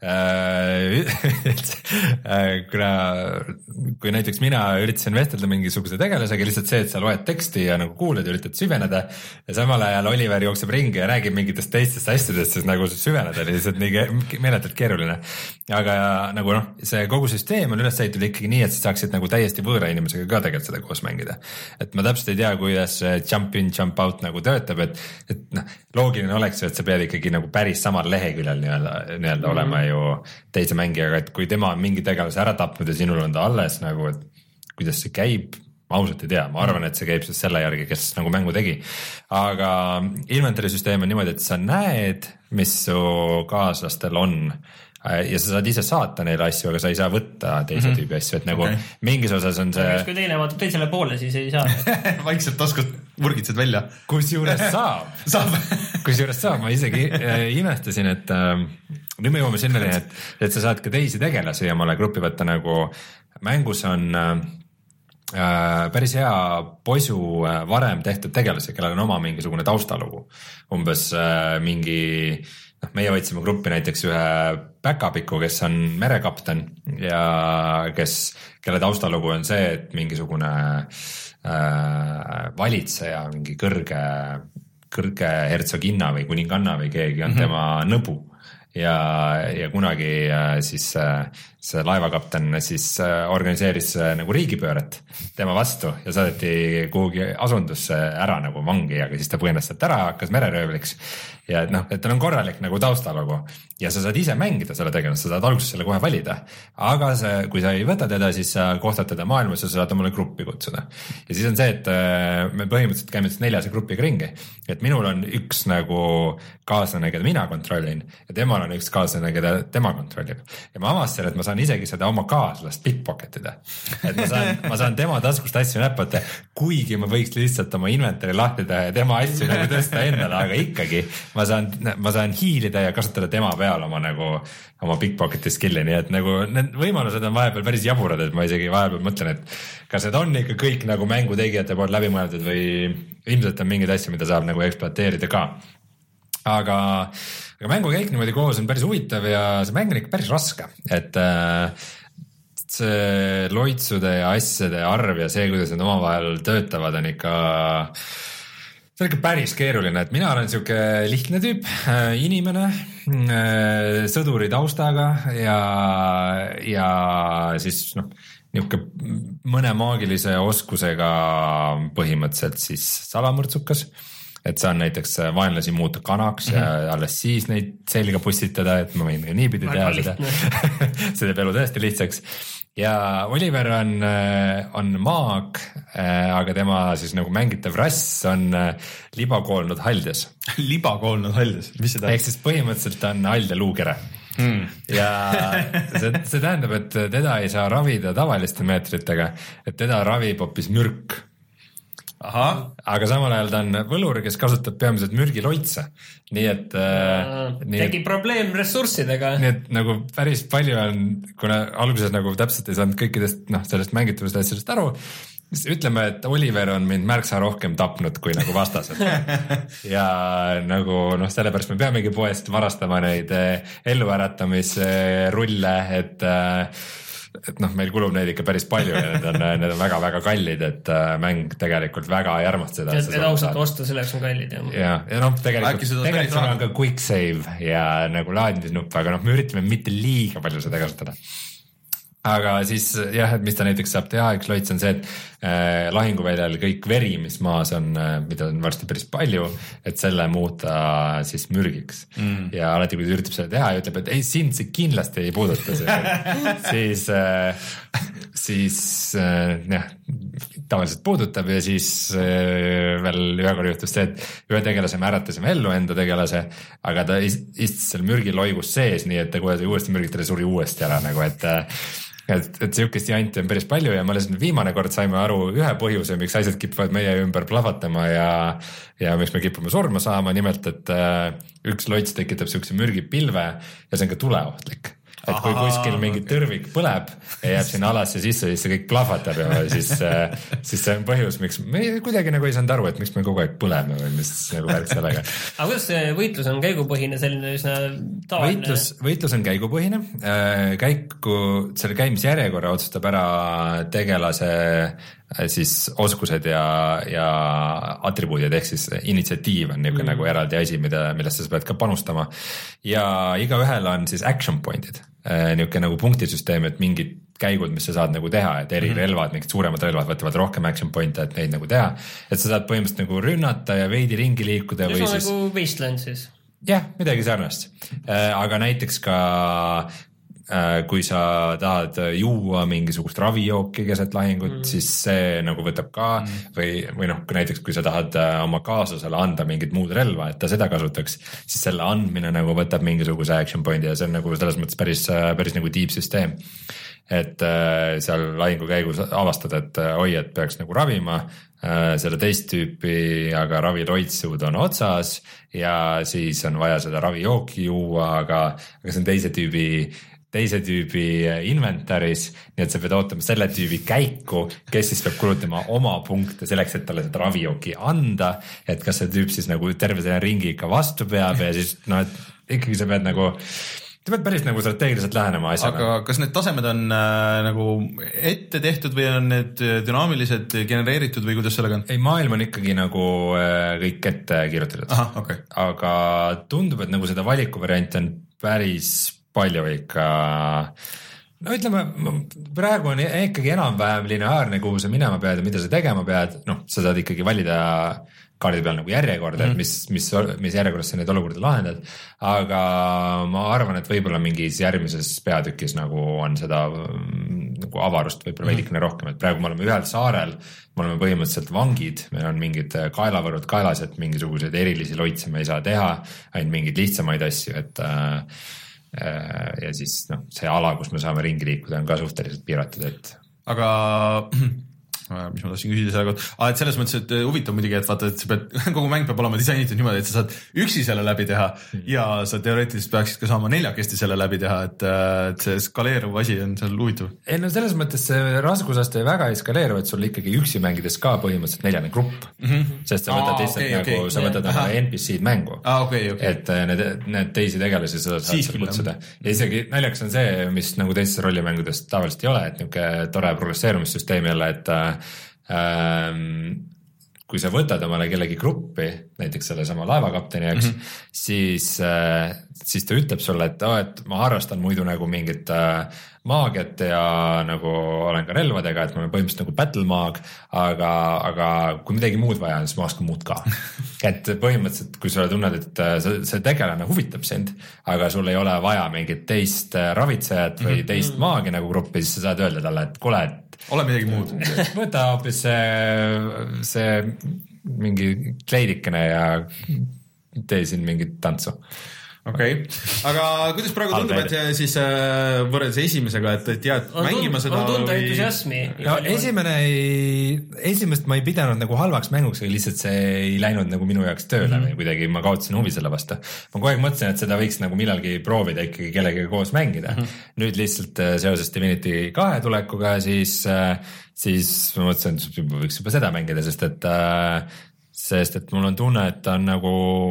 Kuna, kui näiteks mina üritasin vestelda mingisuguse tegelasega, lihtsalt see, et sa loed teksti ja nagu kuuled ja üritad süveneda ja samal ajal Oliver jookseb ringi ja räägib mingitest teistest asjadest, siis nagu süveneda oli lihtsalt nii meeletult keeruline. Aga nagu noh, see kogu süsteem on üles ehitatud ikkagi nii, et sa saaksid nagu täiesti võõra inimesega ka tegelikult seda koos mängida. Et ma täpselt ei tea, kuidas jump in, jump out nagu töötab, et, et noh, loogiline oleks, et sa pead ikkagi nagu päris samal leheküljel nii-öelda, nii-öelda mm-hmm. olema ju teise mängijaga, et kui tema on mingi tegelase ära tapnud ja sinul on ta alles nagu, et kuidas see käib, ma ausalt ei tea, ma arvan, et see käib siis selle järgi, kes nagu mängu tegi. Aga inventory süsteem on niimoodi, et sa näed, mis su kaaslastel on ja sa saad ise saata neile asju, aga sa ei saa võtta teise mm-hmm. tüübi asju, et nagu okay. mingis osas on see... Kui teine vaatab teisele poole, siis ei saa. Vaikselt taskust vurgitsed välja. Kus juures saab. saab. Kus juures saab, ma isegi äh, imestasin, et äh, nüüd me jõuame sinnani, et, et sa saad ka teisi tegelasi omale gruppi võtta, nagu mängus on äh, päris hea poisu äh, varem tehtud tegelasi, kellel on oma mingisugune taustalugu. Umbes äh, mingi... meie võtsime gruppi näiteks ühe päkapiku, kes on merekapten ja kes, kelle taustalugu on see, et mingisugune äh, valitseja, mingi kõrge, kõrge hertsoginna või kuninganna või keegi on mm-hmm. tema nõbu ja, ja kunagi äh, siis äh, see laevakapten siis äh, organiseeris äh, nagu riigipööret tema vastu ja saadeti kuhugi asundusse ära nagu vangi, aga siis ta põgenes sealt ära, hakkas mereröövliks ja et noh, et tal on korralik nagu taustalugu ja sa saad ise mängida selle tegelast, sa saad alguses selle kohe valida, aga see, kui sa ei võta teda, siis sa kohtad teda maailmas ja sa saad omale gruppi kutsuda. Ja siis on see, et me põhimõtteliselt käime neljase grupiga ringi, et minul on üks nagu kaaslane, keda mina kontrollin ja temal on üks kaaslane, keda tema kontrollib ja ma avastasin, et ma saan isegi seda oma kaaslast pickpocketida, et ma saan, ma saan tema taskust asju näpata, kuigi ma võiks lihtsalt oma inventari lahtida ja tema asju nagu tõsta endale, aga ikkagi ma saan, ma saan hiilida ja kasutada tema peal oma nagu oma pickpocketi skill'i, nii et nagu need võimalused on vahepeal päris jaburad, et ma isegi vahepeal mõtlen, et kas need on ikka kõik nagu mängutegijate poolt läbi mõeldud või ilmselt on mingeid asju, mida saab nagu ekspluateerida ka. Aga, aga mängukäik niimoodi koos on päris huvitav ja see mäng on ikka päris raske, et äh, see loitsude ja asjade arv ja see, kuidas need omavahel töötavad, on ikka, see on ikka päris keeruline, et mina olen siuke lihtne tüüp, inimene, sõduri taustaga ja, ja siis noh, niisugune mõne maagilise oskusega põhimõtteliselt siis salamõrtsukas, et saan näiteks vaenlasi muuta kanaks mm -hmm. ja alles siis neid selga pussitada, et ma võin niipidi teha seda. See teeb elu tõesti lihtsaks. Ja Oliver on, on maag, aga tema siis nagu mängitav rass on libakoolnud haldes. Libakoolnud haldes, mis see tähendab? Ehk siis põhimõtteliselt on halde luukere. Hmm. Ja see, see tähendab, et teda ei saa ravida tavaliste meetritega, et teda ravib hoopis mürk. Aha. Aga samal ajal ta on võlur, kes kasutab peamiselt mürgiloitse. Nii et... Äh, tegi et, probleem ressurssidega. Nii et nagu päris palju on, kuna alguses nagu täpselt ei saanud kõikidest noh, sellest mängitavast asjadest aru, siis ütleme, et Oliver on mind märksa rohkem tapnud kui nagu vastased. Ja nagu noh, sellepärast me peamegi poest varastama neid elluäratamise-rulle, et et noh, meil kulub neid ikka päris palju ja need on, need on väga-väga kallid, et mäng tegelikult väga ei armasta seda. Et ausalt osta selleks on kallid. Ja, ja, ja noh, tegelikult, tegelikult on ka quick save ja nagu laadimisnupp, aga noh, me üritame mitte liiga palju seda kasutada. Aga siis jah, et mis ta näiteks saab teha, üks loits on see, et äh, lahinguväljal kõik veri, mis maas on, äh, mida on varsti päris palju, et selle muuta siis mürgiks. Mm. Ja alati, kui ta üritab seda teha ja ütleb, et ei, sind see kindlasti ei puuduta siis, äh, siis äh, jah, tavaliselt puudutab ja siis äh, veel ühe korra juhtus see, et ühe tegelase me äratasime ellu enda tegelase, aga ta istus seal mürgiloigus sees, nii et ta kohe uuesti mürgitada suri uuesti ära nagu, et äh, et, et sihukest janti on päris palju ja ma alles viimane kord saime aru ühe põhjuse, miks asjad kipuvad meie ümber plahvatama ja, ja miks me kipume surma saama, nimelt, et äh, üks loits tekitab sihukese mürgipilve ja see on ka tuleohtlik. Et kui kuskil mingi tõrvik põleb ja jääb sinna alasse sisse, siis see kõik plahvatab ja siis, siis see on põhjus, miks me kuidagi nagu ei saanud aru, et miks me kogu aeg põleme või mis nagu värk sellega. Aga kuidas see võitlus on käigupõhine, selline üsna tavaline? Võitlus, võitlus on käigupõhine. Käiku, selle käimisjärjekorra otsustab ära tegelase siis oskused ja, ja atribuudid, ehk siis initsiatiiv on niisugune mm. nagu eraldi asi, mida, millest sa pead ka panustama. Ja igaühel on siis action pointid, niisugune nagu punktisüsteem, et mingid käigud, mis sa saad nagu teha, et eri mm-hmm. relvad, mingid suuremad relvad võtavad rohkem action pointe, et neid nagu teha. Et sa saad põhimõtteliselt nagu rünnata ja veidi ringi liikuda. Ja või siis nagu Wasteland siis. Jah, midagi sarnast. Aga näiteks ka kui sa tahad juua mingisugust ravijooki keset lahingut, mm. siis see nagu võtab ka mm. või, või noh, näiteks kui sa tahad oma kaaslasele anda mingit muud relva, et ta seda kasutaks, siis selle andmine nagu võtab mingisuguse action pointi ja see on nagu selles mõttes päris, päris nagu deep süsteem. Et seal lahingu käigus avastad, et oi, et peaks nagu ravima selle teist tüüpi, aga raviloitsud on otsas ja siis on vaja seda ravijooki juua, aga, aga see on teise tüübi teise tüübi inventaris, nii et sa pead ootama selle tüübi käiku, kes siis peab kulutama oma punkte selleks, et talle seda ravijooki anda, et kas see tüüp siis nagu terve selle ringi ikka vastu peab ja siis no, et ikkagi sa pead nagu, sa pead päris nagu strateegiliselt lähenema asjana. Aga kas need tasemed on äh, nagu ette tehtud või on need dünaamilised genereeritud või kuidas sellega on? Ei, maailm on ikkagi nagu äh, kõik ette kirjutatud. Aha, okay. Aga tundub, et nagu seda valikuvariant on päris palju ikka, no ütleme, praegu on ikkagi enam-vähem lineaarne, kuhu sa minema pead ja mida sa tegema pead, noh, sa saad ikkagi valida kaardi peal nagu järjekorda, et mis, mis, mis järjekorras sa neid olukorda lahendad, aga ma arvan, et võib-olla mingis järgmises peatükis nagu on seda nagu avarust võib-olla mm. veidikene rohkem, et praegu me oleme ühel saarel, me oleme põhimõtteliselt vangid, meil on mingid kaelavõrud kaelas, et mingisuguseid erilisi loitse me ei saa teha, ainult mingeid lihtsamaid asju, et ja siis noh, see ala, kus me saame ringi liikuda, on ka suhteliselt piiratud, et aga mis ma tahtsin küsida selle kohta, ah, et selles mõttes, et huvitav muidugi, et vaata, et sa pead, kogu mäng peab olema disainitud niimoodi, et sa saad üksi selle läbi teha ja sa teoreetiliselt peaksid ka saama neljakesti selle läbi teha, et, et see skaleeruv asi on seal huvitav. ei no selles mõttes see raskusaste väga ei skaleeru, et sul ikkagi üksi mängides ka põhimõtteliselt neljane grupp mm, -hmm. sest sa võtad Aa, lihtsalt okay, nagu, okay. sa võtad oma N P C-d mängu, ah, okay, okay. et need, need teisi tegelasi sa saad seal kutsuda ja isegi naljakas on see, mis nagu teistes rollimängudes tavaliselt ei ole, et niisugune tore progresseerumissüsteem jälle, et ähm, kui sa võtad omale kellegi gruppi, näiteks selle sama laevakapteni, eks, mm -hmm. siis, äh, siis ta ütleb sulle, et, oh, et ma harrastan muidu nagu mingit äh, maagiat ja nagu olen ka relvadega, et ma olen põhimõtteliselt nagu battle maag, aga, aga kui midagi muud vaja on, siis ma oskan muud ka. et põhimõtteliselt, kui sa tunned, et see, see tegelane huvitab sind, aga sul ei ole vaja mingit teist ravitsejat või mm -hmm. teist maagi nagu gruppi, siis sa saad öelda talle, et kuule, et ole midagi muud. võta hoopis see, see mingi kleidikene ja tee siin mingit tantsu. okei okay., aga kuidas praegu tundub, et siis äh, võrreldes esimesega, et, et jääd on mängima seda on tunda või... entusiasmi? No, esimene ei, esimest ma ei pidanud nagu halvaks mänguks, aga lihtsalt see ei läinud nagu minu jaoks tööle mm -hmm. või kuidagi ma kaotasin huvi selle vastu. Ma kogu aeg mõtlesin, et seda võiks nagu millalgi proovida ikkagi kellegagi koos mängida. Mm -hmm. Nüüd lihtsalt seoses Divinity kahe tulekuga, siis, siis ma mõtlesin, et võiks juba seda mängida, sest et sest et mul on tunne, et ta on nagu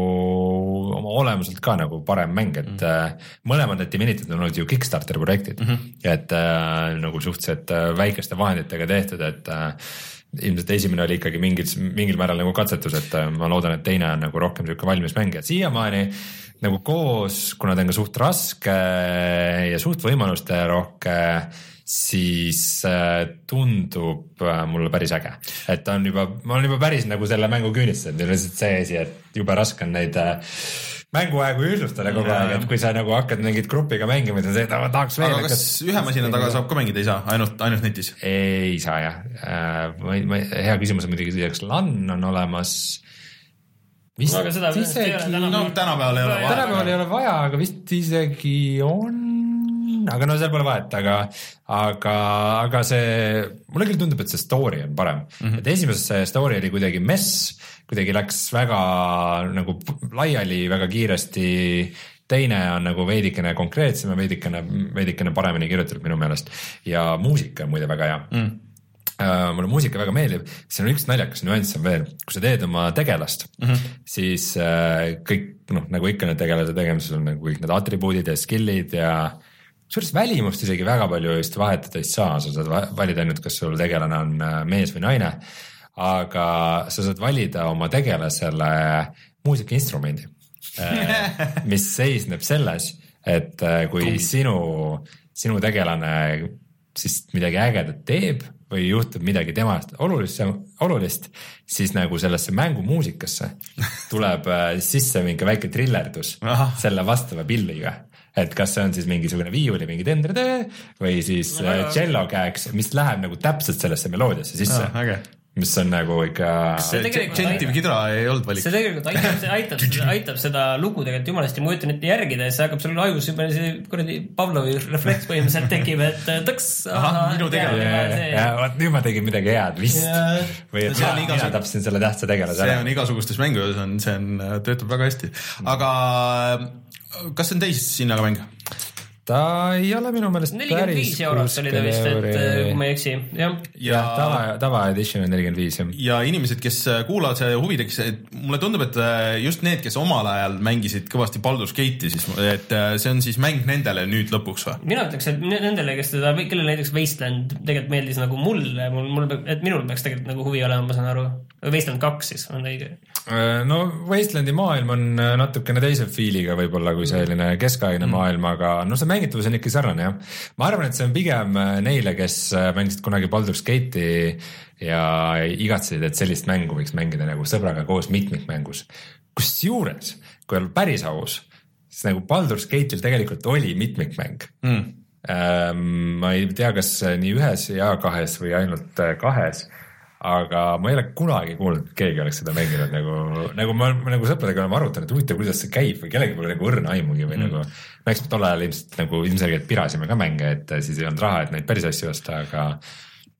oma olemuselt ka nagu parem mäng, et mm -hmm. mõlemad need Divinity'd on olnud ju Kickstarteri projektid mm, -hmm. et äh, nagu suhteliselt väikeste vahenditega tehtud, et äh, ilmselt esimene oli ikkagi mingil, mingil määral nagu katsetus, et äh, ma loodan, et teine on nagu rohkem siuke valmis mäng ja siiamaani nagu koos, kuna ta on ka suht raske ja suht võimaluste rohke, siis äh, tundub äh, mulle päris äge, et ta on juba, ma olen juba päris nagu selle mängu küünistanud ja lihtsalt see asi, et jube raske on neid äh, mänguaegu ühtlustada kogu aeg, et kui sa nagu hakkad mingit grupiga mängima, siis on see, et ma tahaks veel. aga kas ühe masina taga saab ka mängida, ei saa, ainult, ainult netis? ei saa jah äh,, ma, ma, hea küsimus on muidugi, kas LAN on olemas. Vist aga seda isegi, tänapäeval no, tänapäeval ei ole vaja, tänapäeval ei ole vaja, aga vist isegi on, aga no seal pole vahet, aga, aga, aga see, mulle küll tundub, et see story on parem mm, -hmm. et esimeses see story oli kuidagi mess, kuidagi läks väga nagu laiali väga kiiresti, teine on nagu veidikene konkreetsem ja veidikene, veidikene paremini kirjutatud minu meelest ja muusika on muide väga hea mm. Uh, mulle muusika väga meeldib, siin on üks naljakas nüanss on veel, kui sa teed oma tegelast mm, -hmm. siis uh, kõik, noh, nagu ikka need tegelase tegemises on nagu kõik need atribuudid ja skill'id ja suurest välimust isegi väga palju just vahetada ei saa, sa saad valida ainult, kas sul tegelane on mees või naine, aga sa saad valida oma tegelasele muusikainstrumendi mis seisneb selles, et kui Kumbi. sinu, sinu tegelane siis midagi ägedat teeb või juhtub midagi temast olulist, olulist, siis nagu sellesse mängumuusikasse tuleb sisse mingi väike trillerdus Aha. selle vastava pilliga. Et kas see on siis mingisugune viiuli, mingi tendrede või siis no, cello käeks, mis läheb nagu täpselt sellesse meloodiasse sisse. No, mis on nagu ikka Gentiv Kidra ei olnud valik. See tegelikult aitab, see aitab, seda, aitab seda lugu tegelikult jumalasti mõjutan ette järgida ja see hakkab sul ajus juba see kuradi Pavlovi refleks põhimõtteliselt tekib, et tõks aha, minu tegelane ja vaat nüüd ma tegin midagi head vist ja, või et no, mina tapsin selle tähtsa tegelase see on igasugustes mängudes on, see on, töötab väga hästi aga kas see on teist sinna ka mäng? Ta ei ole minu meelest nelikümmend viis eurot oli ta vist, et kui ma ei eksi, jah. Ja tava, tava edition on nelikümmend viis, jah. Ja inimesed, kes kuulavad see huvideks, et mulle tundub, et just need, kes omal ajal mängisid kõvasti Baldur's Gate'i, siis et see on siis mäng nendele nüüd lõpuks või? Mina ütleks, et nendele, kes teda, kellele näiteks Wasteland tegelikult meeldis nagu mulle, mul, mul, et minul peaks tegelikult nagu huvi olema, ma saan aru. Wasteland kaks siis on õige. No Wastelandi maailm on natukene teise fiiliga võib-olla kui selline keskaegne mm. maailm, aga no see mängitavus on ikka sarnane, jah. Ma arvan, et see on pigem neile, kes mängisid kunagi Baldur's Gate'i ja igatsesid, et sellist mängu võiks mängida nagu sõbraga koos mitmikmängus. Kus juures, kui on päris aus, siis nagu Baldur's Gate'il tegelikult oli mitmikmäng. Mm. Ähm, ma ei tea, kas nii ühes ja kahes või ainult kahes, aga ma ei ole kunagi kuulnud, et keegi oleks seda mänginud nagu, nagu ma nagu sõpradega oleme arutanud, et huvitav, kuidas see käib või kellegi pole nagu õrna aimugi või mm. nagu, ma eks tol ajal ilmselt nagu ilmselgelt pirasime ka mänge, et siis ei olnud raha, et neid päris asju osta, aga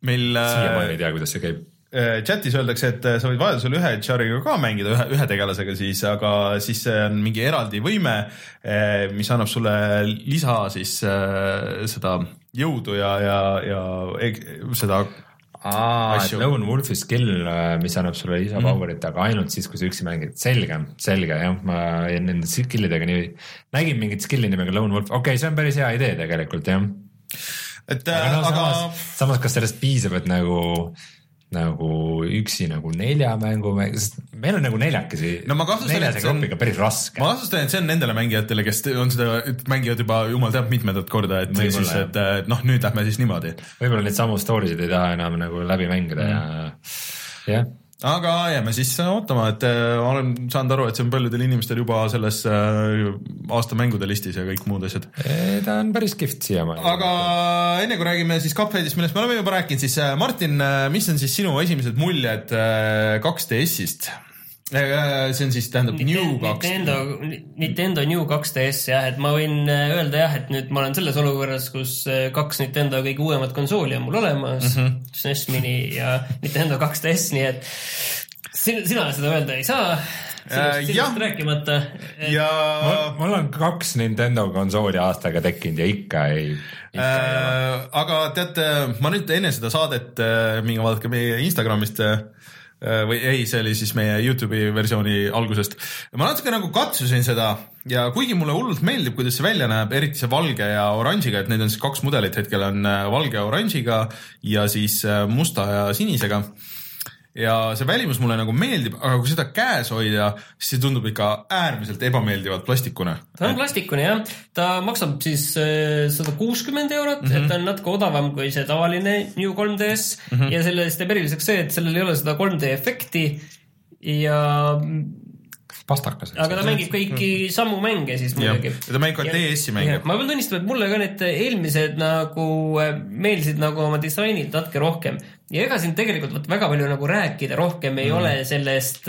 meil siiamaani ei tea, kuidas see käib. Chatis öeldakse, et sa võid vajadusel ühe Chariga ka mängida ühe, ühe tegelasega siis, aga siis see on mingi eraldi võime, mis annab sulle lisa siis seda jõudu ja, ja, ja seda Aa, et Lone Wolfi skill, mis annab sulle lisa powerit, mm. aga ainult siis, kui sa üksi mängid. Selge, selge, jah, ma nende skillidega nii nägin mingit skilli nimega Lone Wolf. Okei, okay, see on päris hea idee tegelikult, jah. Et, aga, no, aga... Samas, samas, kas sellest piisab, et nagu... nagu üksi nagu nelja mängu mäng, sest meil on nagu neljakesi no neljase grupiga päris raske. Ma kahtlustan, et see on nendele mängijatele, kes on seda, mängivad juba jumal teab mitmendat korda, et Võibolla, siis, et jah. noh, nüüd lähme siis niimoodi. Võib-olla neid samu story'sid ei taha enam nagu läbi mängida mm. ja jah. Aga jääme siis ootama, et olen saanud aru, et see on paljudel inimestel juba selles aasta mängude listis ja kõik muud asjad. Ta on päris kihvt siiamaani. Aga enne kui räägime siis Cupheadist, millest me oleme juba rääkinud, siis Martin, mis on siis sinu esimesed muljed kaks D S-ist? See on siis tähendab New kaks D S. Nintendo, Nintendo New kaks D S, jah, et ma võin öelda jah, et nüüd ma olen selles olukorras, kus kaks Nintendo kõige uuemat konsooli on mul olemas, mm-hmm. S N E S Mini ja Nintendo kaks D S, nii et sina, sina seda öelda ei saa, sinust, sinust rääkimata. Ja... Mul on kaks Nintendo konsooli aastaga tekkinud ja ikka ei... Ikka äh, ei aga teate, ma nüüd enne seda saadet, minge vaadake meie Instagramist või ei, see oli siis meie YouTube'i versiooni algusest. Ma natuke nagu katsusin seda ja kuigi mulle hullult meeldib, kuidas see välja näeb, eriti see valge ja oranžiga, et neid on siis kaks mudelit, hetkel on valge ja oranžiga ja siis musta ja sinisega. Ja see välimus mulle nagu meeldib, aga kui seda käes hoida, siis see tundub ikka äärmiselt ebameeldivalt plastikune. Ta on plastikune, jah. Ta maksab siis sada kuuskümmend eurot, mm-hmm. et ta on natuke odavam kui see tavaline New kolm D S mm-hmm. ja sellest teeb eriliseks see, et sellel ei ole seda kolm D efekti ja... Pastakas. Aga ta mängib kõiki samu mänge siis muidugi. Ja ta mängib ka D S-i mänge. Ma pean tunnistama, et mulle ka need eelmised nagu meeldisid nagu oma disainid natuke rohkem. Ja ega siin tegelikult väga palju nagu rääkida rohkem ei mm. ole sellest,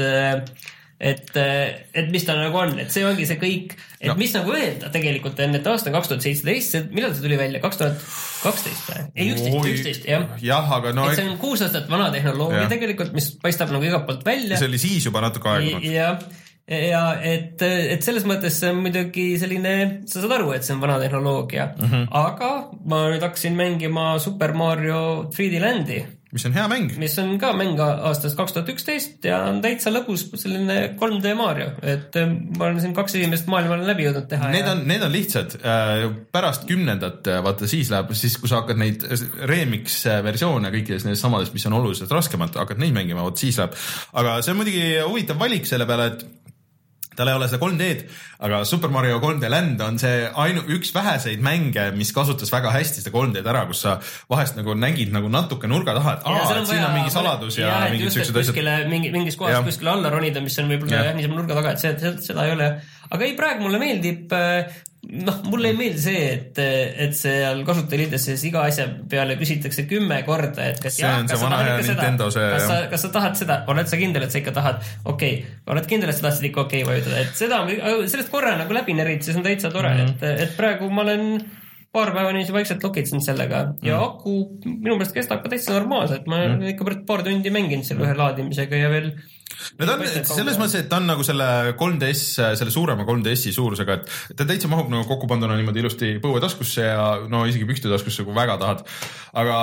et, et mis ta nagu on. Et see ongi see kõik, et no. mis nagu öelda tegelikult on, et aasta kaks tuhat seitseteist, millal see tuli välja? kaks tuhat kaksteist või? Ei, üksteist, üksteist, jah. jah, aga no... Et see on kuus aastat vana tehnoloogia ja. Tegelikult, mis paistab nagu igalt poolt välja. See oli siis juba natuke aegunud. Ja ja et, et selles mõttes see on muidugi selline, sa saad aru, et see on vana tehnoloogia, mm-hmm. aga ma nüüd hakkasin mängima Super Mario three D Landi. Mis on hea mäng. Mis on ka mäng aastast kaks tuhat üksteist ja on täitsa lõbus selline kolm D Mario, et ma olen siin kaks esimest maailma läbi jõudnud teha. Need ja... on, need on lihtsad. Pärast kümnendat, vaata siis läheb, siis kui sa hakkad neid remix versioone kõikides neist samadest, mis on oluliselt raskemad, hakkad neid mängima, vaat siis läheb. Aga see on muidugi huvitav valik selle peale, et tal ei ole seda kolm D-d, aga Super Mario kolm D Land on see ainu, üks väheseid mänge, mis kasutas väga hästi seda kolm D-d ära, kus sa vahest nagu nägid nagu natuke nurga taha, et aa, et siin on mingi saladus ja, ja mingid süksed asjad. Mingi, mingis kohas ja. Kuskile alla ronida, mis on võib-olla jah, niisama nurga taga, et see, seda, seda ei ole. Aga ei, praegu mulle meeldib, noh, mulle ei meeldi see, et, et seal kasutajaliides iga asja peale küsitakse kümme korda, et kas, jah, kas, sa tahad, seda, see, kas, sa, kas sa tahad seda, oled sa kindel, et sa ikka tahad, okei, okay. oled kindel, et sa tahtsid ikka okei okay vajutada, et seda, sellest korra nagu läbi nerid, siis on täitsa tore, mm-hmm. et, et praegu ma olen paar päeva niisu vaikselt lokitsin sellega ja mm-hmm. aku minu meelest kestab ka täitsa normaalselt, ma mm-hmm. ikka paar tundi mängin selle ühe laadimisega ja veel no ta on selles mõttes, et ta on nagu selle kolm D S, selle suurema kolm D S-i suurusega, et ta täitsa mahub nagu kokku panduna niimoodi ilusti põuetaskusse ja no isegi püktutaskusse, kui väga tahad. Aga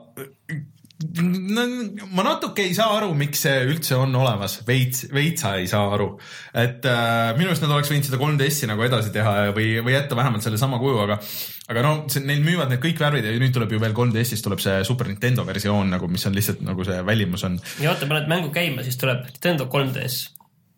no, ma natuke ei saa aru, miks see üldse on olemas. Veits, veitsa ei saa aru. Et äh, minu eest nad oleks võinud seda kolm D S-i nagu edasi teha või, või jätta vähemalt selle sama kuju, aga aga no, see, neil müüvad need kõik värvid ja nüüd tuleb ju veel kolm D S-ist tuleb see Super Nintendo versioon, nagu, mis on lihtsalt nagu see välimus on. Ja vaata, paned mängu käima, siis tuleb Nintendo kolm D S.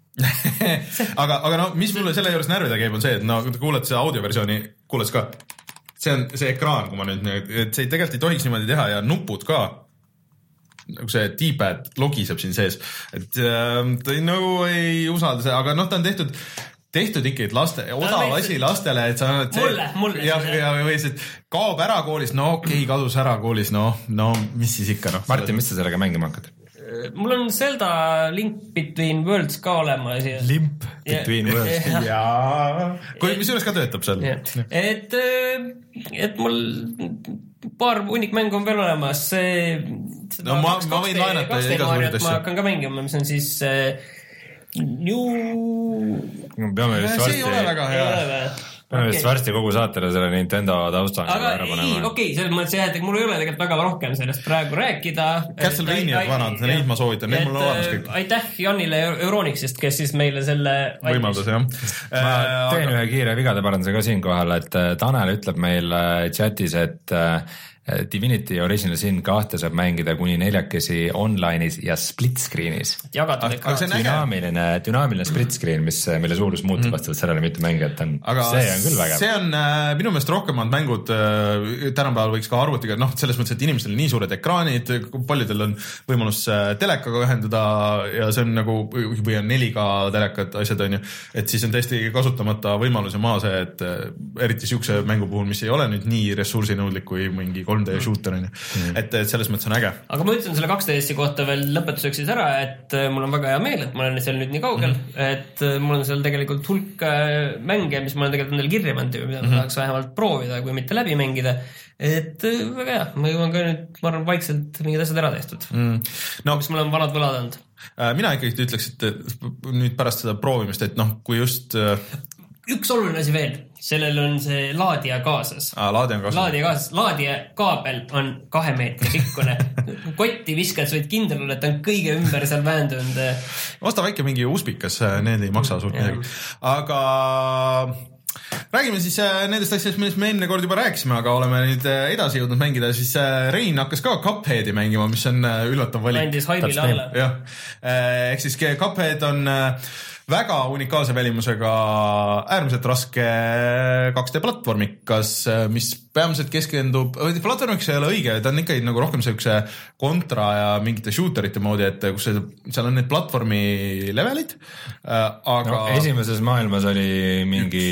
aga, aga no, mis mulle selle juures närvida käib on see, et no, kuuled see audioversiooni, kuuled ka, see on see ekraan, kui ma nüüd, et see tegelikult ei tohiks niimoodi teha ja nupud ka, nagu see D-pad logiseb siin sees, et äh, ta nagu ei usalda see, aga noh, ta on tehtud tehtud ikka, et laste, odav asi lastele, et sa et see, mulle, mulle ja, ja, või see kaob ära koolis, no okei, okay, kadus ära koolis, no, no mis siis ikka no. Martin, mis sa sellega mängima hakkad? Mul on Zelda Link Between Worlds ka olemas. Limp Between ja, Worlds. Jaa. Kui mis juures ka töötab seal? Et, et mul paar hunnik mängu on veel olemas. See no ma, ma võin laenata igasuguseid asju. Ma hakkan ka mängima, mis on siis äh, New... Peame vist varsti... See ei ole väga hea. Peame vist varsti kogu saatele selle Nintendo tausta. Aga ei, okei, okay, selles mõttes jah, et mul ei ole tegelikult väga rohkem sellest praegu rääkida. Castlevaniad vanad, neid ma soovitan, neid mul on olemas kõik. Aitäh Janile Euronixist, kes siis meile selle võimaldas, jah. Ma teen ühe kiire vigade paranduse ka siinkohal, et Tanel ütleb meil chatis, et Divinity Original Sin kahte saab mängida kuni neljakesi online'is ja split screen'is. Dünaamiline, dünaamiline split screen, mis, mille suurus muutub vastavalt sellele, mitte mängijat on. Aga see on küll vägev. See on minu meelest rohkemad mängud, tänapäeval võiks ka arvutiga, noh, selles mõttes, et inimestel on nii suured ekraanid, paljudel on võimalus telekaga ühendada ja see on nagu, või on neli K telekad asjad on ju, et siis on tõesti kasutamata võimalus ja maa see, et eriti siukse mängu puhul, mis ei ole nüüd nii ressursinõudlik kui mingi kolm D shooter on ju, et, et selles mõttes on äge. Aga ma ütlen selle kaks D S-i kohta veel lõpetuseks siis ära, et mul on väga hea meel, et ma olen seal nüüd nii kaugel, mm-hmm. et mul on seal tegelikult hulk mänge, mis ma olen tegelikult endale kirja pannud, mida mm-hmm. ma tahaks vähemalt proovida, kui mitte läbi mängida. Et väga hea, ma jõuan ka nüüd, ma arvan, vaikselt mingid asjad ära tehtud. Mm. No, mis mul on vanad võlad olnud. Mina ikkagi ütleks, et nüüd pärast seda proovimist, et noh, kui just... Üks oluline asi veel, sellel on see laadija kaasas. Aa, laadija on kaasas. Laadija kaasas. Laadija kaabel on kahe meetri pikkune. Kotti viskad, sa võid kindel olla, et on kõige ümber seal väändunud. Osta väike mingi uspikas, need ei maksa suurt midagi. Aga räägime siis nendest asjadest, millest me enne kord juba rääkisime, aga oleme nüüd edasi jõudnud mängida. Siis Rein hakkas ka Cupheadi mängima, mis on üllatav valik. Mändis haibile alla. Jah. Ehk siis Cuphead on... väga unikaalse välimusega äärmiselt raske kaks D platvormikas, mis peamiselt keskendub, platvormiks ei ole õige, ta on ikkagi nagu rohkem sellise kontra ja mingite shooterite moodi, et kus seal on need platvormi levelid, aga no, esimeses maailmas oli mingi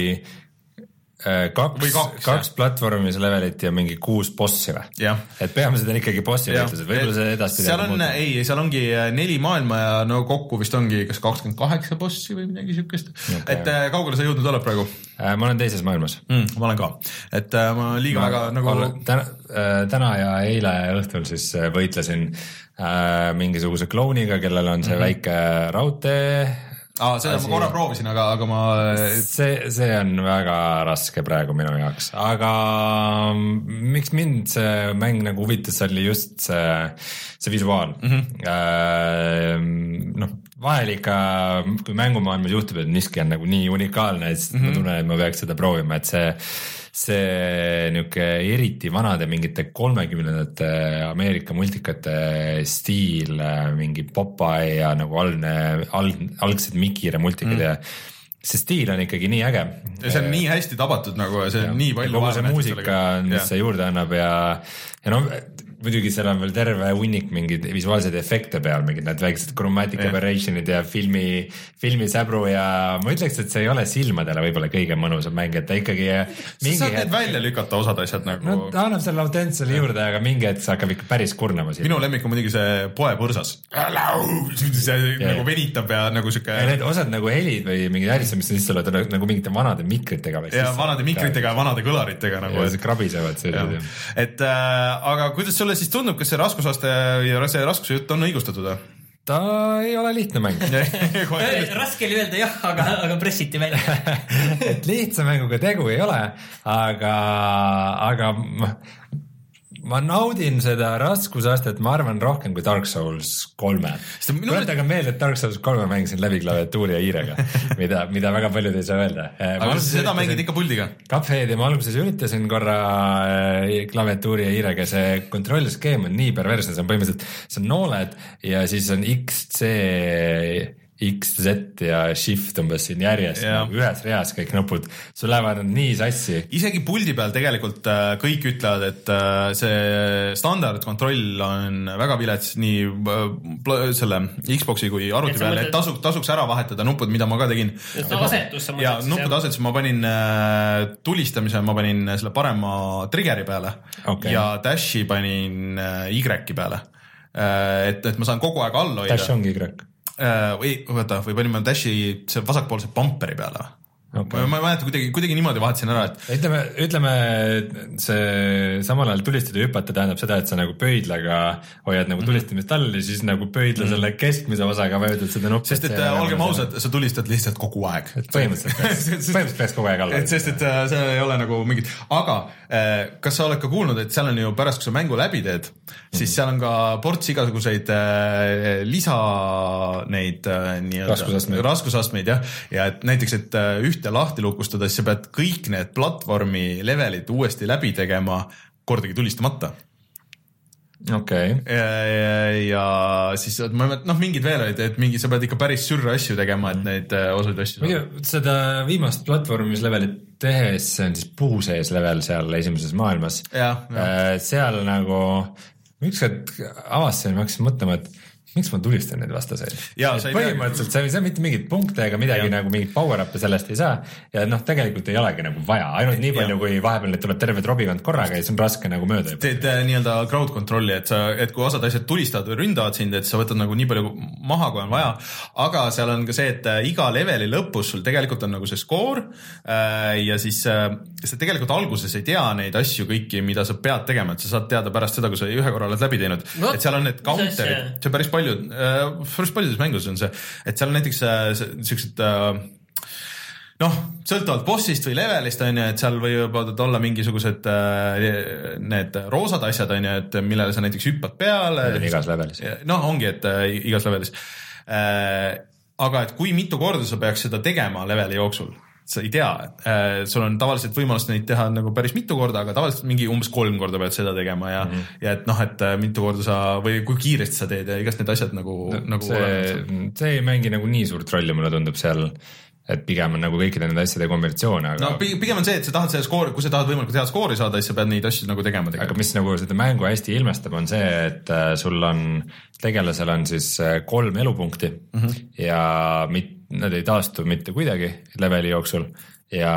kaks, kaks, kaks platvormis levelit ja mingi kuus bossi või? Et peamiselt on ikkagi bossi võitlused, võib-olla see edastpidi seal on, ei, seal ongi neli maailma ja no kokku vist ongi kas kakskümmend kaheksa bossi või midagi siukest, okay. Et kaugele sa jõudnud oled praegu? Ma olen teises maailmas mm, ma olen ka, et ma liiga ma, väga nagu täna, täna ja eile õhtul siis võitlesin äh, mingisuguse klouniga, kellel on see mm-hmm. väike raudtee. Aa, seda asi... ma korra proovisin, aga, aga ma... See, see on väga raske praegu minu jaoks, aga miks mind see mäng nagu huvitas, oli just see, see visuaal. Mm-hmm. Äh, noh, vahel ikka, kui mängumaailmas juhtub, et miski on nagu nii unikaalne, siis mm-hmm. ma tunnen, et ma peaks seda proovima, et see see niuke eriti vanade mingite kolmekümnendate Ameerika multikate stiil, mingi Popeye ja nagu algne, alg, algsed Mikire multikad mm. ja see stiil on ikkagi nii äge. Ja see on nii hästi tabatud nagu ja see on ja, nii palju kogu see muusika, mis see juurde annab ja, ja no muidugi seal on veel terve hunnik mingeid visuaalseid efekte peal, mingid need väiksed chromatic yeah. aberrationid ja filmi, filmisäbru ja ma ütleks, et see ei ole silmadele võib-olla kõige mõnusam mäng, et ta ikkagi mingi saad need välja lükata osad asjad nagu... No ta annab selle autentsele juurde, aga mingi hetk see hakkab ikka päris kurnama siin. Minu lemmik on muidugi see poepõrsas. See yeah. nagu venitab ja nagu siuke... Ja need osad nagu helid või mingid äärised, mis sisse oled, nagu mingite vanade mikritega. Ja vanade mikritega ja vanade kõlaritega nagu. Ja see krabisevad sellised. Et äh, aga kuidas sulle siis tundub, kas see raskusaste ja see raskuse jutt on õigustatud? Ta ei ole lihtne mäng. Raske oli öelda jah, aga, aga pressiti välja. Et lihtsa mänguga tegu ei ole, aga, aga ma naudin seda raskusastet, ma arvan rohkem kui Dark Souls kolme. Tuletage meelde, et Dark Souls kolme mängisin läbi klaviatuuri ja hiirega, mida, mida väga paljud ei saa öelda. Aga sa seda mängid ikka puldiga? Cupheadi ma alguses üritasin korra klaviatuuri ja hiirega, see kontrolliskeem on nii perversne, see on põhimõtteliselt, see on nooled ja siis on X, C, X, Z ja Shift umbes siin järjest, nagu ühes reas kõik nupud, sul lähevad nii sassi. Isegi puldi peal tegelikult kõik ütlevad, et see standardkontroll on väga vilets nii selle Xboxi kui arvuti peal, et tasuks, tasuks ära vahetada nupud, mida ma ka tegin. Asetus, ja nupud asetus, ma panin tulistamise, ma panin selle parema triggeri peale okay. ja dashi panin Y-i peale, et, et ma saan kogu aeg all hoida. Dash ongi Y. Või, võta, või panime dashi see vasakpoolse bumperi peale. Okay. ma ei mäleta, kuidagi, kuidagi niimoodi vahetasin ära, et ütleme, ütleme see samal ajal tulistada ja hüpata tähendab seda, et sa nagu pöidlaga hoiad nagu tulistamist all ja siis nagu pöidla mm. selle keskmise osaga vajutad seda nuppi. Sest et olgem ausad, sa tulistad lihtsalt kogu aeg. Põhimõtteliselt peaks, põhimõtteliselt peaks kogu aeg alla. Et sest, et see ei ole nagu mingit, aga kas sa oled ka kuulnud, et seal on ju pärast, kui sa mängu läbi teed, siis mm. seal on ka ports igasuguseid lisa neid raskusastmeid, raskusastmeid jah, ja et näiteks, et ühte lahti lukustada, siis sa pead kõik need platvormi levelid uuesti läbi tegema kordagi tulistamata. Okei. Okay. Ja, ja, ja siis ma mõtlen, noh, mingid veel olid, et mingi, sa pead ikka päris sürre asju tegema, et neid osaid asju. Muidu, seda viimast platvormis levelit tehes, see on siis puu sees level seal esimeses maailmas. Ja, ja. Seal nagu, ükskord avastasin, ma hakkasin mõtlema, et miks ma tulistan neid vastaseid? Põhimõtteliselt sa ei saa mitte mingit punkte ega midagi ja. Nagu mingit power-up'e sellest ei saa ja noh, tegelikult ei olegi nagu vaja, ainult nii palju, ja. Kui vahepeal neid tuleb terve trobikond korraga ja see on raske nagu mööda. Teed nii-öelda crowd control'i, et sa, et kui osad asjad tulistavad või ründavad sind, et sa võtad nagu nii palju maha, kui on vaja, aga seal on ka see, et iga leveli lõpus sul tegelikult on nagu see skoor ja siis sa tegelikult alguses ei tea neid asju kõiki, mida sa pead tegema, et sa saad teada pärast seda, kui sa ühe korra oled läbi teinud, no, et seal on need counterid, see päris palju päris paljudes mängus on see, et seal on näiteks sellised noh, sõltuvalt bossist või levelist on ju, et seal võivad olla mingisugused need roosad asjad on ju, et millele sa näiteks hüppad peale. Igas levelis. Noh, ongi, et igas levelis. Aga et kui mitu korda sa peaks seda tegema leveli jooksul, sa ei tea, sul on tavaliselt võimalust neid teha nagu päris mitu korda, aga tavaliselt mingi umbes kolm korda pead seda tegema ja, mm -hmm. ja et noh, et mitu korda sa või kui kiiresti sa teed ja igast need asjad nagu, no, nagu see, see ei mängi nagu nii suurt rolli, mulle tundub seal, et pigem on nagu kõikide nende asjade kombinatsioone, aga no pigem on see, et sa tahad selle skoori, kui sa tahad võimalikult hea skoori saada, siis sa pead neid asju nagu tegema tegema. Aga mis nagu seda mängu hästi ilmestab, on see, et sul on, tegelasel on siis kolm elupunkti mm -hmm. ja mit, nad ei taastu mitte kuidagi leveli jooksul ja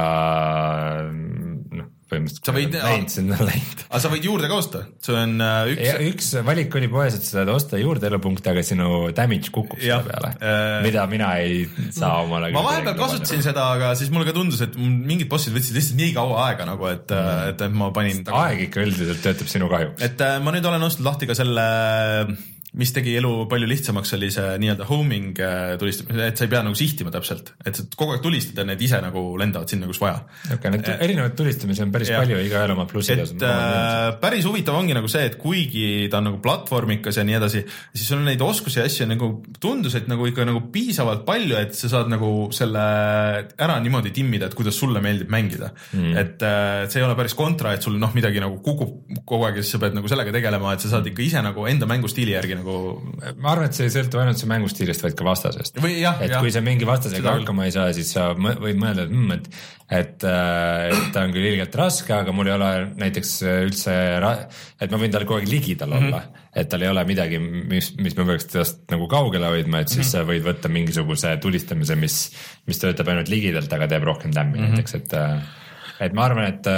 noh, põhimõtteliselt võid, läinud sinna läinud. Aga sa võid juurde ka osta, see on üks ja, üks valik oli poes, et sa saad osta juurde elupunkte, aga sinu damage kukub selle peale, äh, mida mina ei saa omale. Ma vahepeal kasutasin seda, aga siis mulle ka tundus, et mingid bossid võtsid lihtsalt nii kaua aega nagu, et, mm. et, et ma panin aeg ikka üldiselt töötab sinu kahjuks. Et ma nüüd olen ostnud lahti ka selle mis tegi elu palju lihtsamaks, oli see nii-öelda homing tulistamine, et sa ei pea nagu sihtima täpselt, et sa kogu aeg tulistad ja need ise nagu lendavad sinna, kus vaja. Okay, need erinevad tulistamisi on päris ja. Palju, iga üle oma plussid. Et äh, päris huvitav ongi nagu see, et kuigi ta on nagu platvormikas ja nii edasi, siis sul on neid oskusi ja asju nagu tundus, et nagu ikka nagu piisavalt palju, et sa saad nagu selle ära niimoodi timmida, et kuidas sulle meeldib mängida. Mm. Et äh, see ei ole päris kontra, et sul noh midagi nagu kukub kogu aeg ja siis sa pead nagu sellega tegelema, et sa saad ikka ise nagu enda mängustiili järgi nagu ma arvan, et see ei sõltu ainult see mängustiilist, vaid ka vastasest. Või jah, et jah. kui sa mingi vastasega hakkama ei saa, siis sa võid mõelda, et, mm, et, et, et ta on küll ilgelt raske, aga mul ei ole näiteks üldse, et ma võin tal kogu aeg ligidal olla, mm -hmm. et tal ei ole midagi, mis, mis me võiks tast nagu kaugele hoidma, et siis mm -hmm. sa võid võtta mingisuguse tulistamise, mis, mis töötab ainult ligidalt, aga teeb rohkem tämmi mm -hmm. näiteks, et, et ma arvan, et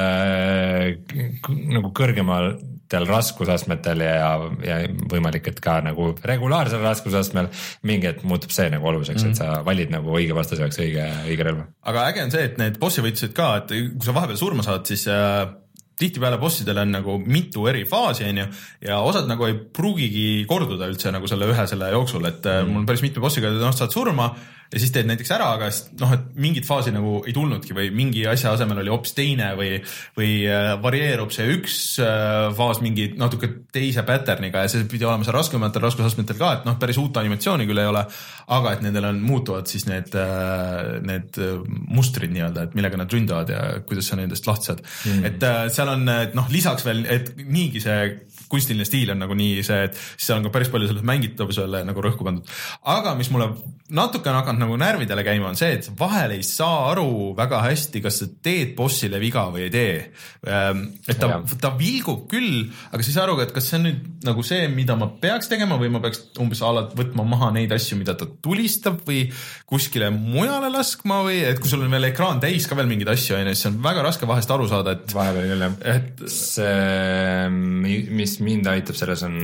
äh, nagu kõrgemal teil raskusastmetel ja, ja võimalik, et ka nagu regulaarsel raskusastmel mingi, et muutub see nagu oluliseks, mm. et sa valid nagu õige vastase jaoks õige, õige relva. Aga äge on see, et need bossi võitsid ka, et kui sa vahepeal surma saad, siis äh, tihtipeale bossidel on nagu mitu eri faasi, on ju, ja osad nagu ei pruugigi korduda üldse nagu selle ühe selle jooksul, et mm. mul on päris mitme bossiga, noh, saad surma ja siis teed näiteks ära, aga noh, et mingit faasi nagu ei tulnudki või mingi asja asemel oli hoopis teine või, või varieerub see üks faas mingi natuke teise pattern'iga ja see pidi olema see raskematel raskusastmetel ka, et noh, päris uut animatsiooni küll ei ole, aga et nendel on muutuvad siis need, need mustrid nii-öelda, et millega nad ründavad ja kuidas sa nendest lahti saad mm.. et seal on, et noh, lisaks veel, et niigi see kunstiline stiil on nagu nii see, et siis seal on ka päris palju sellest mängitavusele nagu rõhku pandud. Aga mis mulle natuke on hakanud nagu närvidele käima on see, et vahel ei saa aru väga hästi, kas sa teed bossile viga või ei tee. Et ta, ta vilgub küll, aga sa ei saa aru, et kas see on nüüd nagu see, mida ma peaks tegema või ma peaks umbes alati võtma maha neid asju, mida ta tulistab või kuskile mujale laskma või et kui sul on veel ekraan täis ka veel mingeid asju, siis on väga raske vahest aru saada, et vahepeal küll jah, et see, mis mind aitab selles on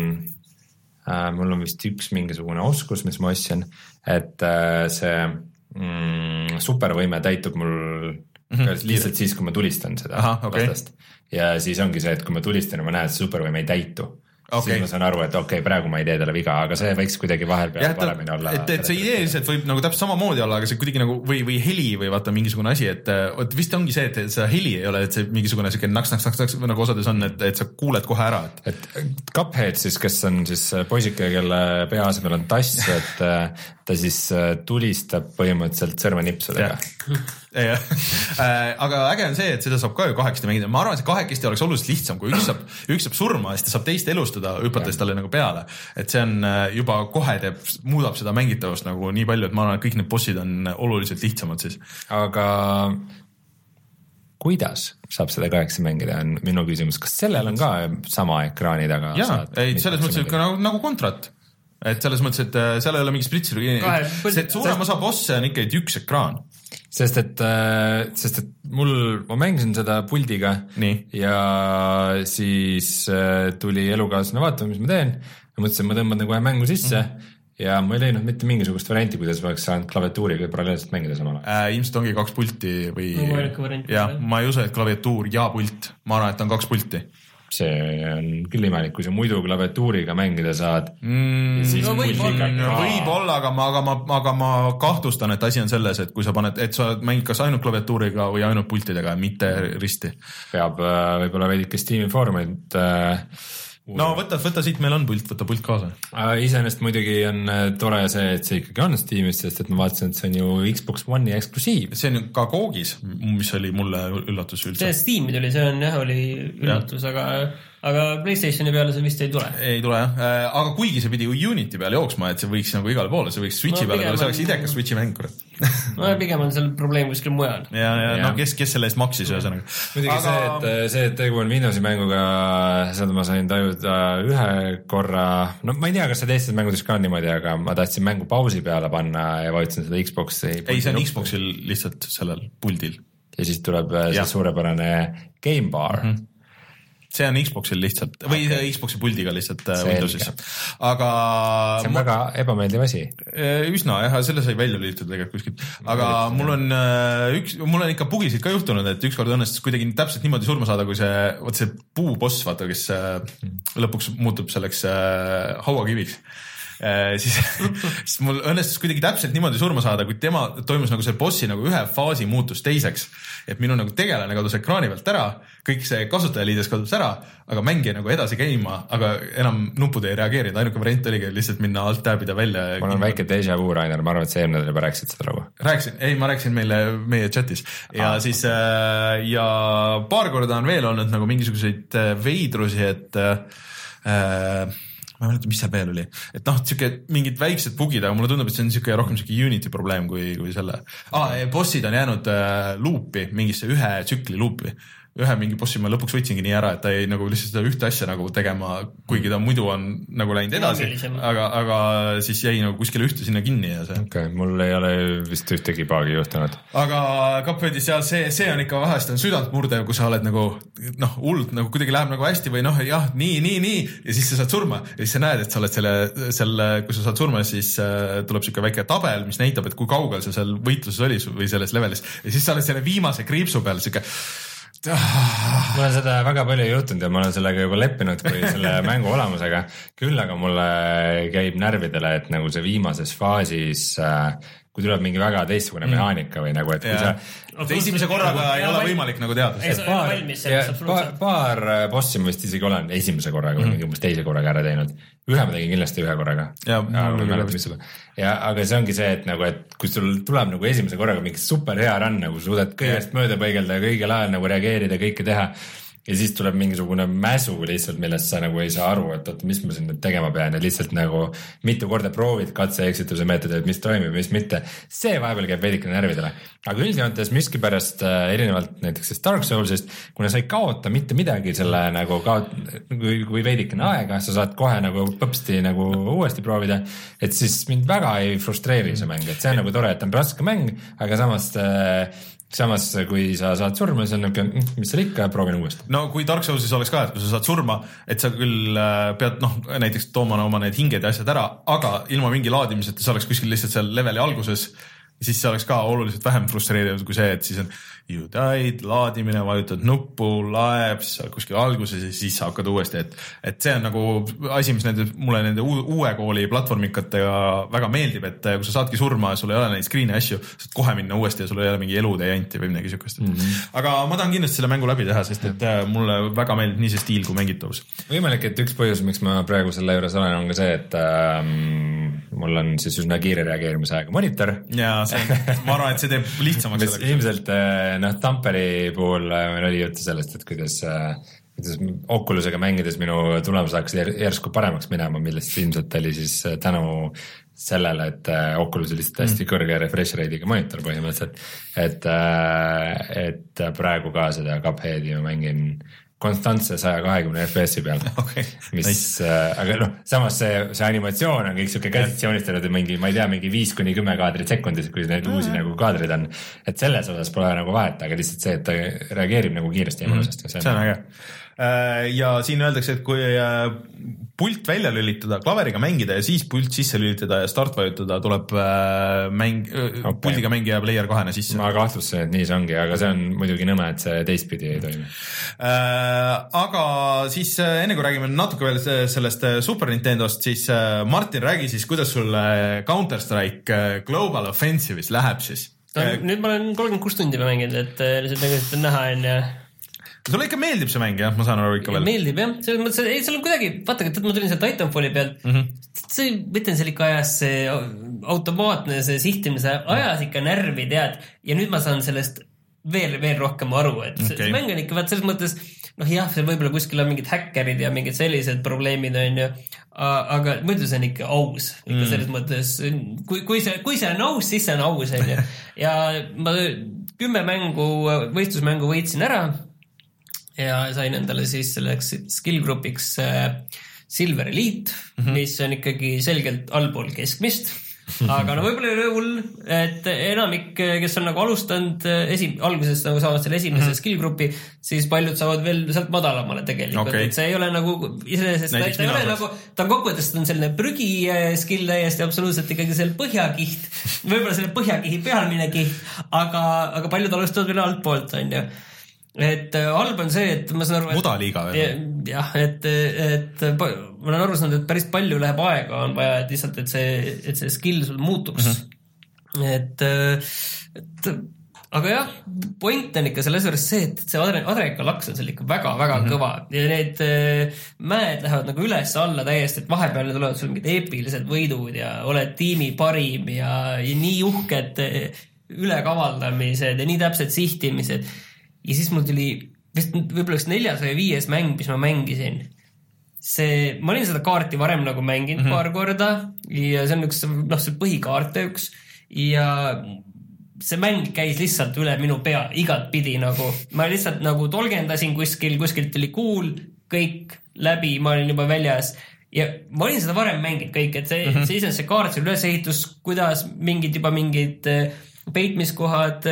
äh, mul on vist üks mingisugune oskus, mis ma ostsin, et äh, see mm, supervõime täitub mul mm-hmm. lihtsalt siis, kui ma tulistan seda Aha, okay. vastast. Ja siis ongi see, et kui ma tulistan ja ma näen, et supervõime ei täitu. Okay. Siis ma saan aru, et okei okay,, praegu ma ei tee talle viga, aga see võiks kuidagi vahel peale paremini olla. Et, et see ideeliselt võib nagu täpselt samamoodi olla, aga see kuidagi nagu või, või heli või vaata mingisugune asi, et võt, vist ongi see, et see heli ei ole, et see mingisugune siuke naks, naks, naks, naks nagu osades on, et, et sa kuuled kohe ära. Et, et Cuphead siis, kes on siis poisike, kelle pea asemel on tass, et ta siis tulistab põhimõtteliselt sõrmenipsudega. Ja, aga äge on see, et seda saab ka ju kahekesti mängida. Ma arvan, et see kahekesti oleks oluliselt lihtsam, kui üks saab, üks saab surma, siis ta saab teist elustada, hüpates talle nagu peale. Et see on juba kohe teeb, muudab seda mängitavust nagu nii palju, et ma arvan, et kõik need bossid on oluliselt lihtsamad siis. Aga kuidas saab seda kahekesti mängida, on minu küsimus. Kas sellel on ka sama ekraani taga? Jaa, ei, selles mõttes nagu, nagu kontrat. Et selles mõttes, et seal ei ole mingi spritsir. See suurem osa bosse on ikka üks ekraan. Sest et, sest et mul, ma mängisin seda puldiga Nii. Ja siis tuli elukaaslane vaatama, mis ma teen. Ja mõtlesin, ma tõmban nagu ühe mängu sisse mm. ja ma ei leidnud mitte mingisugust varianti, kuidas ma oleks saanud klaviatuuriga paralleelselt mängida samal ajal. Äh, ilmselt ongi kaks pulti või ja ma ei usu, et klaviatuur ja pult. Ma arvan, et on kaks pulti. See on küll imelik, kui sa muidu klaviatuuriga mängida saad mm, no võib, olla, võib olla, aga ma, aga, ma, aga ma kahtlustan, et asi on selles, et kui sa paned, et sa mängid kas ainult klaviatuuriga või ainult pultidega, mitte risti. Peab võib-olla veidike Steam'i foorumit äh, no võta, võta siit, meil on pult, võta pult kaasa. Iseenesest muidugi on tore see, et see ikkagi on Steamis, sest et ma vaatasin, et see on ju Xbox One'i eksklusiiv. See on ka koogis, mis oli mulle üllatus üldse. See Steam'i tuli, see on jah, oli üllatus, ja. aga, aga PlayStationi peale see vist ei tule. Ei tule jah, aga kuigi see pidi Unity peale jooksma, et see võiks nagu igale poole, see võiks Switchi no, peale, peale, see oleks idekas Switchi mäng, kurat. no pigem on seal probleem kuskil mujal. Ja, ja, ja. no kes, kes selle eest maksis ühesõnaga. Muidugi aga... see, et see, et tegu on Windowsi mänguga, seda ma sain tajuda ühe korra, no ma ei tea, kas see teistes mängudes ka niimoodi, aga ma tahtsin mängu pausi peale panna ja vajutasin seda Xboxi. Ei, see on Xboxil lihtsalt sellel puldil. Ja siis tuleb see ja. suurepärane Game Bar. Mm-hmm. See on Xboxil lihtsalt või okay. Xboxi puldiga lihtsalt see Windowsis. Aga see on ma... väga ebameeldiv asi. Üsna jah, selle sai välja liitud tegelikult kuskilt. Aga mul on üks, mul on ikka bugisid ka juhtunud, et ükskord õnnestus kuidagi täpselt niimoodi surma saada, kui see, võt see puuboss, vaata, kes lõpuks muutub selleks hauakiviks. siis, siis mul õnnestus kuidagi täpselt niimoodi surma saada, kui tema toimus nagu see bossi nagu ühe faasi muutus teiseks, et minu nagu tegelane kadus ekraani pealt ära, kõik see kasutajaliides kadus ära, aga mäng jäi nagu edasi käima, aga enam nupud ei reageerinud, ainuke variant oligi lihtsalt minna alt tabida välja. Mul on väike déjà vu, Rainer, ma arvan, et see eelmine juba rääkisid seda lugu. Rääkisin, ei, ma rääkisin meile meie chatis ja ah. siis ja paar korda on veel olnud nagu mingisuguseid veidrusi, et äh, ma ei mäleta, mis seal veel oli, et noh, siuke mingid väiksed bugid, aga mulle tundub, et see on siuke rohkem siuke Unity probleem kui, kui selle. Ah, bossid on jäänud äh, luupi, mingisse ühe tsükli luupi. Ühe mingi bossi ma lõpuks võtsingi nii ära, et ta ei nagu lihtsalt seda ühte asja nagu tegema, kuigi ta muidu on nagu läinud edasi, aga, aga siis jäi nagu kuskile ühte sinna kinni ja see. Okay, mul ei ole vist ühtegi paagi juhtunud. Aga Cupheadis ja see, see on ikka vahest on südant murdev, kui sa oled nagu, noh, hullult nagu kuidagi läheb nagu hästi või noh, jah, nii, nii, nii ja siis sa saad surma ja siis sa näed, et sa oled selle, selle, kui sa saad surma, siis äh, tuleb siuke väike tabel, mis näitab, et kui kaugel sa seal võitluses oli või selles levelis ja siis sa oled selle viimase kriipsu peal siuke mul on seda väga palju juhtunud ja ma olen sellega juba leppinud kui selle mängu olemusega. Küll aga mulle käib närvidele, et nagu see viimases faasis, kui tuleb mingi väga teistsugune mm. mehaanika või nagu, et kui ja. sa esimese korraga ei ole võimalik nagu teada. Ei, sa paar, valmis, ja, paar, paar bossi ma vist isegi olen esimese korraga mm. või mingi umbes teise korraga ära teinud. Ühe ma tegin kindlasti ühe korraga. Ja, ja, ja, aga see ongi see, et nagu, et kui sul tuleb nagu esimese korraga mingi super hea run, nagu suudad kõigest mööda põigelda ja kõigil ajal nagu reageerida, kõike teha. Ja siis tuleb mingisugune mäsu lihtsalt, millest sa nagu ei saa aru, et oot, mis ma siin nüüd tegema pean ja lihtsalt nagu mitu korda proovid katse-eksituse meetodit, mis toimib, mis mitte. See vahepeal käib veidike närvidele. Aga üldjoontes miskipärast äh, erinevalt näiteks Dark Soulsist, kuna sa ei kaota mitte midagi selle nagu kaot, kui, kui veidikene aega, sa saad kohe nagu põpsti nagu uuesti proovida, et siis mind väga ei frustreeri see mäng, et see on nagu tore, et on raske mäng, aga samas äh, samas, kui sa saad surma, siis on niisugune, mis seal ikka, proovin uuesti. No kui Dark Soulsis oleks ka, et kui sa saad surma, et sa küll pead, noh, näiteks tooma oma need hinged ja asjad ära, aga ilma mingi laadimiseta sa oleks kuskil lihtsalt seal leveli alguses siis see oleks ka oluliselt vähem frustreeriv kui see, et siis on you died, laadimine, vajutad nuppu, laeb, siis sa kuskil alguses ja siis sa hakkad uuesti, et, et see on nagu asi, mis nende, mulle nende uue kooli platvormikatega väga meeldib, et kui sa saadki surma ja sul ei ole neid screen'i asju, saad kohe minna uuesti ja sul ei ole mingi eludejanti või midagi siukest. Mm -hmm. Aga ma tahan kindlasti selle mängu läbi teha, sest et mulle väga meeldib nii see stiil kui mängitavus. Võimalik, et üks põhjus, miks ma praegu selle juures olen, on ka see, et ähm, mul on siis üsna kiire reageerimise aega monitor. Ja see, ma arvan, et see teeb lihtsamaks. Ilmselt noh, Tamperi puhul meil oli juttu sellest, et kuidas, kuidas Oculusega mängides minu tulemus hakkas järsku paremaks minema, millest ilmselt oli siis tänu sellele, et Oculus oli lihtsalt hästi kõrge refresh rate'iga monitor põhimõtteliselt, et, et praegu ka seda Cupheadi ma mängin konstantse saja kahekümne F P S-i peal, okay. mis nice., aga noh, samas see, see animatsioon on kõik siuke käsitsi joonistatud mingi, ma ei tea, mingi viis kuni kümme kaadrit sekundis, kui need uusi mm-hmm. nagu kaadrid on, et selles osas pole nagu vahet, aga lihtsalt see, et ta reageerib nagu kiiresti ja mõnusasti mm-hmm. see on äge. Ja siin öeldakse, et kui pult välja lülitada, klaveriga mängida ja siis pult sisse lülitada ja start vajutada, tuleb mäng, okay. puldiga mängija player kahena sisse. Ma kahtlustasin, et nii see ongi, aga see on muidugi nõme, et see teistpidi ei toimi. Aga siis enne kui räägime natuke veel sellest Super Nintendost, siis Martin, räägi siis, kuidas sul Counter-Strike Global Offensive'is läheb siis? Nüüd ma olen kolmkümmend kuus tundi mänginud, et lihtsalt tegelikult on näha on ja sulle ikka meeldib see mäng, jah? Ma saan aru ikka veel. Meeldib, jah. Selles mõttes, ei, seal on kuidagi, vaata, et ma tulin seal Titanfalli pealt, mm -hmm. see, mõtlen seal ikka ajas see automaatne see sihtimise ajas ikka närvi, tead, ja nüüd ma saan sellest veel, veel rohkem aru, et okay. see mäng on ikka, vaat selles mõttes, noh jah, see võib-olla kuskil on mingid häkkerid ja mingid sellised probleemid on ju, aga mõtle, see on ikka aus, ikka mm. selles mõttes, kui, kui see, kui see on aus, siis see on aus, on ju, ja ma kümme mängu, võistlusmängu võitsin ära, ja sain endale siis selleks skill grupiks äh, Silver Elite, mm-hmm. mis on ikkagi selgelt allpool keskmist, aga no võib-olla ei ole hull, et enamik, kes on nagu alustanud esi, alguses nagu saavad selle esimese mm-hmm. skill grupi, siis paljud saavad veel sealt madalamale tegelikult, okay. et see ei ole nagu isesest, ta, ta ei ole nagu, ta on kokkuvõttes, ta on selline prügi skill täiesti absoluutselt ikkagi selle põhjakiht, võib-olla selle põhjakihi pealmine kiht, aga, aga paljud alustavad veel altpoolt, on ju. Et halb on see, et ma saan aru, mudaliiga veel. Jah, et, et ma olen aru saanud, et päris palju läheb aega on vaja, et lihtsalt, et see, et see skill sul muutuks. Mm-hmm. Et, et, aga jah, point on ikka selles juures see, et see adreka laks on seal ikka väga, väga mm-hmm. kõva ja need mäed lähevad nagu üles alla täiesti, et vahepeal tulevad sul mingid eepilised võidud ja oled tiimi parim ja, ja nii uhked ülekavaldamised ja nii täpsed sihtimised. Ja siis mul tuli vist võib-olla üks neljas või viies mäng, mis ma mängisin. See, ma olin seda kaarti varem nagu mänginud mm-hmm. paar korda ja see on üks, noh, see põhikaarte üks ja see mäng käis lihtsalt üle minu pea igat pidi nagu. Ma lihtsalt nagu tolgendasin kuskil, kuskilt tuli kuul, kõik läbi, ma olin juba väljas ja ma olin seda varem mänginud kõik, et see, mm-hmm. see ise see kaart, see ülesehitus, kuidas mingid juba mingid peitmiskohad,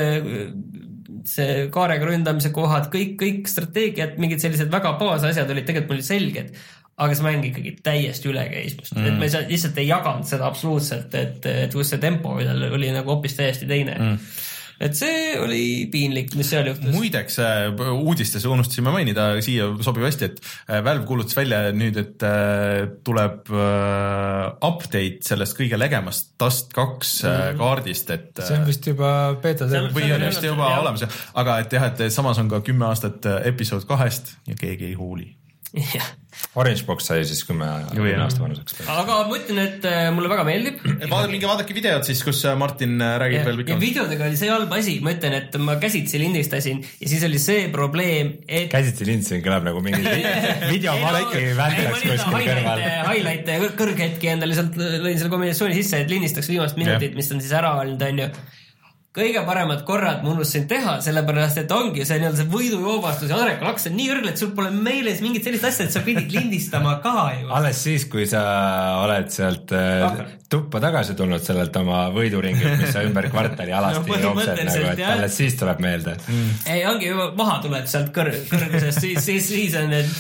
see kaarega ründamise kohad, kõik, kõik strateegiad, mingid sellised väga baasasjad olid tegelikult mulle selged, aga see mäng ikkagi täiesti üle käis. Mm. Et ma lihtsalt ei jaganud seda absoluutselt, et, et kus see tempo oli nagu hoopis täiesti teine. Mm. Et see oli piinlik, mis seal juhtus. Muideks uudistes unustasime mainida siia sobib hästi, et Valve kuulutas välja nüüd, et tuleb update sellest kõige legemast Dust kaks mm. kaardist, et see on vist juba beta või on vist juba jah. Olemas, aga et jah, et samas on ka kümme aastat episood kahest ja keegi ei huuli. Jah. Orange Box sai siis kümme aasta vanuseks. Aga ma ütlen, et mulle väga meeldib. Vaadake, minge vaadake videod siis, kus Martin räägib ja, veel pikalt. Ja videodega oli see halb asi. Ma ütlen, et ma käsitsi lindistasin ja siis oli see probleem, et... Käsitsi lindistasin kõlab nagu mingi videomaki vändaks kuskil kõrval. Highlight ja kõrghetki endale sealt lõin selle kombinatsiooni sisse, et lindistaks viimast minutit, mis on siis ära olnud, on ju. Kõige paremad korrad ma unustasin teha, sellepärast, et ongi see nii-öelda see võidujoobastus ja adreka laks on nii kõrgel, et sul pole meeles mingit sellist asja, et sa pidid lindistama ka ju. Alles siis, kui sa oled sealt Aga. tuppa tagasi tulnud sellelt oma võiduringilt, mis sa ümber kvartali alasti no, jooksed, nagu, et alles siis tuleb meelde. Mm. Ei, ongi juba maha tuled sealt kõr- kõrgusest, siis, siis, siis on need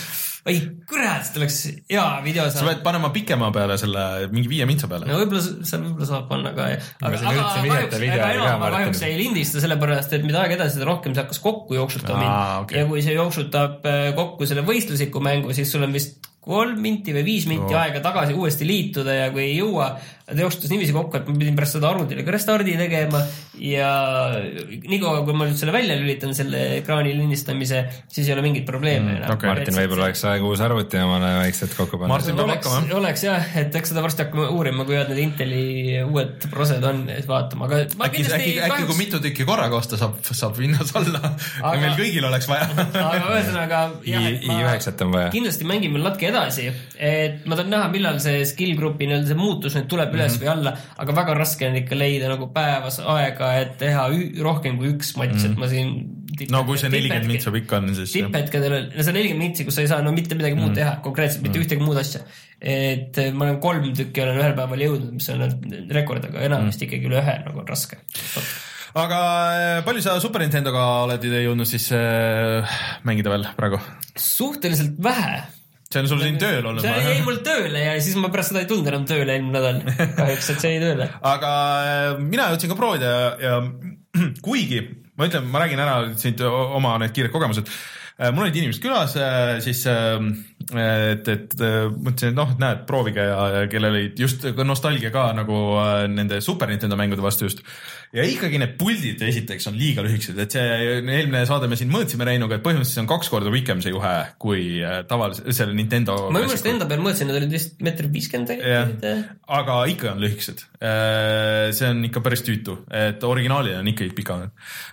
oi kurat, see oleks hea video. Sa pead panema pikema peale selle mingi viie mintsa peale. No võib-olla seal võib-olla saab panna ka. Aga, aga, aga enam kahjuks ei lindista sellepärast, et mida aeg edasi, seda rohkem see hakkas kokku jooksutama. Aa, okay. Ja kui see jooksutab kokku selle võistlusliku mängu, siis sul on vist kolm minti või viis minti oh. aega tagasi uuesti liituda ja kui ei jõua, ta jooksutas niiviisi kokku, et ma pidin pärast seda arvutile ka restardi tegema ja niikaua, kui ma nüüd selle välja lülitan, selle ekraani lindistamise, siis ei ole mingit probleeme. Mm, okay. Martin võib-olla oleks aeg uus arvuti ja omale väikselt kokku panna. Martin peab oleks, hakkama. Oleks jah, et eks seda varsti hakkame uurima, kui need Inteli uued prosed on, et vaatama. Aga ma äkki, äkki, äkki kahjuks... kui mitu tükki korraga osta saab, saab hinnas alla aga... ja meil kõigil oleks vaja. Aga ühesõnaga jah, et ma I üheksa on vaja. Kindlasti mängime natuke edasi, et ma tahan näha, millal see skill grupi nii-öelda see muutus nüüd tuleb üles mm -hmm. või alla, aga väga raske on ikka leida nagu päevas aega, et teha ü- rohkem kui üks matš, mm -hmm. et ma siin tipp, no kui see nelikümmend mintsa pikk on, siis tipphetkedel, no see nelikümmend mintsi, kus sa ei saa no mitte midagi muud mm -hmm. teha, konkreetselt mitte mm -hmm. ühtegi muud asja, et ma olen kolm tükki olen ühel päeval jõudnud, mis on rekord, aga enamasti mm -hmm. ikkagi üle ühe nagu on raske. Aga palju sa Super Nintendoga oled jõudnud siis äh, mängida veel praegu? Suhteliselt vähe. See on sul siin tööl olnud? See jäi mul tööle ja siis ma pärast seda ei tulnud enam tööle eelmine nädal. Kahjuks, et see jäi tööle. Aga mina jõudsin ka proovida ja, ja kuigi, ma ütlen, ma räägin ära siit oma need kiired kogemused. Mul olid inimesed külas, siis et, et mõtlesin, et noh, et näed, proovige ja, ja kellel olid just nostalgia ka nagu nende Super Nintendo mängude vastu just. Ja ikkagi need puldid esiteks on liiga lühikesed, et see eelmine saade me siin mõõtsime Reinuga, et põhimõtteliselt on kaks korda pikem see juhe kui tavalise selle Nintendo. Ma ümest enda peal mõõtsin, need olid vist meetri viiskümmend. Aga ikka on lühikesed. See on ikka päris tüütu, et originaalid on ikkagi pikad.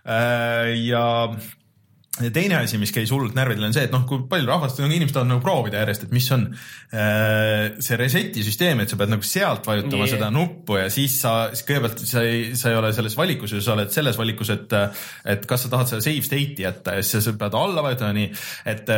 Ja ja teine asi, mis käis hullult närvidele on see, et noh, kui palju rahvast on inimesed on nagu proovida järjest, et mis on see reseti süsteem, et sa pead nagu sealt vajutama yeah. seda nuppu ja siis sa, siis kõigepealt sa ei, sa ei ole selles valikus, sa oled selles valikus, et, et kas sa tahad seda save state'i jätta ja siis sa pead alla vajutama nii, et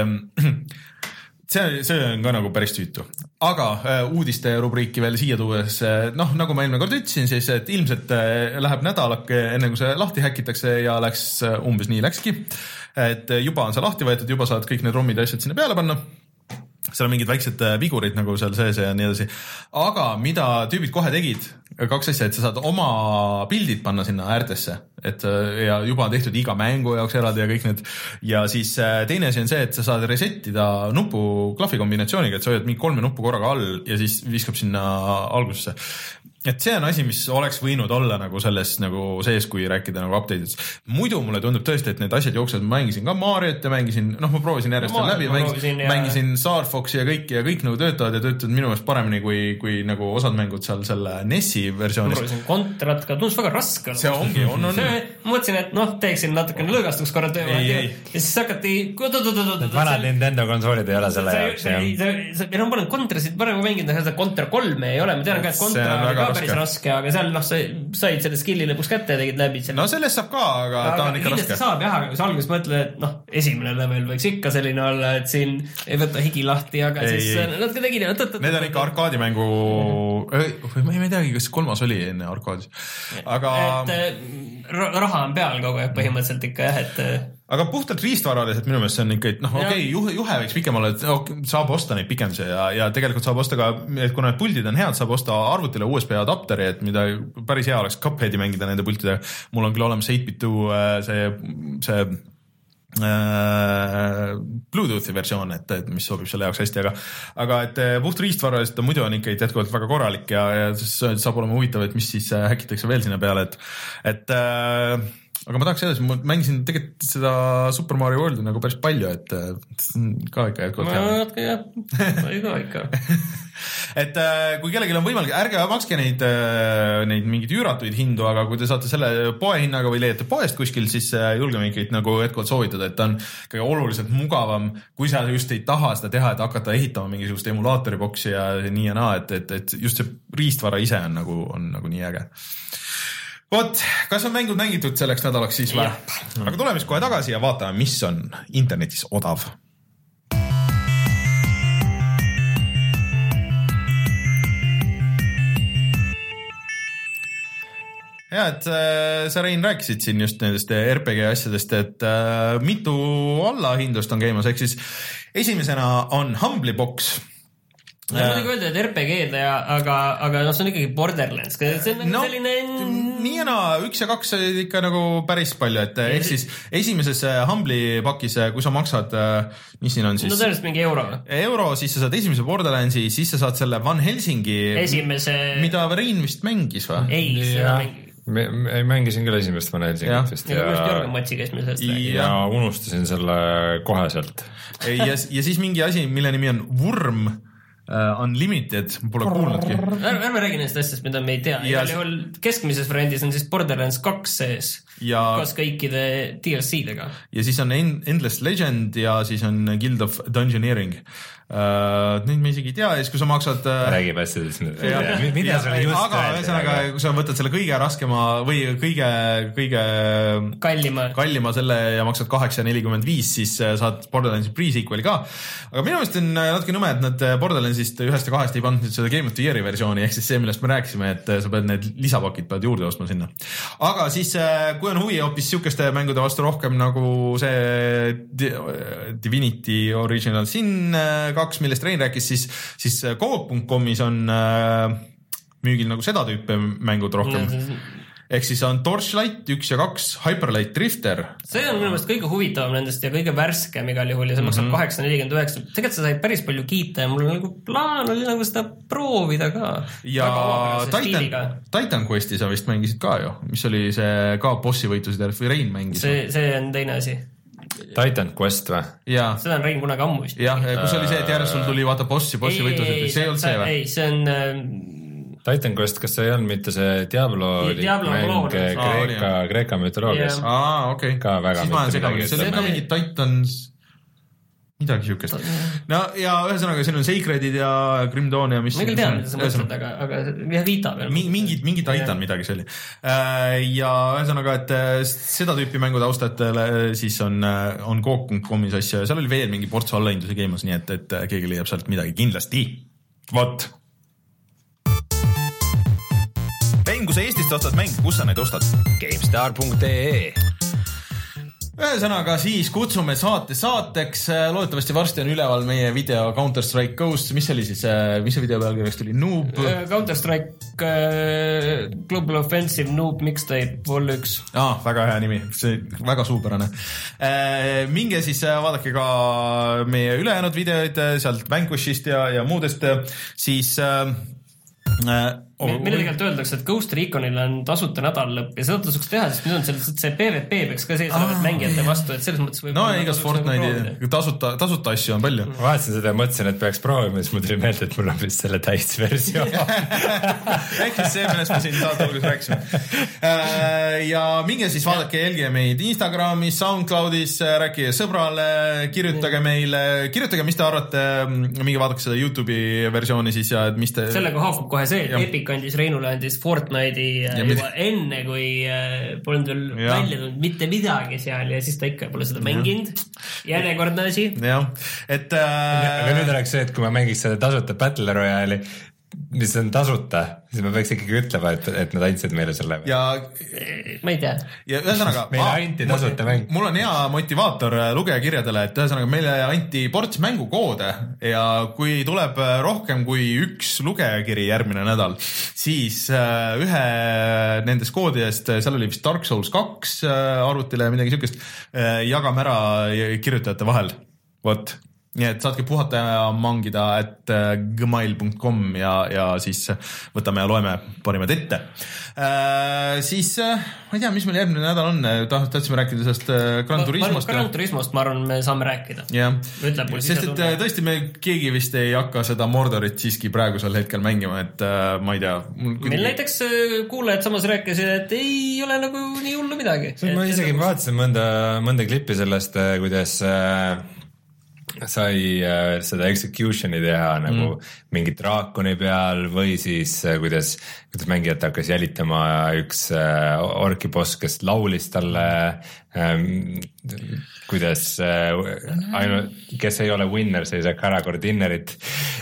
see, see on ka nagu päris tüütu. Aga äh, uudiste rubriiki veel siia tuues, noh, nagu ma eelmine kord ütlesin, siis et ilmselt äh, läheb nädalake enne kui see lahti häkitakse ja läks äh, umbes nii läkski. Et juba on see lahti võetud, juba saad kõik need rommid ja asjad sinna peale panna. Seal on mingid väiksed vigurid nagu seal sees ja nii edasi. Aga mida tüübid kohe tegid, kaks asja, et sa saad oma pildid panna sinna äärtesse, et ja juba on tehtud iga mängu jaoks eraldi ja kõik need. Ja siis teine asi on see, et sa saad resettida nupu klahvi kombinatsiooniga, et sa hoiad mingi kolme nuppu korraga all ja siis viskab sinna algusesse. Et see on asi, mis oleks võinud olla nagu selles nagu sees, kui rääkida nagu update'id. Muidu mulle tundub tõesti, et need asjad jooksevad. Ma mängisin ka Mariot ja mängisin, noh, ma proovisin järjest no, läbi, mängisin, ja... mängisin Star Foxi ja kõik ja kõik nagu töötavad ja töötavad minu meelest paremini kui, kui nagu osad mängud seal selle Nessi versioonis. Ma proovisin Contrat ka, tundus väga raske. See ongi, on, on. See, mõtlesin, et noh, teeksin natukene lõõgastuks korra töö. Ja siis hakati... Vanad Nintendo konsoolid ei ole selle jaoks. Ja ma olen Contrasid parem mänginud, aga Contra kolme ei ole. Ma tean ka, et Contra päris raske, aga seal noh, sa said selle skilli lõpuks kätte ja tegid läbi. No sellest saab ka, aga, aga ta on ikka raske. Saab jah, aga kui sa alguses mõtled, et noh, esimene level võiks ikka selline olla, et siin ei võta higi lahti, aga ei, siis nad ka tegid. Need on ikka arkaadimängu, või ma ei teagi, kas kolmas oli enne arkaadis. Aga... Et raha on peal kogu aeg põhimõtteliselt ikka jah, et... Aga puhtalt riistvaraliselt minu meelest see on ikka, et noh, okei, okay, juhe, juhe võiks pikem olla, et okay, saab osta neid pikemisi ja, ja tegelikult saab osta ka, et kui need puldid on head, saab osta arvutile U S B adapteri, et mida päris hea oleks Cupheadi mängida nende pultidega. Mul on küll olemas eight bit two see, see äh, Bluetoothi versioon, et, et mis sobib selle jaoks hästi, aga, aga et puht riistvaraliselt muidu on ikka jätkuvalt väga korralik ja, ja saab olema huvitav, et mis siis häkitakse veel sinna peale, et, et äh, aga ma tahaks edasi, ma mängisin tegelikult seda Super Mario Worldi nagu päris palju, et ka ikka jätkuvalt hea. Ma natuke jah, ma ei ka ikka. Et kui kellelgi on võimalik, ärge makske neid, neid mingeid üüratuid hindu, aga kui te saate selle poe hinnaga või leiate poest kuskil, siis julgeme ikkagi nagu jätkuvalt soovitada, et ta on kõige oluliselt mugavam, kui sa just ei taha seda teha, et hakata ehitama mingisugust emulaatoriboksi ja nii ja naa, et, et, et just see riistvara ise on nagu, on nagu nii äge. Vot, kas on mängud mängitud selleks nädalaks siis või? Aga tuleme siis kohe tagasi ja vaatame, mis on internetis odav. Ja, et äh, sa Rein rääkisid siin just nendest R P G asjadest, et äh, mitu allahindlust on käimas, ehk siis esimesena on Humbly Box. ma ei muidugi öelda, et R P G-d, aga, aga no see on ikkagi Borderlands. See on nagu no, selline... nii ja naa, üks ja kaks olid ikka nagu päris palju, et ehk siis esimeses Humbly pakis, kui sa maksad, mis siin on siis? No tõenäoliselt mingi euro. Euro, siis sa saad esimese Borderlandsi, siis sa saad selle Van Helsingi, esimese... mida Rein vist mängis või? Ei, seda mängis. Me, me mängisin küll esimest Van Helsingit vist ja, ja, ja Jörgen Matsi käis meil sellest rääkida. Ja unustasin selle koheselt. ja, ja siis mingi asi, mille nimi on Wurm Uh, Unlimited, pole kuulnudki. Ärme räägi neist asjast, mida me ei tea. Igal juhul keskmises variandis on siis Borderlands kaks sees ja... koos kõikide D L C-dega. Ja siis on Endless Legend ja siis on Guild of Dungeoneering. Uh, neid me isegi ei tea, ja siis kui sa maksad uh... räägib asjadest mida sa just aga ühesõnaga, kui sa võtad selle kõige raskema või kõige kõige kallima, kallima selle ja maksad kaheksa nelikümmend viis, siis saad Borderlandsi pre-sequeli ka. Aga minu meelest on natuke nõme, et nad Borderlandsist ühest ja kahest ei pandud seda Game of the Year'i versiooni, ehk siis see, millest me rääkisime, et sa pead need lisapakid pead juurde ostma sinna. Aga siis kui on huvi hoopis sihukeste mängude vastu rohkem nagu see Divinity Original Sin kaks, millest Rein rääkis, siis, siis coop punkt comis on äh, müügil nagu seda tüüpi mängud rohkem. Ehk siis on Torchlight üks ja kaks, Hyperlight Drifter. See on minu meelest kõige huvitavam nendest ja kõige värskem igal juhul ja see maksab kaheksa nelikümmend üheksa. Tegelikult sa said päris palju kiita ja mul nagu plaan oli nagu seda proovida ka. Ja Titan, Titan Questi sa vist mängisid ka ju, mis oli see ka bossi võitlusid või Rein mängis. See, see on teine asi. Titan Quest või? Seda on Rein kunagi ammu vist. Jah, kus oli see, et järjest sul tuli vaata bossi, bossi võitlused, see ei olnud see või? Ei, see on... Titan Quest, kas see ei olnud mitte see Diablo mäng Kreeka, Kreeka mütoloogias? Aa, okei. Ka väga siis ma olen segamini. See oli ka mingi Titans... midagi siukest. No ja ühesõnaga siin on Sacredid ja Grim Dawn ja mis... Ma ei tea, mida sa mõtled, aga, aga jah, viita veel. Mingi, mingi Titan midagi see oli. Ja ühesõnaga, et seda tüüpi mängude austajatele siis on, on coop punkt comis asja ja seal oli veel mingi portsu allahindusi käimas, nii et, et keegi leiab sealt midagi kindlasti. Vot. Rein, kui sa Eestist ostad mänge, kus sa neid ostad? GameStar punkt ee Ühesõnaga siis kutsume saate saateks, loodetavasti varsti on üleval meie video Counter-Strike Ghost, mis oli siis, mis see video pealkirjaks tuli? Noob? Counter-Strike uh, Global Offensive Noob Mixtape Vol üks. Ah, väga hea nimi, see väga suupärane. Uh, minge siis vaadake ka meie ülejäänud videoid sealt Vanquishist ja, ja muudest, siis... Uh, Oh, meile tegelikult öeldakse, et Ghost Reconil on tasuta nädallõpp ja seda tasuks teha, sest nüüd on sellest see P V P peaks ka sees olevat mängijate vastu, et selles mõttes võib... No igas Fortnite'i tasuta, tasuta asju on palju. Ma vaatasin seda ja mõtlesin, et peaks proovima, siis mul tuli meelde, et mul on vist selle täisversioon. Ehk siis see, millest me siin saate hulgas rääkisime. Ja minge siis vaadake, jälgige meid Instagramis, SoundCloudis, rääkige sõbrale, kirjutage meile, kirjutage, mis te arvate, minge vaadake seda YouTube'i versiooni siis ja mis te... Sellega haakub kohe see, et Epic andis Reinule andis Fortnite'i ja juba mida... enne, kui äh, polnud veel välja tulnud mitte midagi seal ja siis ta ikka pole seda mänginud. Järjekordne asi. Jah, et... Äh... Aga nüüd oleks see, et kui ma mängiks seda tasuta Battle Royale'i, mis on tasuta, siis ma peaks ikkagi ütlema, et, et nad andsid meile selle. Ja... Ma ei tea. Ja ühesõnaga... meile anti tasuta mäng. Mul on hea motivaator lugejakirjadele, et ühesõnaga meile anti ports mängukoode ja kui tuleb rohkem kui üks lugejakiri järgmine nädal, siis ühe nendest koodidest, seal oli vist Dark Souls kaks arvutile ja midagi siukest, jagame ära kirjutajate vahel. Vot. Nii et saatke puhata ja mangida et gmail punkt com ja, ja siis võtame ja loeme parimad ette. Äh, siis ma ei tea, mis meil järgmine nädal on, tahtsime rääkida sellest Gran Turismost. Gran Turismost, ma arvan, me saame rääkida. Yeah. Sest et tõesti me keegi vist ei hakka seda Mordorit siiski praegusel hetkel mängima, et ma ei tea. Meil kuidagi... näiteks kuulajad samas rääkisid, et ei ole nagu nii hullu midagi. Ma isegi vaatasin mõnda, mõnda klippi sellest, kuidas sai äh, seda execution'i teha nagu mm. mingi draakoni peal või siis äh, kuidas, kuidas mängijat hakkas jälitama üks äh, orki boss, kes laulis talle ähm, kuidas äh, ainult, kes ei ole winner, see ei saa Karagor dinnerit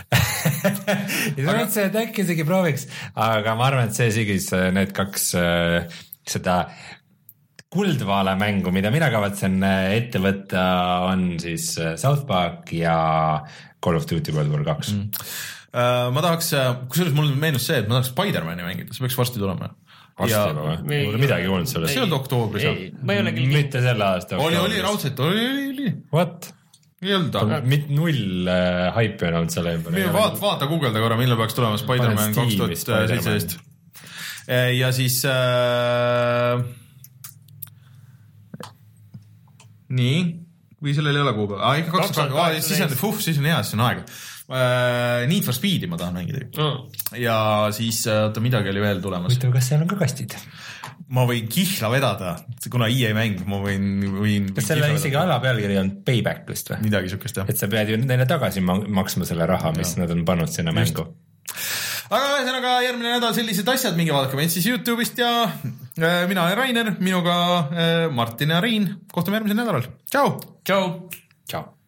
ja sa mõtlesin, et äkki isegi prooviks, aga ma arvan, et see sigis need kaks äh, seda kuldvaale mängu, mida mina kavatsen ette võtta, on siis South Park ja Call of Duty World War kaks. Mm. Uh, ma tahaks, kusjuures mul meenus see, et ma tahaks Spider-Mani mängida, see peaks varsti tulema. Varsti ja... juba või? Mul ei midagi kuulnud sellest. See on oktoobris. Ma ei ole küll. Mitte selle aasta. Oli, oli raudselt, oli, oli, oli. What? Ei olnud ta. Null äh, haipi on olnud selle ümber. Vaata, vaata Google'da korra, millal peaks tulema Spider-Man kaks tuhat seitseteist. Ja siis... Äh... Nii, või sellel ei ole kuupäeva. Ah, ikka kaks tuhat kaheksateist, siis on, fuh, siis on hea, siis on aega. Uh, Need for Speedi ma tahan mängida. Mm. Ja siis, oota, midagi oli veel tulemas. Võitav, kas seal on ka kastid? Ma võin kihla vedada, kuna I E mäng, ma võin... võin kas selle isegi ala pealkiri on payback vist või? Midagi sukest, jah. Et sa pead ju neile tagasi maksma selle raha, mis ja. Nad on pannud sinna Just. Mängu. Aga ühesõnaga järgmine nädal sellised asjad, mingi vaadake meid siis YouTube'ist ja äh, mina olen Rainer, minuga äh, Martin ja Riin. Kohtume järgmisel nädalal. Tšau! Tšau! Tšau!